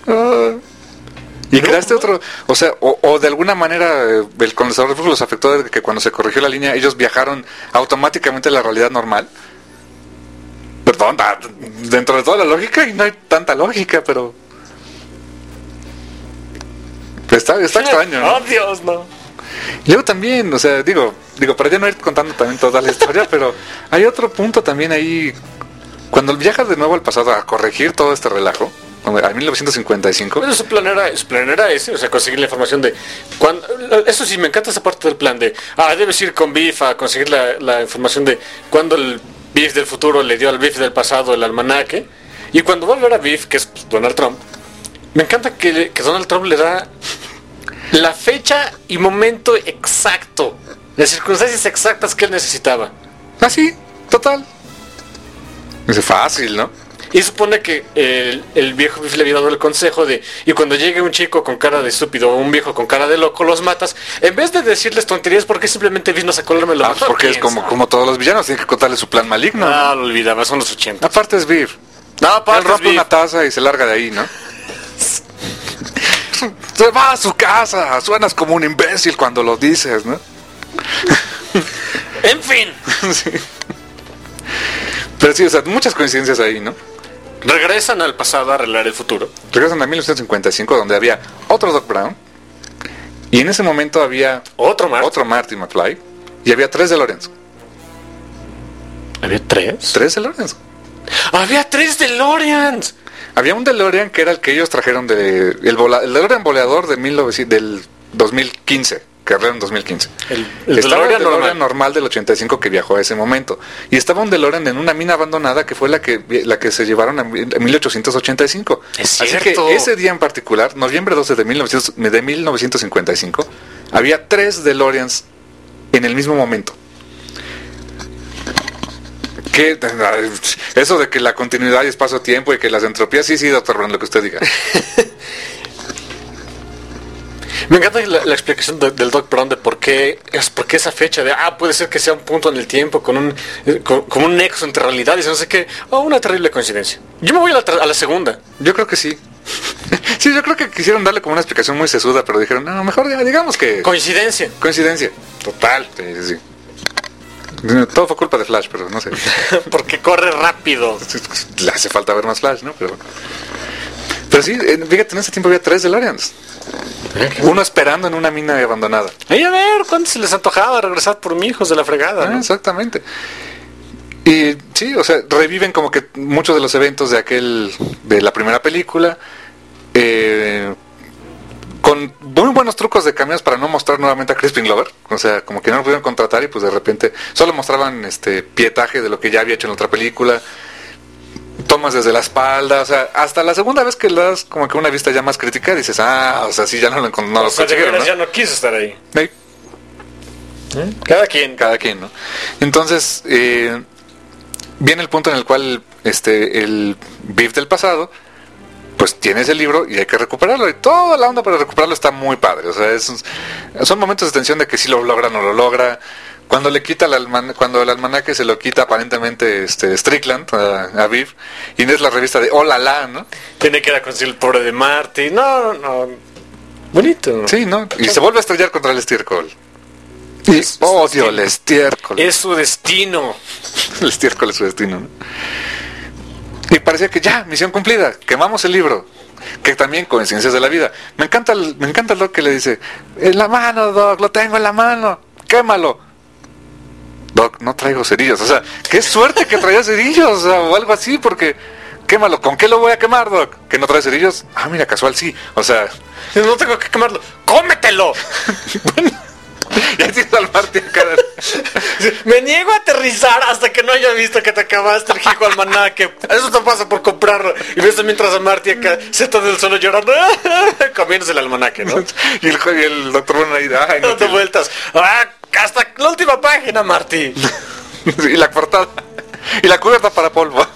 Y creaste otro, o sea, o de alguna manera el condensador de flujo los afectó de que cuando se corrigió la línea ellos viajaron automáticamente a la realidad normal. Perdón, dentro de toda la lógica, y no hay tanta lógica, pero está extraño, ¿no? Oh, Dios, no. Y luego también, o sea, digo, para ya no ir contando también toda la historia, pero hay otro punto también ahí, cuando viajas de nuevo al pasado a corregir todo este relajo, a 1955. Pero su plan era ese, o sea, conseguir la información de eso sí, me encanta esa parte del plan de debes ir con Biff a conseguir la información de cuando el Biff del futuro le dio al Biff del pasado el almanaque, y cuando va a ver a Biff, que es Donald Trump, me encanta que Donald Trump le da la fecha y momento exacto, las circunstancias exactas que él necesitaba. Ah, sí, total. Es fácil, ¿no? Y supone que el viejo Biff le había dado el consejo de, y cuando llegue un chico con cara de estúpido o un viejo con cara de loco, los matas, en vez de decirles tonterías, porque simplemente Biff no sacó lo mejor. Porque es como todos los villanos, tienen que contarle su plan maligno. Lo olvidaba, son los 80. Aparte es Biff. Él rompe una taza y se larga de ahí, ¿no? Se va a su casa, suenas como un imbécil cuando lo dices, ¿no? En fin. Sí. Pero sí, o sea, muchas coincidencias ahí, ¿no? Regresan al pasado a arreglar el futuro. Regresan a 1955, donde había otro Doc Brown, y en ese momento había otro Marty McFly, y había 3 DeLoreans. ¿Había 3? 3 DeLoreans. ¡Había 3 DeLoreans! Había un DeLorean que era el que ellos trajeron el DeLorean boleador del 2015, que arreglaron en 2015. Estaba el DeLorean normal del 85 que viajó a ese momento. Y estaba un DeLorean en una mina abandonada que fue la que se llevaron en 1885. Es cierto. Así que ese día en particular, noviembre 12 de 1955, había 3 DeLoreans en el mismo momento. ¿Qué? Eso de que la continuidad y espacio-tiempo y que las entropías, sí, doctor Brown, lo que usted diga. Me encanta la explicación del Doc Brown de por qué esa fecha de puede ser que sea un punto en el tiempo con un nexo entre realidades, no sé qué. Una terrible coincidencia. Yo me voy a la segunda. Yo creo que sí. Sí, yo creo que quisieron darle como una explicación muy sesuda, pero dijeron, no, mejor digamos que... Coincidencia. Total. Sí. Todo fue culpa de Flash, pero no sé. Porque corre rápido. Le hace falta ver más Flash, ¿no? Pero sí, fíjate, en ese tiempo había 3 DeLoreans. Uno esperando en una mina abandonada. A ver, ¿cuándo se les antojaba regresar por mí, hijos de la fregada? ¿No? Exactamente. Y sí, o sea, reviven como que muchos de los eventos de la primera película, con muy buenos trucos de cameos para no mostrar nuevamente a Crispin Glover. O sea, como que no lo pudieron contratar y pues de repente solo mostraban pietaje de lo que ya había hecho en otra película, tomas desde la espalda, o sea, hasta la segunda vez que le das como que una vista ya más crítica, dices, o sea, sí, ya no lo consiguieron, ¿no? Ya no quiso estar ahí. Sí. Cada quien. Cada quien, ¿no? Entonces, viene el punto en el cual el Biff del pasado pues tiene ese libro y hay que recuperarlo, y toda la onda para recuperarlo está muy padre. O sea, son momentos de tensión de que si lo logra o no lo logra. Cuando le quita cuando el almanaque se lo quita aparentemente Strickland a Biff, y es la revista de Hola La, ¿no? Tiene que ir a conseguir el pobre de Marty. No. Bonito. Sí, ¿no? Y se vuelve a estrellar contra el estiércol. Y odio el estiércol. Es su destino. El estiércol es su destino, ¿no? Y parecía que ya, misión cumplida, quemamos el libro. Que también coincidencias de la vida. Me encanta el Doc que le dice, en la mano, Doc, lo tengo en la mano, quémalo. Doc, no traigo cerillos. O sea, qué suerte que traía cerillos, o algo así, porque quémalo. ¿Con qué lo voy a quemar, Doc? ¿Que no trae cerillos? Ah, mira, casual, sí. O sea, no tengo que quemarlo. ¡Cómetelo! Ya tienes al Marty acá. Me niego a aterrizar hasta que no haya visto que te acabaste el hijo almanaque. Eso te pasa por comprarlo. Y ves mientras a Marty acá sentado en el suelo llorando, comiéndose el almanaque, ¿no? y el doctor Brown ahí, ay, no dando vueltas. Hasta la última página, Marty. Y la portada. Y la cubierta para polvo.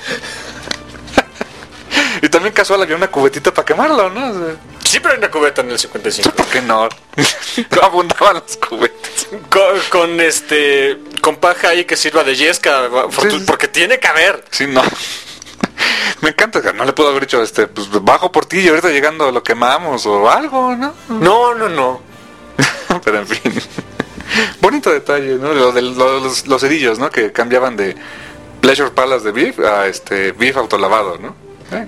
Y también casual había una cubetita para quemarlo, ¿no? O sea, sí, pero hay una cubeta en el 55. ¿por qué no? No abundaban las cubetas. Con paja ahí que sirva de yesca, Sí. porque tiene que haber. Sí, no. Me encanta, no le puedo haber dicho, pues bajo por ti y ahorita llegando lo quemamos o algo, ¿no? No. Pero en fin. Bonito detalle, ¿no? Los cerillos, ¿no? Que cambiaban de Pleasure Palace de Biff a Biff autolavado, ¿no?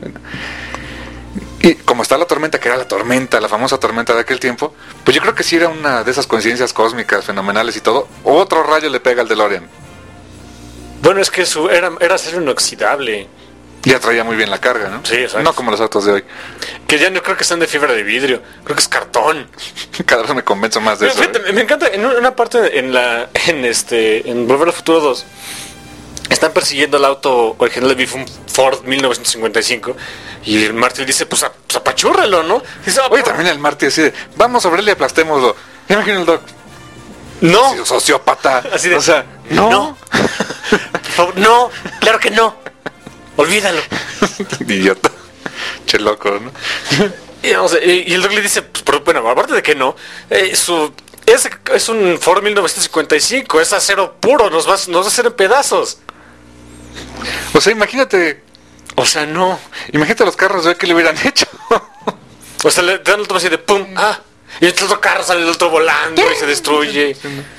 Y como está la tormenta, que era la famosa tormenta de aquel tiempo, pues yo creo que sí era una de esas coincidencias cósmicas fenomenales y todo. Otro rayo le pega al DeLorean. Bueno, es que era acero inoxidable. Y atraía muy bien la carga, ¿no? Sí, exacto. No como los autos de hoy. Que ya no creo que sean de fibra de vidrio, creo que es cartón. Cada vez me convenzo más de eso. Fíjate, me encanta en una parte en Volver al Futuro 2. Están persiguiendo el auto original de Biff, un Ford 1955, y el Marty dice, pues apachúrralo, ¿no? Dice, Oye, también el Marty decide, vamos sobre él y aplastémoslo. Imagina el Doc. no, Sí, sociópata. así de, o sea, no. por favor, no, claro que no, olvídalo. Idiota. Che loco, ¿no? Y el Doc le dice, pues, bueno, aparte de que no, es un Ford 1955, es acero puro, nos va a hacer en pedazos. O sea, imagínate. O sea, no. Imagínate los carros de hoy que le hubieran hecho. O sea, le dan el otro así de pum, y el otro carro sale del otro volando y se destruye.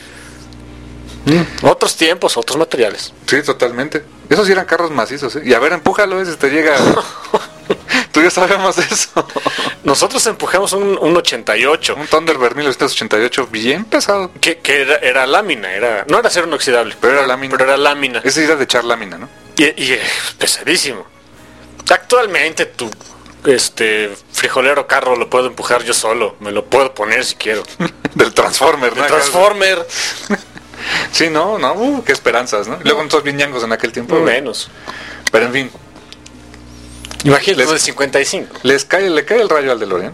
Otros tiempos, otros materiales. Sí, totalmente. Esos sí eran carros macizos, ¿eh? Y a ver, empújalo, ese te llega. Tú ya sabemos eso. Nosotros empujamos un 88. Un Thunderbird 1988 bien pesado. Que era lámina, no era acero inoxidable, Pero era lámina. Pero era lámina. Ese era de echar lámina, ¿no? Y pesadísimo. Actualmente tu frijolero carro lo puedo empujar yo solo. Me lo puedo poner si quiero. Del Transformer, ¿no? El Transformer. Sí, no, qué esperanzas, ¿no? Luego nosotros bien ñangos en aquel tiempo. Menos. Pero en fin. Imagínate del 55. Le cae el rayo al DeLorean.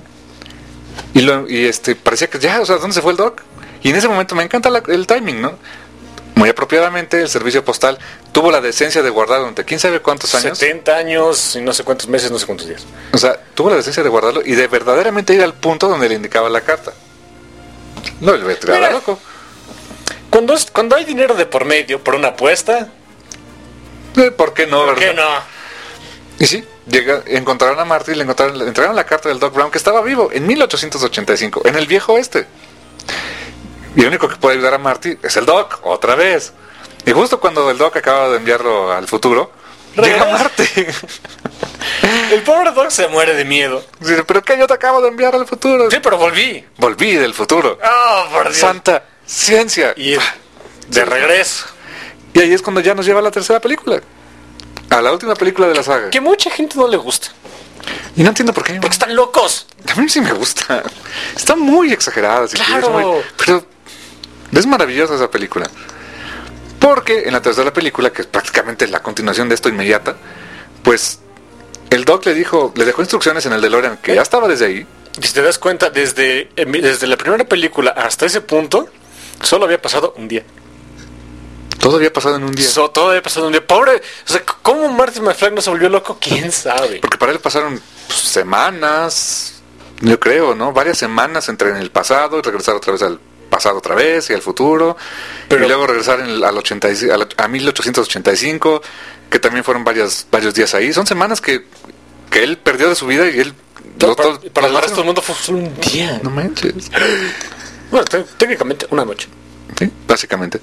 Y parecía que ya, o sea, ¿dónde se fue el Doc? Y en ese momento me encanta el timing, ¿no? Muy apropiadamente el servicio postal tuvo la decencia de guardar durante quién sabe cuántos años. 70 años y no sé cuántos meses, no sé cuántos días. O sea, tuvo la decencia de guardarlo y de verdaderamente ir al punto donde le indicaba la carta. No le voy a tirar a loco. Cuando hay dinero de por medio, por una apuesta, ¿Por qué no, ¿por verdad? qué no? Y sí, encontraron a Marty y le entregaron la carta del Doc Brown, que estaba vivo en 1885, en el viejo oeste. Y el único que puede ayudar a Marty es el Doc, otra vez. Y justo cuando el Doc acaba de enviarlo al futuro, llega Marty. El pobre Doc se muere de miedo. Dice, ¿pero qué? Yo te acabo de enviar al futuro. Sí, pero volví. Volví del futuro. Oh, por Dios. Santa ciencia. Y de regreso. Y ahí es cuando ya nos lleva a la tercera película. A la última película de la saga. Que mucha gente no le gusta. Y no entiendo por qué. Porque están locos. A mí sí me gusta. Está muy exagerada. Si Claro. quieres, pero es maravillosa esa película. Porque en la tercera película, que es prácticamente la continuación de esto inmediata, pues el Doc le dejó instrucciones en el DeLorean, que ya estaba desde ahí. Y si te das cuenta, desde la primera película hasta ese punto, Solo había pasado un día. Todo había pasado en un día. Todo había pasado un día. Pobre, o sea, ¿cómo Marty McFly no se volvió loco? ¿Quién sabe? Porque para él pasaron pues, semanas, yo creo, ¿no? Varias semanas entre en el pasado y regresar otra vez al pasado otra vez y al futuro. Pero- y luego regresar a 1885, que también fueron varios días ahí. Son semanas que él perdió de su vida y él... Para el resto del mundo fue solo un día. No manches. Bueno, técnicamente una noche. Sí, básicamente.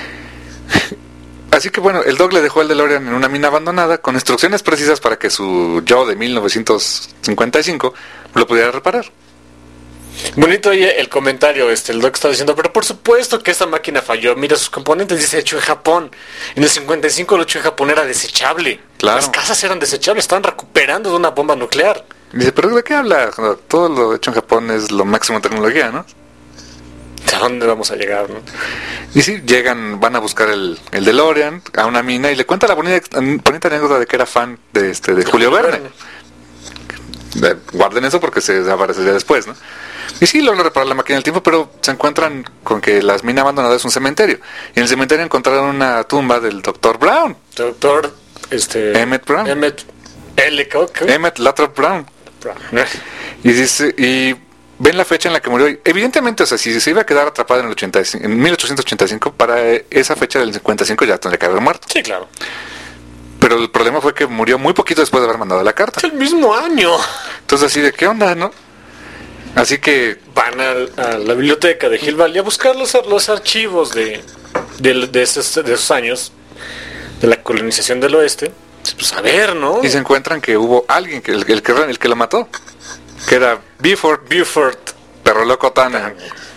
Así que bueno, el Doc le dejó el DeLorean en una mina abandonada con instrucciones precisas para que su yo de 1955 lo pudiera reparar. Bonito oye el comentario, el Doc está diciendo, pero por supuesto que esta máquina falló. Mira sus componentes, dice hecho en Japón. En el 55 lo hecho en Japón era desechable. Claro. Las casas eran desechables, estaban recuperando de una bomba nuclear. Dice, ¿pero de qué habla? Todo lo hecho en Japón es lo máximo en tecnología, ¿no? ¿A dónde vamos a llegar, no? Y sí, van a buscar el DeLorean a una mina y le cuenta la bonita anécdota de que era fan de Julio Verne. Guarden eso porque se aparecería después, ¿no? Y sí, logra reparar la máquina del tiempo, pero se encuentran con que la mina abandonada es un cementerio. Y en el cementerio encontraron una tumba del Dr. Brown. Doctor, Emmett Brown. Emmett L. ¿qué? Emmett Lathrop Brown. Brown. Y dice, y ven la fecha en la que murió. Y evidentemente, o sea, si se iba a quedar atrapado en 1885, para esa fecha del 55 ya tendría que haber muerto. Sí, claro. Pero el problema fue que murió muy poquito después de haber mandado la carta. Es el mismo año. Entonces así de, ¿qué onda, no? Así que Van a la biblioteca de Hill Valley a buscar los archivos de esos años de la colonización del oeste. Pues a ver, ¿no? y se encuentran que hubo alguien, que el que lo mató, que era Buford, perro loco Tannen.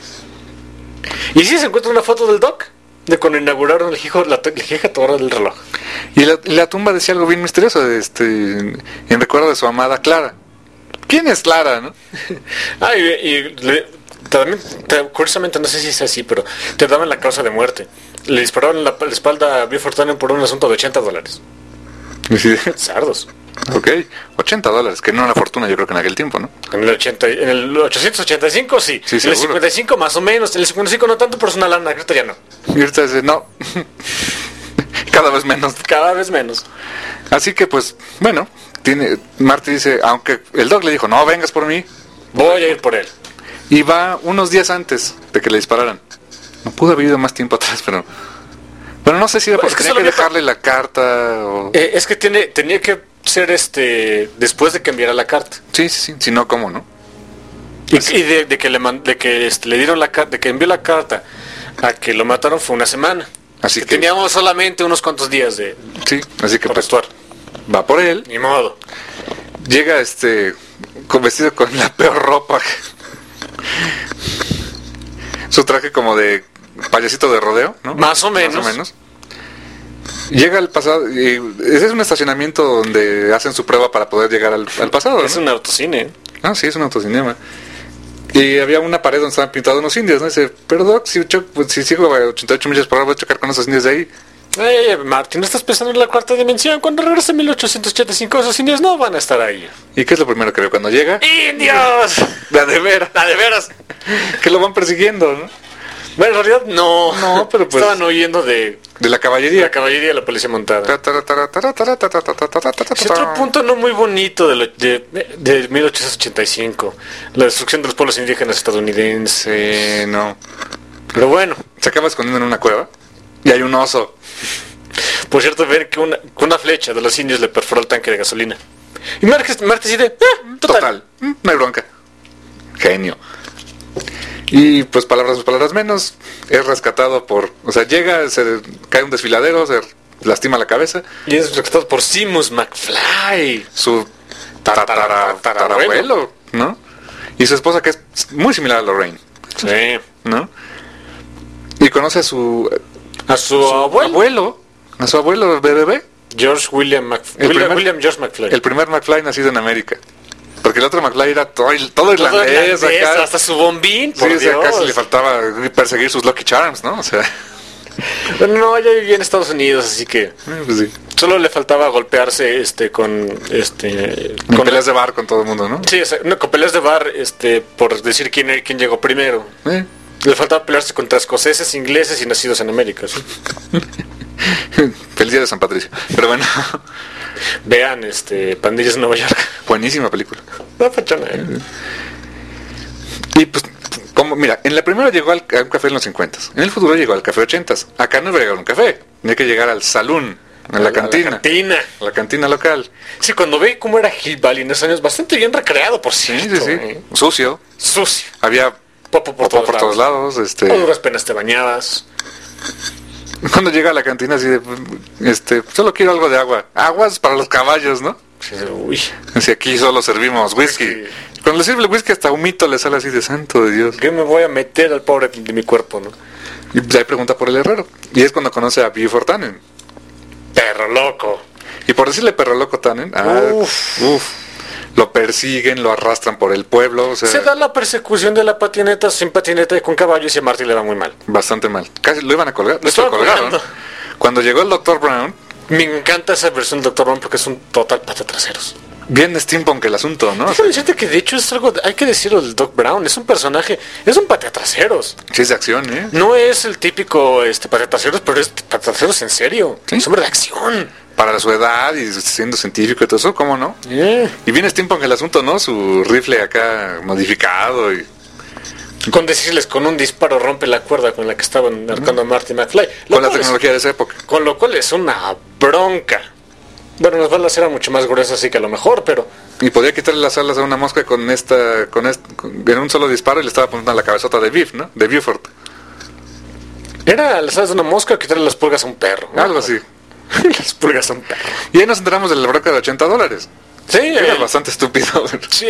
Y sí se encuentra una foto del Doc de cuando inauguraron la hija torre del reloj. Y la tumba decía algo bien misterioso, en recuerdo de su amada Clara. ¿Quién es Clara, no? Curiosamente, no sé si es así, pero te daban la causa de muerte. Le dispararon en la espalda a Buford Tannen por un asunto de $80. Y sí, Sardos. ok, $80, que no era una fortuna, yo creo que en aquel tiempo, ¿no? En el 885 sí. Sí, en el seguro. 55 más o menos. En el 55 no tanto, pero es una lana. Ahorita ya no. Y ahorita dice, no, cada vez menos. Cada vez menos. Así que pues, bueno, Marty dice, aunque el Doc le dijo, no vengas por mí, Voy a ir por él. y va unos días antes de que le dispararan. No pudo haber ido más tiempo atrás, pero... Bueno, no sé si era porque Es que tenía solo que había dejarle la carta o... Es que tenía que ser después de que enviara la carta. Sí, si no, ¿cómo, no? Y de que le dieron la carta, de que envió la carta a que lo mataron fue una semana. Así que que... teníamos solamente unos cuantos días de Sí, así que por pues actuar. va por él, Ni modo. llega vestido con la peor ropa. Su traje como de payasito de rodeo, ¿no? Más o menos. Llega al pasado, y ese es un estacionamiento donde hacen su prueba para poder llegar al pasado, Es ¿no? un autocine. Ah, sí, es un autocinema. Y había una pared donde estaban pintados unos indios, ¿no? Dice, pero Doc, si sigo a 88 millas por hora voy a chocar con esos indios de ahí. Martín, ¿no estás pensando en la cuarta dimensión? Cuando regrese en 1885 esos indios no van a estar ahí. ¿Y qué es lo primero que ve cuando llega? ¡Indios! De veras. ¡De veras! Que lo van persiguiendo, ¿no? Bueno, en realidad no. No, pero pues... Estaban huyendo de De la caballería. la caballería de la policía montada. Ta, ta, ta, ta, ta, ta, ta, ta, ta, ta, ta, ta, ta, Es otro punto no muy bonito de 1885. La destrucción de los pueblos indígenas estadounidenses. No. Pero bueno, Se acaba escondiendo en una cueva y hay un oso. por cierto, ver que una flecha de los indios le perforó el tanque de gasolina. Y Martes dice, total. No hay bronca. Genio. Y pues palabras menos, es rescatado o sea, llega, se cae un desfiladero, se lastima la cabeza, Y es rescatado por Seamus McFly. su tatarabuelo, ¿no? Y su esposa, que es muy similar a Lorraine, Sí. ¿no? Y conoce a su A su abuelo. a su abuelo bebé, George William George McFly. el primer McFly nacido en América. Porque el otro McFly era todo irlandés acá. hasta su bombín, Sí, por o sea, Dios. casi le faltaba perseguir sus Lucky Charms, ¿no? O sea, Bueno, no, ya vivía en Estados Unidos, así que pues sí. solo le faltaba golpearse con Con peleas de bar con todo el mundo, ¿no? sí, con peleas de bar por decir quién llegó primero. Le faltaba pelearse contra escoceses, ingleses y nacidos en América. ¿Sí? Feliz día de San Patricio. Pero bueno, Vean Pandillas de Nueva York. buenísima película. La fachona, Y pues, como, mira, en la primera llegó a un café en los 50, en el futuro llegó al café 80. Acá no iba a llegar a un café, tenía que llegar al saloon, a la cantina. A la cantina local. Sí, cuando ve cómo era Hill Valley en esos años, bastante bien recreado, por Sí, cierto. sí, sí. Sucio. Sucio. Había Popo por popó por todos lados. A duras penas te bañabas. Cuando llega a la cantina así de, solo quiero algo de agua. Aguas para los caballos, ¿no? Sí, uy, Si aquí solo servimos whisky. Whisky. Cuando le sirve el whisky hasta un mito le sale así de santo de Dios. ¿qué me voy a meter al pobre de mi cuerpo, no? Y pues ahí pregunta por el herrero. Y es cuando conoce a Buford Tannen. Perro loco. Y por decirle perro loco Tannen, lo persiguen, lo arrastran por el pueblo, o sea, Se da la persecución de la patineta sin patineta y con caballo y si a Marty le va muy mal. bastante mal. Casi lo iban a colgar. De hecho, estaban lo colgaron. colgando. Cuando llegó el Dr. Brown, Me encanta esa versión del Dr. Ron porque es un total patatraseros. bien steampunk el asunto, ¿no? O sea, Déjame decirte que de hecho es algo, hay que decirlo del Doc Brown, es un personaje, es un pateatraseros. sí es de acción, ¿eh? No es el típico pateatraseros, pero es pateatraseros en serio. Sí. Es hombre de acción. Para su edad y siendo científico y todo eso, ¿cómo no? Yeah. Y bien steampunk el asunto, ¿no? Su rifle acá modificado y Con decirles, con un disparo rompe la cuerda con la que estaban arcando a Marty McFly. con la tecnología de esa época. Con lo cual es una bronca. Bueno, las balas eran mucho más gruesas, así que a lo mejor, pero... Y podía quitarle las alas a una mosca en un solo disparo y le estaba apuntando a la cabezota de Biff, ¿no? De Buford. Era las alas de una mosca o quitarle las pulgas a un perro, ¿no? Algo así. Las pulgas a un perro. Y ahí nos enteramos de la bronca de $80. Sí, Era bastante estúpido. Sí,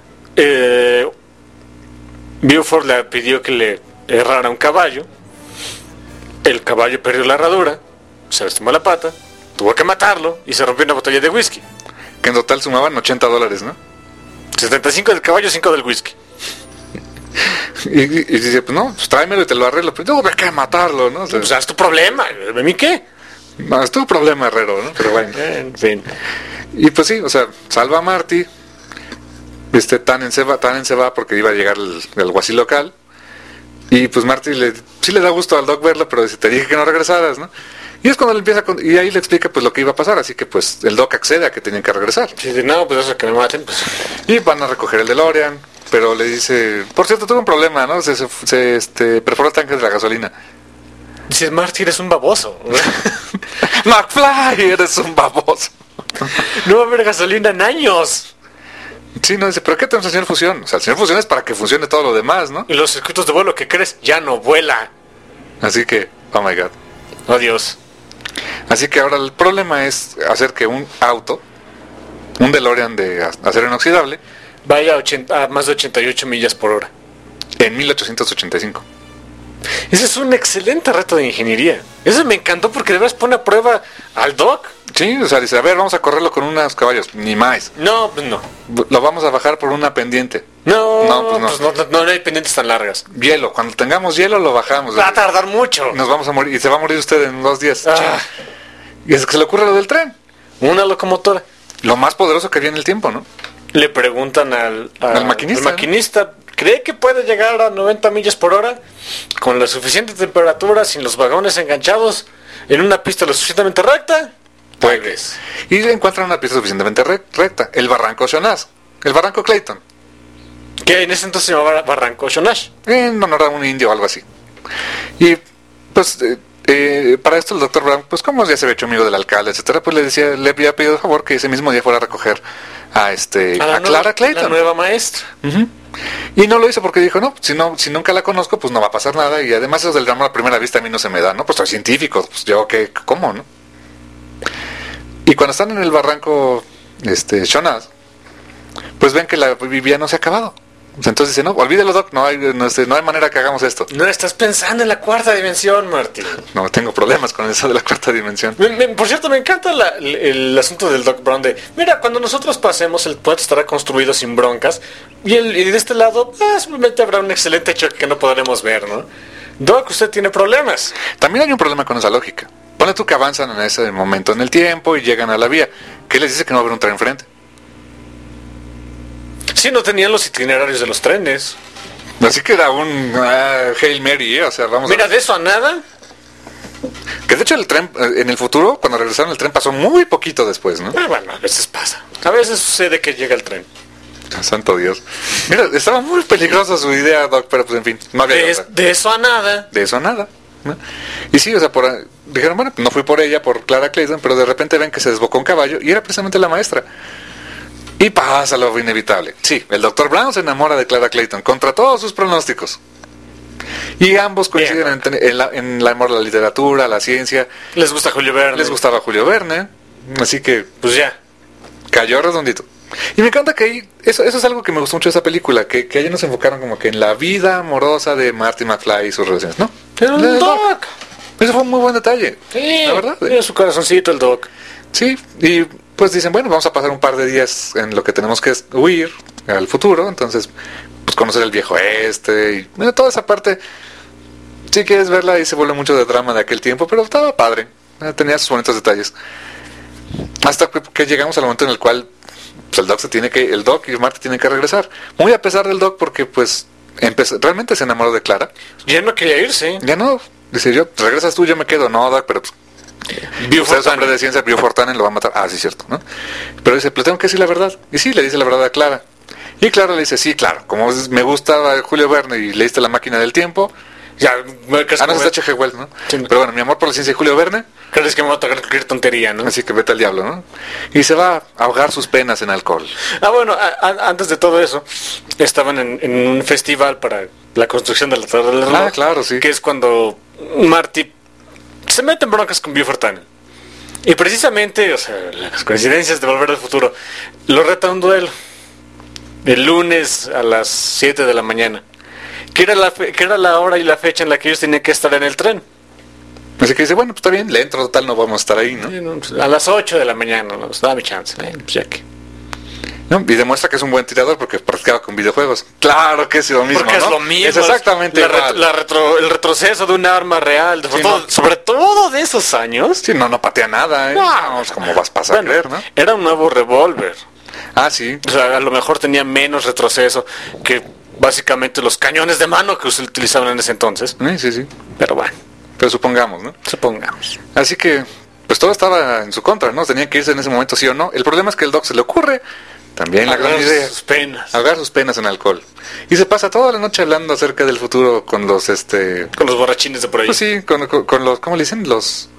Buford le pidió que le errara un caballo. El caballo perdió la herradura, se lastimó la pata, tuvo que matarlo y se rompió una botella de whisky. Que en total sumaban $80, ¿no? 75 del caballo, 5 del whisky. Y dice, pues no, pues tráemelo y te lo arreglo. Pero no, hay que matarlo, ¿no? O sea, Pues es tu problema, ¿a mí qué? no, es tu problema, herrero, ¿no? Pero bueno. En fin. Y pues sí, o sea, salva a Marty. Tannen se va porque iba a llegar el alguacil local. Y pues Marty sí le da gusto al Doc verlo, pero dice, te dije que no regresaras, ¿no? Y es cuando le empieza y ahí le explica pues lo que iba a pasar, así que pues el Doc accede a que tenían que regresar. Si dice, no, pues eso que me maten, pues... Y van a recoger el DeLorean, pero le dice, por cierto, tuve un problema, ¿no? Se perforó el tanque de la gasolina. Dices, Marty, eres un baboso. McFly, eres un baboso. No va a haber gasolina en años. Sí, no, dice, pero ¿qué tenemos al señor Fusión? O sea, el señor Fusión es para que funcione todo lo demás, ¿no? Y los circuitos de vuelo que crees ya no vuela. Así que, oh my god. Oh, Dios. Así que ahora el problema es hacer que un auto, un DeLorean de acero inoxidable, Vaya a más de 88 millas por hora. en 1885. Ese es un excelente reto de ingeniería. Eso me encantó porque de veras pone a prueba al Doc. Sí, o sea, dice, a ver, vamos a correrlo con unos caballos, ni más. No, pues no. Lo vamos a bajar por una pendiente. No, No, pues no. no hay pendientes tan largas. Hielo, cuando tengamos hielo lo bajamos. Va a tardar mucho. Nos vamos a morir, y se va a morir usted en 2 días. Ah. Y es que se le ocurre lo del tren. Una locomotora. Lo más poderoso que había en el tiempo, ¿no? Le preguntan al maquinista, al maquinista, ¿cree que puede llegar a 90 millas por hora con la suficiente temperatura, sin los vagones enganchados, en una pista lo suficientemente recta? Pues. Y encuentran una pieza suficientemente recta. El barranco Shonaz. El barranco Clayton. Que en ese entonces se llamaba Barranco Shonash. En honor a un indio o algo así. Y pues para esto el Dr. Brown, pues como ya se había hecho amigo del alcalde, etcétera, pues le había pedido de favor que ese mismo día fuera a recoger a Clara Clayton. La nueva maestra. Ujú. Y no lo hizo porque dijo, no, si nunca la conozco, pues no va a pasar nada. Y además eso del amor a primera vista a mí no se me da, ¿no? Pues soy científico, pues yo que, ¿cómo, no? Y cuando están en el barranco Shonaz, pues ven que la vivía no se ha acabado. O sea, entonces dice, no, olvídelo, Doc, no hay manera que hagamos esto. No estás pensando en la cuarta dimensión, Martín. No, tengo problemas con eso de la cuarta dimensión. Por cierto, me encanta el asunto del Doc Brown de, mira, cuando nosotros pasemos el puente estará construido sin broncas y de este lado simplemente habrá un excelente choque que no podremos ver, ¿no? Doc, usted tiene problemas. También hay un problema con esa lógica. Ponle tú que avanzan en ese momento en el tiempo y llegan a la vía. ¿Qué les dice que no va a haber un tren enfrente? Sí, no tenían los itinerarios de los trenes. Así que era un Hail Mary, o sea, vamos Mira, a... de eso a nada. Que de hecho el tren, en el futuro, cuando regresaron el tren pasó muy poquito después, ¿no? Bueno, a veces pasa. A veces sucede que llega el tren. Santo Dios. Mira, estaba muy peligrosa su idea, Doc, pero pues en fin, no había otra. De eso a nada. De eso a nada, ¿no? Y sí, o sea, dijeron, bueno, no fui por ella, por Clara Clayton, pero de repente ven que se desbocó un caballo y era precisamente la maestra. Y pasa lo inevitable. Sí, el Dr. Brown se enamora de Clara Clayton contra todos sus pronósticos. Y ambos coinciden en el amor a la literatura, a la ciencia. Les gusta Julio Verne. Les gustaba Julio Verne. Así que, Pues ya. cayó redondito. Y me encanta que ahí, eso es algo que me gustó mucho de esa película, que ellos nos enfocaron como que en la vida amorosa de Marty McFly y sus relaciones, ¿no? Pero el Doc. Eso fue un muy buen detalle. Sí, la verdad. tiene su corazoncito el Doc. Sí, y pues dicen, bueno, vamos a pasar un par de días en lo que tenemos que huir al futuro, entonces, pues conocer el viejo y bueno, toda esa parte, si quieres verla, ahí se vuelve mucho de drama de aquel tiempo, pero estaba padre, tenía sus bonitos detalles. Hasta que llegamos al momento en el cual pues, el Doc y Marty tienen que regresar. Muy a pesar del Doc, porque pues realmente se enamoró de Clara. Ya no quería irse. Ya no, dice yo, regresas tú, yo me quedo. No, Doc, pero pues usted es hombre de ciencia, Bio Fortanen lo va a matar. Ah, sí, cierto, ¿no? Pero dice, pero tengo que decir la verdad. Y sí, le dice la verdad a Clara. Y Clara le dice, sí, claro, como me gustaba Julio Verne y leíste La máquina del tiempo. Ya, No es H.G. Wells, ¿no? Sí. Pero bueno, mi amor por la ciencia de Julio Verne. ¿Crees que me va a tocar cualquier tontería, no? Así que vete al diablo, ¿no? Y se va a ahogar sus penas en alcohol. Ah, bueno, antes de todo eso, estaban en un festival para la construcción de la Torre del Reloj. Ah, claro, sí. Que es cuando Marty se mete en broncas con Bio Fortanen. Y precisamente, o sea, las coincidencias de Volver al Futuro, lo reta a un duelo. El lunes a las 7 de la mañana. Que era la hora y la fecha en la que ellos tenían que estar en el tren. Así que dice, bueno, pues está bien, le entro, total, no vamos a estar ahí, ¿no? A las 8 de la mañana, ¿no? Pues, dame chance, pues ya que. ¿No? Y demuestra que es un buen tirador porque practicaba con videojuegos. Claro que es lo mismo, Porque ¿no? es lo mismo. Es exactamente igual. El retroceso de un arma real. Sí, no. Sobre todo de esos años. Sí, no patea nada, ¿eh? No. Es como vas a pasar a creer, ¿no? Era un nuevo revólver. Ah, sí. O sea, a lo mejor tenía menos retroceso que básicamente los cañones de mano que se utilizaban en ese entonces. Sí. Pero bueno, Pero supongamos, ¿no? supongamos. Así que, pues todo estaba en su contra, ¿no? Tenían que irse en ese momento, sí o no. El problema es que el Doc se le ocurre, también la gran idea, Sus penas. ahogar sus penas en alcohol. Y se pasa toda la noche hablando acerca del futuro con los, Con los borrachines de por ahí. Pues sí, con los, ¿cómo le dicen? Los,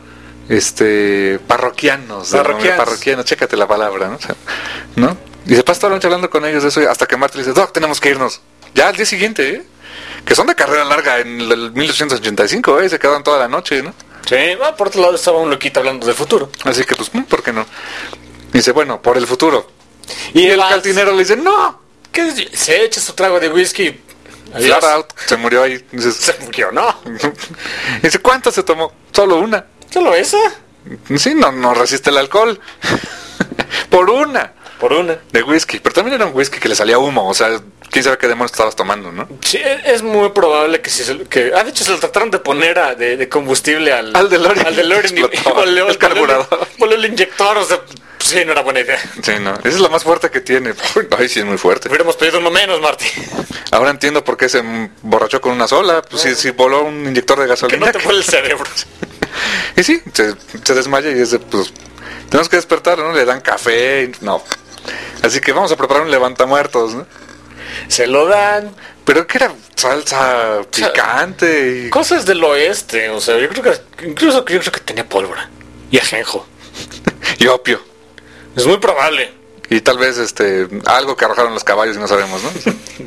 parroquianos. Parroquianos, chécate la palabra, ¿no? O sea, ¿no? Y se pasa toda la noche hablando con ellos de eso, hasta que Marty le dice, Doc, tenemos que irnos. Ya al día siguiente, ¿eh? Que son de carrera larga en el 1885, se quedan toda la noche, ¿no? Sí, por otro lado estaba un loquito hablando del futuro. Así que, pues, ¿por qué no? Dice, bueno, por el futuro. Y el cantinero le dice, no, ¿qué? Se echa su trago de whisky. flat out, se murió ahí. Dices, Se murió, ¿no? Dice, ¿cuántas se tomó? Solo una. ¿Solo esa? Sí, no resiste el alcohol. Por una. Por una. De whisky, pero también era un whisky que le salía humo, o sea, quién sabe qué demonios estabas tomando, ¿no? Sí, es muy probable que si de hecho se lo trataron de poner de combustible al DeLorean. Al DeLorean Explotó. El carburador. Voló el inyector, o sea, sí, no era buena idea. Sí, no, esa es la más fuerte que tiene. Ay, sí, es muy fuerte. Hubiéramos pedido uno menos, Marty. Ahora entiendo por qué se emborrachó con una sola, pues si voló un inyector de Que gasolina. no te fue el cerebro. Y sí, se desmaya y es de, pues, tenemos que despertar, ¿no? Le dan café, no. Así que vamos a preparar un levantamuertos, ¿no? Se lo dan. Pero que era salsa picante y... Cosas del oeste, o sea, yo creo que tenía pólvora. Y ajenjo. y opio. Es muy probable. Y tal vez algo que arrojaron los caballos y no sabemos, ¿no?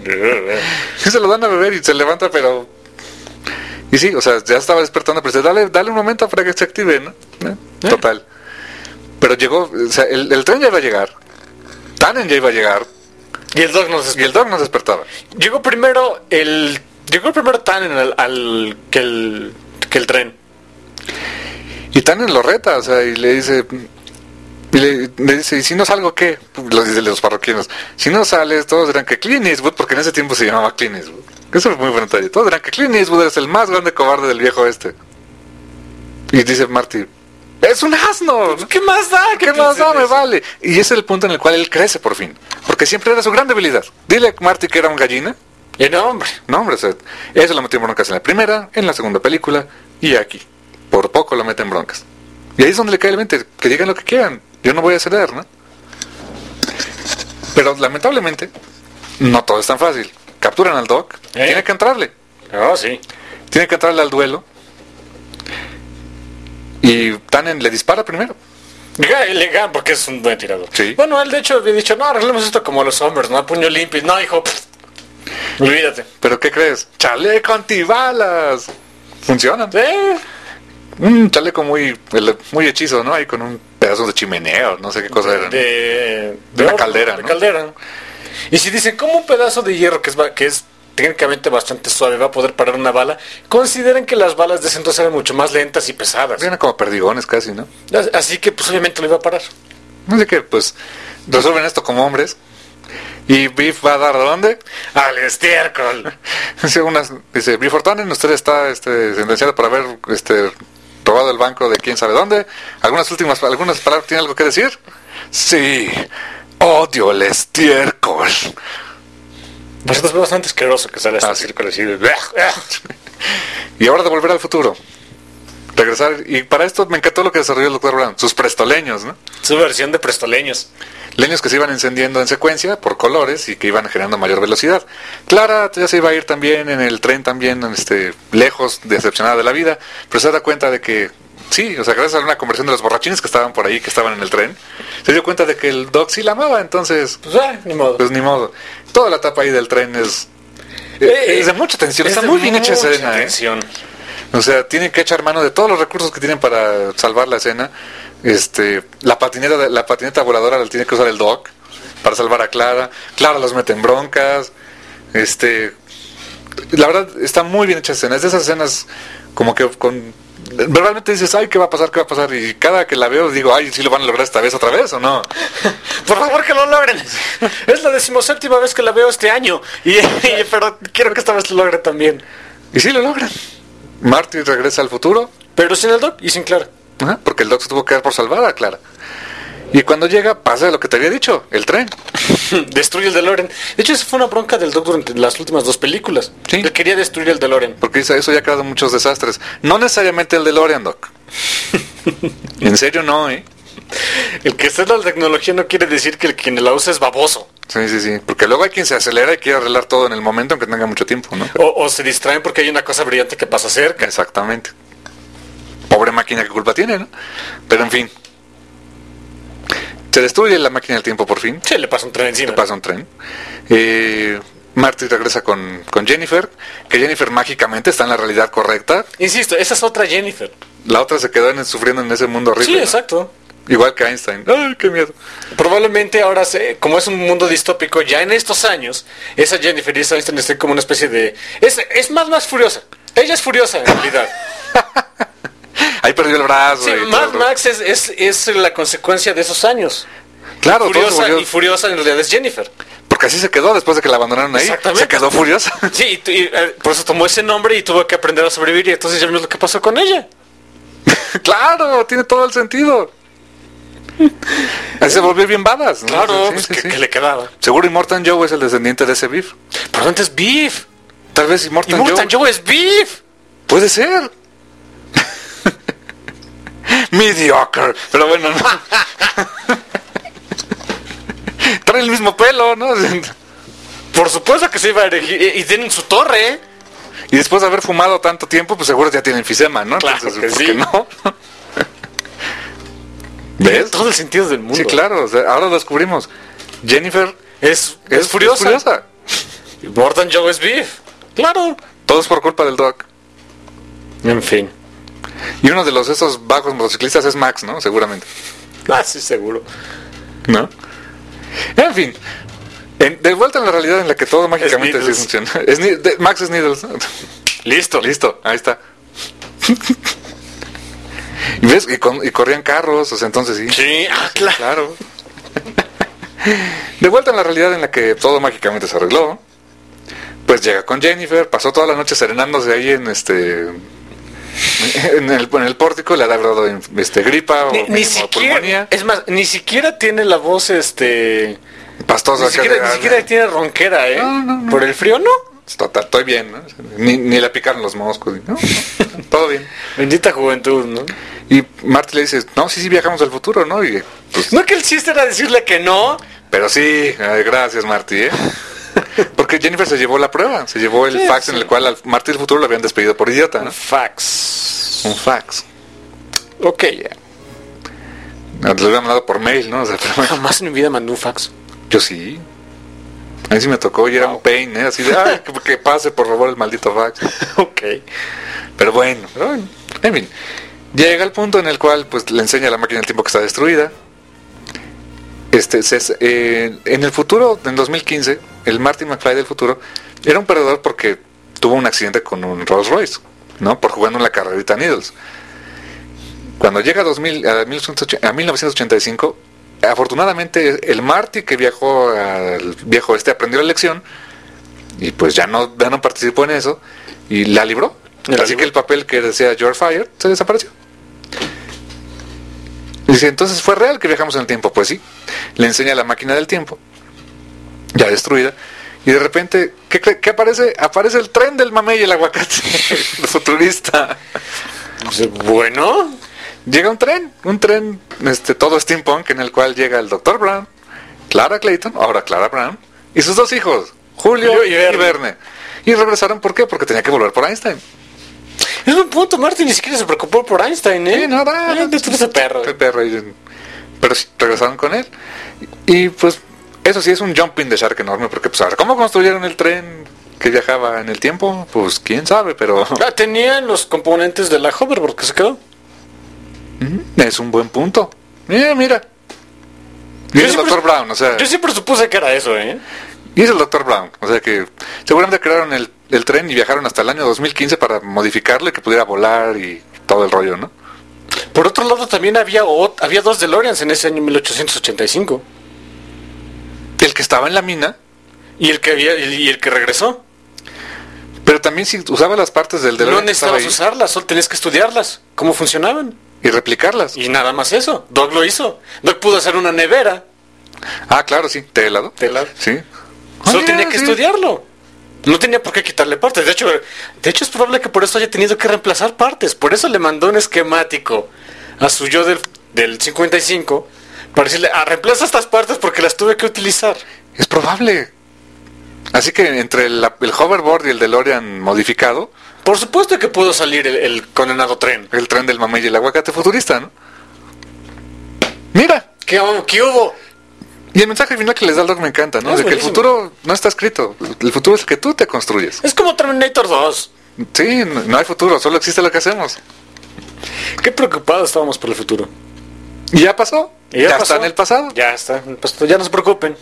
Y se lo dan a beber y se levanta, pero... Y sí, o sea, ya estaba despertando, pero dice, dale un momento para que se active, ¿no? Total. Pero llegó, o sea, el tren ya iba a llegar. Tannen ya iba a llegar. Y el Doc nos despertaba. Llegó primero Tannen que el tren. Y Tannen lo reta, o sea, y le dice, ¿y si no salgo qué? Lo dicen los parroquianos. Si no sales, todos dirán que Clint Eastwood, porque en ese tiempo se llamaba Clint Eastwood. Eso es muy buen detalle. Todos dirán que Clint Eastwood es el más grande cobarde del viejo este. Y dice Marty, ¡es un asno! ¿Qué más da? ¿Qué más da? Me vale. Y ese es el punto en el cual él crece por fin. Porque siempre era su gran debilidad. Dile a Marty que era un gallina Y no, hombre. No, hombre, o sea, eso lo metió en broncas en la primera, en la segunda película y aquí. Por poco lo meten en broncas. Y ahí es donde le cae el 20, que digan lo que quieran. Yo no voy a ceder, ¿no? Pero lamentablemente, no todo es tan fácil. Capturan al Doc, tiene que entrarle. Oh, sí. Tiene que entrarle al duelo. Y Tannen le dispara primero. Le gana porque es un buen tirador. Sí. Bueno, él de hecho había dicho, no, arreglemos esto como los hombres, ¿no? A puño limpio. No, hijo, olvídate. ¿Pero qué crees? ¡Chaleco antibalas! ¿Funcionan? Sí. Un chaleco muy hechizo, ¿no? Ahí con un pedazo de chimenea o no sé qué cosa era. ¿no? De una horno, caldera, de ¿no? caldera. Y si dicen, ¿cómo un pedazo de hierro que es técnicamente bastante suave va a poder parar una bala? Consideren que las balas de ese entonces eran mucho más lentas y pesadas. Vienen como perdigones casi, ¿no? Así que pues obviamente lo iba a parar. Así que pues resuelven esto como hombres. Y Biff va a dar ¿a dónde? Al estiércol. Dice Biff Tannen, usted está sentenciado por haber robado el banco de quién sabe dónde. Algunas palabras, ¿tiene algo que decir? Sí, odio el estiércol. Pues es bastante asqueroso que sale este estiércol así. Y ahora de Volver al Futuro. Regresar, y para esto me encantó lo que desarrolló el Dr. Brown, sus prestoleños, ¿no? Su versión de prestoleños. Leños que se iban encendiendo en secuencia por colores y que iban generando mayor velocidad. Clara ya se iba a ir también en el tren, también lejos, decepcionada de la vida, pero se da cuenta de que, sí, o sea, gracias a una conversión de los borrachines que estaban por ahí, que estaban en el tren, se dio cuenta de que el Doc sí la amaba, entonces, ni modo. pues ni modo. Toda la etapa ahí del tren es de mucha tensión, está muy bien hecha esa escena, tensión. O sea, tienen que echar mano de todos los recursos que tienen para salvar la escena. La patineta voladora la tiene que usar el Doc para salvar a Clara. Clara los mete en broncas. La verdad está muy bien hecha escena. Es de esas escenas como que verbalmente dices, ay, ¿qué va a pasar? ¿Qué va a pasar? Y cada que la veo digo, ay, ¿sí lo van a lograr esta vez otra vez o no? Por favor que lo logren. Es la 17ª vez que la veo este año. Pero quiero que esta vez lo logre también. Y sí lo logran. Marty regresa al futuro. Pero sin el Doc y sin Clara. Ajá, porque el Doc se tuvo que dar por salvar a Clara. Y cuando llega, pasa lo que te había dicho, el tren. Destruye el DeLorean. De hecho, esa fue una bronca del Doc durante las últimas 2 películas. Sí. Él quería destruir el DeLorean. Porque eso ya ha creado muchos desastres. No necesariamente el DeLorean, Doc. En serio no, ¿eh? El que esté en la tecnología no quiere decir que el quien la usa es baboso. Sí. Porque luego hay quien se acelera y quiere arreglar todo en el momento, aunque tenga mucho tiempo, ¿no? O se distraen porque hay una cosa brillante que pasa cerca. Exactamente. Pobre máquina, ¿qué culpa tiene, no? Pero en fin. Se destruye la máquina del tiempo por fin. Sí, le pasa un tren encima. Le pasa un tren. Marty regresa con Jennifer, que Jennifer mágicamente está en la realidad correcta. Insisto, esa es otra Jennifer. La otra se quedó sufriendo en ese mundo horrible. Sí, ¿no? Exacto. Igual que Einstein. ¡Ay, qué miedo! Probablemente ahora, como es un mundo distópico, ya en estos años, esa Jennifer y esa Einstein estén como una especie de... Es más furiosa. Ella es furiosa, en realidad. Ahí perdió el brazo. Sí, Mad Max es la consecuencia de esos años. Claro, Furiosa y furiosa en realidad es Jennifer. Porque así se quedó después de que la abandonaron ahí. Exactamente. Se quedó furiosa. Sí, por eso tomó ese nombre y tuvo que aprender a sobrevivir. Y entonces ya vimos lo que pasó con ella. Claro, tiene todo el sentido. Así se volvió bien badass, ¿no? Claro, Sí, pues sí. que le quedaba. Seguro Immortan Joe es el descendiente de ese Biff. Pero antes es Beef. Tal vez Immortan Joe es Beef. Puede ser. Mediocre. Pero bueno, no. Trae el mismo pelo, ¿no? Por supuesto que se iba a elegir. Y tienen su torre, ¿eh? Y después de haber fumado tanto tiempo, pues seguro ya tiene enfisema, ¿no? Claro Entonces, que ¿por sí. qué no? Tiene ¿Ves? todo el sentido del mundo. Sí, claro. O sea, ahora lo descubrimos. Jennifer Es furiosa. Morton Joe es Beef. Claro. Todo es por culpa del Doc. En fin. Y uno de esos vagos motociclistas es Max, ¿no? Seguramente. Sí, seguro. ¿No? En fin. De vuelta en la realidad en la que todo mágicamente sí funciona. Max es Needles. Listo. Ahí está. ¿Y ves? Y corrían carros, o sea, entonces sí. Sí, Claro. De vuelta en la realidad en la que todo mágicamente se arregló. Pues llega con Jennifer, pasó toda la noche serenándose ahí en el pórtico, le ha dado gripa o ni siquiera, pulmonía. es más, ni siquiera tiene la voz Pastosa. ni siquiera tiene ronquera, ¿eh? No. Por el frío, ¿no? total, estoy bien, ¿no? Ni le picaron los moscos, ¿no? Todo bien. Bendita juventud, ¿no? Y Marty le dice, no, sí viajamos al futuro, ¿no? Y pues, No, que el chiste era decirle que no. pero sí, gracias Marty, ¿eh? Porque Jennifer se llevó la prueba, se llevó el Sí, fax sí. en el cual al Marty del futuro lo habían despedido por idiota, ¿no? Fax. Un fax. Ok, ya. Lo habían mandado por mail, ¿no? O sea, pero bueno, Jamás en mi vida mandé un fax. yo sí. A mí sí me tocó y era un pain, ¿eh? Así de, ay, que pase por favor el maldito fax. Ok. Pero bueno, en fin. Llega el punto en el cual pues le enseña a la máquina del tiempo que está destruida. En el futuro, en 2015, el Marty McFly del futuro era un perdedor porque tuvo un accidente con un Rolls Royce, ¿no? Por jugando en la carrerita Needles. Cuando llega a 1985, afortunadamente el Marty que viajó al viejo este aprendió la lección y pues ya no participó en eso y la libró. Así que el papel que decía You're Fired se desapareció. Dice, entonces fue real que viajamos en el tiempo. Pues sí, le enseña la máquina del tiempo, ya destruida, y de repente, ¿qué aparece? Aparece el tren del mamey y el aguacate, el futurista. Bueno, Llega un tren, todo steampunk, en el cual llega el Dr. Brown, Clara Clayton, ahora Clara Brown, y sus dos hijos, Julio y Verne. Y regresaron, ¿por qué? Porque tenía que volver por Einstein. es un punto, Marty ni siquiera se preocupó por Einstein, ¿eh? Sí, no, ese perro. El perro. Pero sí, regresaron con él. Y pues, eso sí es un jumping de shark enorme, porque pues ahora, ¿cómo construyeron el tren que viajaba en el tiempo? Pues quién sabe, pero Tenían los componentes de la hoverboard que se quedó. es un buen punto. Mira. Y Yo es el siempre- Dr. Brown, o sea, Yo siempre supuse que era eso, ¿eh? y es el Dr. Brown, o sea que seguramente crearon el tren y viajaron hasta el año 2015 para modificarlo y que pudiera volar y todo el rollo, ¿no? Por otro lado, también había dos DeLoreans en ese año 1885. El que estaba en la mina, Y el que regresó. pero también si usaba las partes del No DeLorean que estaba necesitabas ahí usarlas, solo tenías que estudiarlas, cómo funcionaban. y replicarlas. Y nada más eso. Doc lo hizo. Doc pudo hacer una nevera. Ah, claro, sí, ¿de helado? De helado. Sí. Solo Ah, tenía que sí. estudiarlo. No tenía por qué quitarle partes. De hecho es probable que por eso haya tenido que reemplazar partes. Por eso le mandó un esquemático a su yo del 55 para decirle, reemplaza estas partes porque las tuve que utilizar. Es probable. Así que entre el hoverboard y el DeLorean modificado, Por supuesto que pudo salir el condenado tren. el tren del mamey y el aguacate futurista, ¿no? Mira. ¿Qué hubo? Y el mensaje final que les da el Doc me encanta, ¿no? Es De que el buenísimo. futuro no está escrito. El futuro es el que tú te construyes. Es como Terminator 2. Sí, no hay futuro, solo existe lo que hacemos. Qué preocupados estábamos por el futuro. Y ya pasó. Y Ya pasó. está en el pasado. Ya está en el pasado. Ya no se preocupen.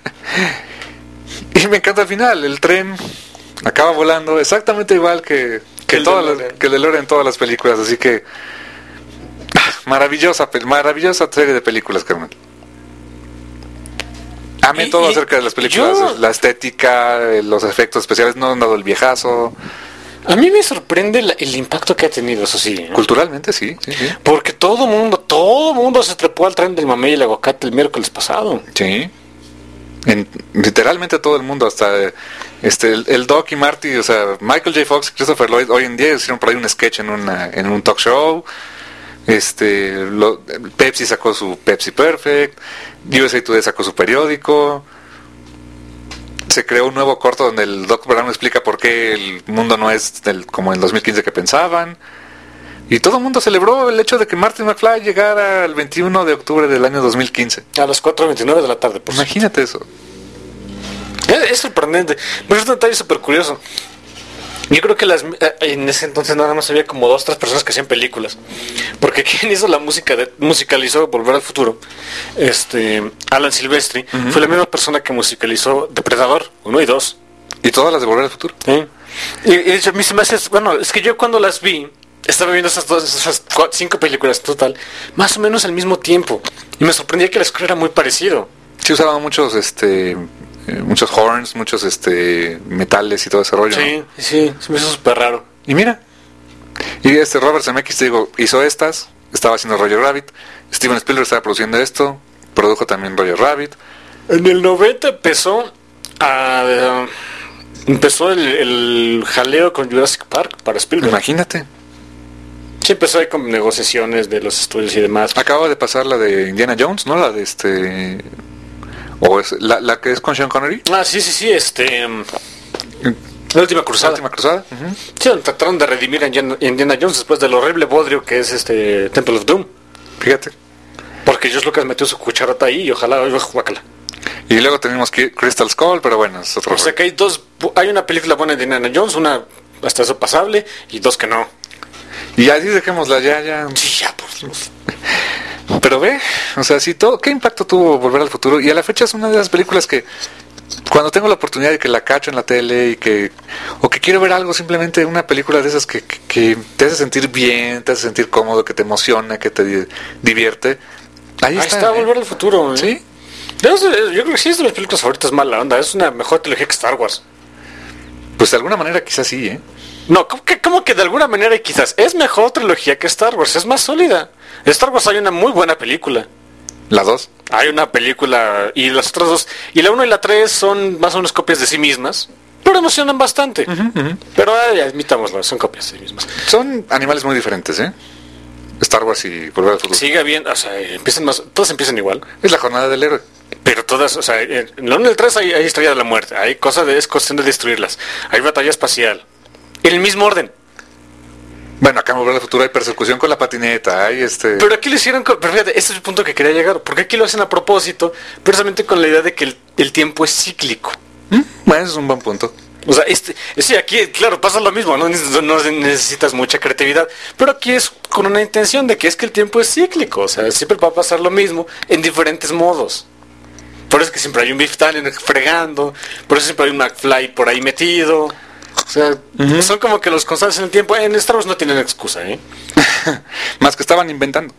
Y me encanta el final. El tren acaba volando exactamente igual que el DeLorean. que el DeLorean en todas las películas. Así que maravillosa serie de películas, Carmen. Amé todo acerca de las películas. yo- La estética, los efectos especiales. No han dado el viejazo. A mí me sorprende el impacto que ha tenido, eso sí. ¿no? Culturalmente, sí. Porque todo mundo se trepó al tren del mamey y el aguacate el miércoles pasado. Sí. Literalmente todo el mundo, hasta el Doc y Marty, o sea, Michael J. Fox y Christopher Lloyd hoy en día hicieron por ahí un sketch en un talk show. Pepsi sacó su Pepsi Perfect, USA Today sacó su periódico. Se creó un nuevo corto donde el Doc Brown explica por qué el mundo no es como en 2015 que pensaban. Y todo el mundo celebró el hecho de que Marty McFly llegara el 21 de octubre del año 2015. A las 4:29 de la tarde, por supuesto. Imagínate eso. Es sorprendente. Pero es un detalle súper curioso. Yo creo que en ese entonces nada más había como 2 o 3 personas que hacían películas. Porque quien hizo la música, musicalizó Volver al Futuro, Alan Silvestri, fue la misma persona que musicalizó Depredador 1 y 2. Y todas las de Volver al Futuro. ¿Sí? Y de hecho, a mí se me hace, bueno, es que yo cuando las vi, estaba viendo esas 5 películas en total, más o menos al mismo tiempo. Y me sorprendía que el score era muy parecido. Sí usaban muchos muchos horns, muchos metales y todo ese rollo, ¿no? Sí, se me hizo súper raro. Y mira. Y Robert Zemeckis, te digo, hizo estas, estaba haciendo Roger Rabbit, Steven Spielberg estaba produciendo esto, produjo también Roger Rabbit. En el 90 empezó a Empezó el jaleo con Jurassic Park para Spielberg. Imagínate. Sí, empezó ahí con negociaciones de los estudios y demás. Acaba de pasar la de Indiana Jones, ¿no? La de o es la que es con Sean Connery. Ah, sí, La última cruzada. La última cruzada. Ujú. Sí, trataron de redimir a Indiana Jones después del horrible bodrio que es Temple of Doom. Fíjate. Porque George Lucas metió su cucharota ahí y ojalá, guácala. Y luego tenemos Crystal Skull, pero bueno, es otro O sea que hay una película buena de Indiana Jones, una hasta eso pasable y dos que no. Y así dejémosla ya. Sí, ya, pues. Pero ve, o sea, sí, ¿qué impacto tuvo Volver al Futuro? Y a la fecha es una de las películas que cuando tengo la oportunidad de que la cacho en la tele o que quiero ver algo, simplemente una película de esas que te hace sentir bien, te hace sentir cómodo, que te emociona, que te divierte. Ahí está, Volver al Futuro. Sí. Yo creo que sí es de las películas favoritas más la onda. Es una mejor trilogía que Star Wars. Pues de alguna manera quizás sí, ¿eh? No, ¿cómo que de alguna manera quizás? Es mejor trilogía que Star Wars, es más sólida. En Star Wars hay una muy buena película. Las dos. Hay una película y las otras dos. Y la 1 y la 3 son más o menos copias de sí mismas. Pero emocionan bastante. Pero admitámoslo, son copias de sí mismas. Son animales muy diferentes, ¿eh? Star Wars y Volver al Futuro. Sigue bien, o sea, todas empiezan igual. Es la jornada del héroe. Pero todas, o sea, en la 1 y la 3 hay Estrella de la Muerte. Hay es cuestión de destruirlas. Hay batalla espacial. En el mismo orden. Bueno, acá en Volver al Futuro hay persecución con la patineta, hay Pero aquí lo hicieron pero fíjate, este es el punto que quería llegar. Porque aquí lo hacen a propósito, precisamente con la idea de que el tiempo es cíclico. Bueno, eso es un buen punto. O sea, sí, aquí, claro, pasa lo mismo, no necesitas mucha creatividad, pero aquí es con una intención de que es que el tiempo es cíclico, o sea, siempre va a pasar lo mismo en diferentes modos. Por eso es que siempre hay un Biff Tannen fregando, por eso siempre hay un McFly por ahí metido. O sea, son como que los constantes en el tiempo. En Star Wars no tienen excusa, ¿eh? Más que estaban inventando.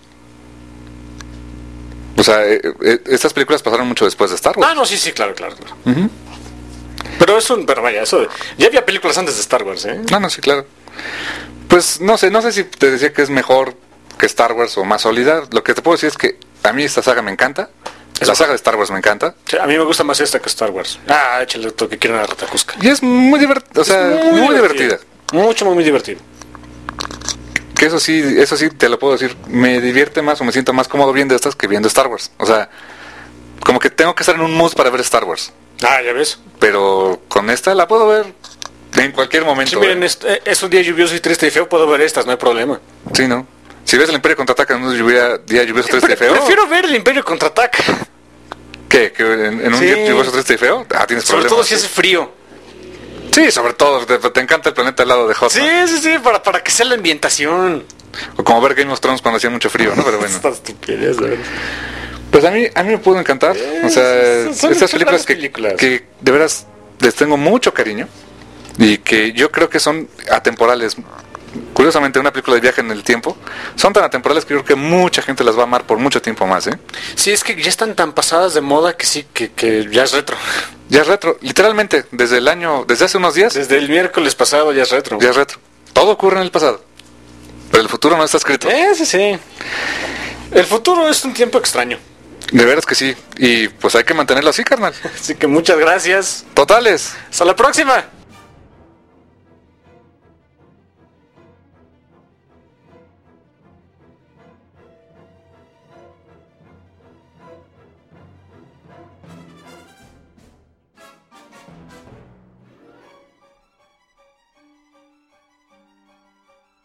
O sea, estas películas pasaron mucho después de Star Wars. Ah, no, sí, claro. Pero vaya, ya había películas antes de Star Wars, ¿eh? No, sí, claro. Pues no sé si te decía que es mejor que Star Wars o más sólida. Lo que te puedo decir es que a mí esta saga me encanta. La saga de Star Wars me encanta. Sí, a mí me gusta más esta que Star Wars. Échale todo que quieren a Ratacusca. Y es muy divertida, o sea, muy divertida. Muy divertido. Que eso sí te lo puedo decir, me divierte más o me siento más cómodo viendo estas que viendo Star Wars. O sea, como que tengo que estar en un mood para ver Star Wars. Ya ves. Pero con esta la puedo ver en cualquier momento. Sí, miren, es un día lluvioso y triste y feo, puedo ver estas, no hay problema. Sí, ¿no? Si ves el Imperio Contraataca en un día lluvioso, triste y feo. Prefiero ver el Imperio Contraataca. ¿Qué? ¿Que en un día lluvioso, triste y feo? Tienes sobre problemas. todo si hace frío. Sí, sobre todo, te encanta el planeta al lado de Hot. Sí, para que sea la ambientación. O como ver Game of Thrones cuando hacía mucho frío, ¿no? Pero bueno. Esta estupidez, ¿verdad? Pues a mí me pudo encantar. O sea, son estas películas películas que de veras les tengo mucho cariño y que yo creo que son atemporales. Curiosamente, una película de viaje en el tiempo son tan atemporales que yo creo que mucha gente las va a amar por mucho tiempo más, ¿eh? Sí, es que ya están tan pasadas de moda que sí, que ya es retro. Ya es retro, literalmente, desde hace unos días. Desde el miércoles pasado ya es retro. Ya es retro. Todo ocurre en el pasado, pero el futuro no está escrito. Sí. El futuro es un tiempo extraño. De veras que sí, y pues hay que mantenerlo así, carnal. Así que muchas gracias. Totales. Hasta la próxima.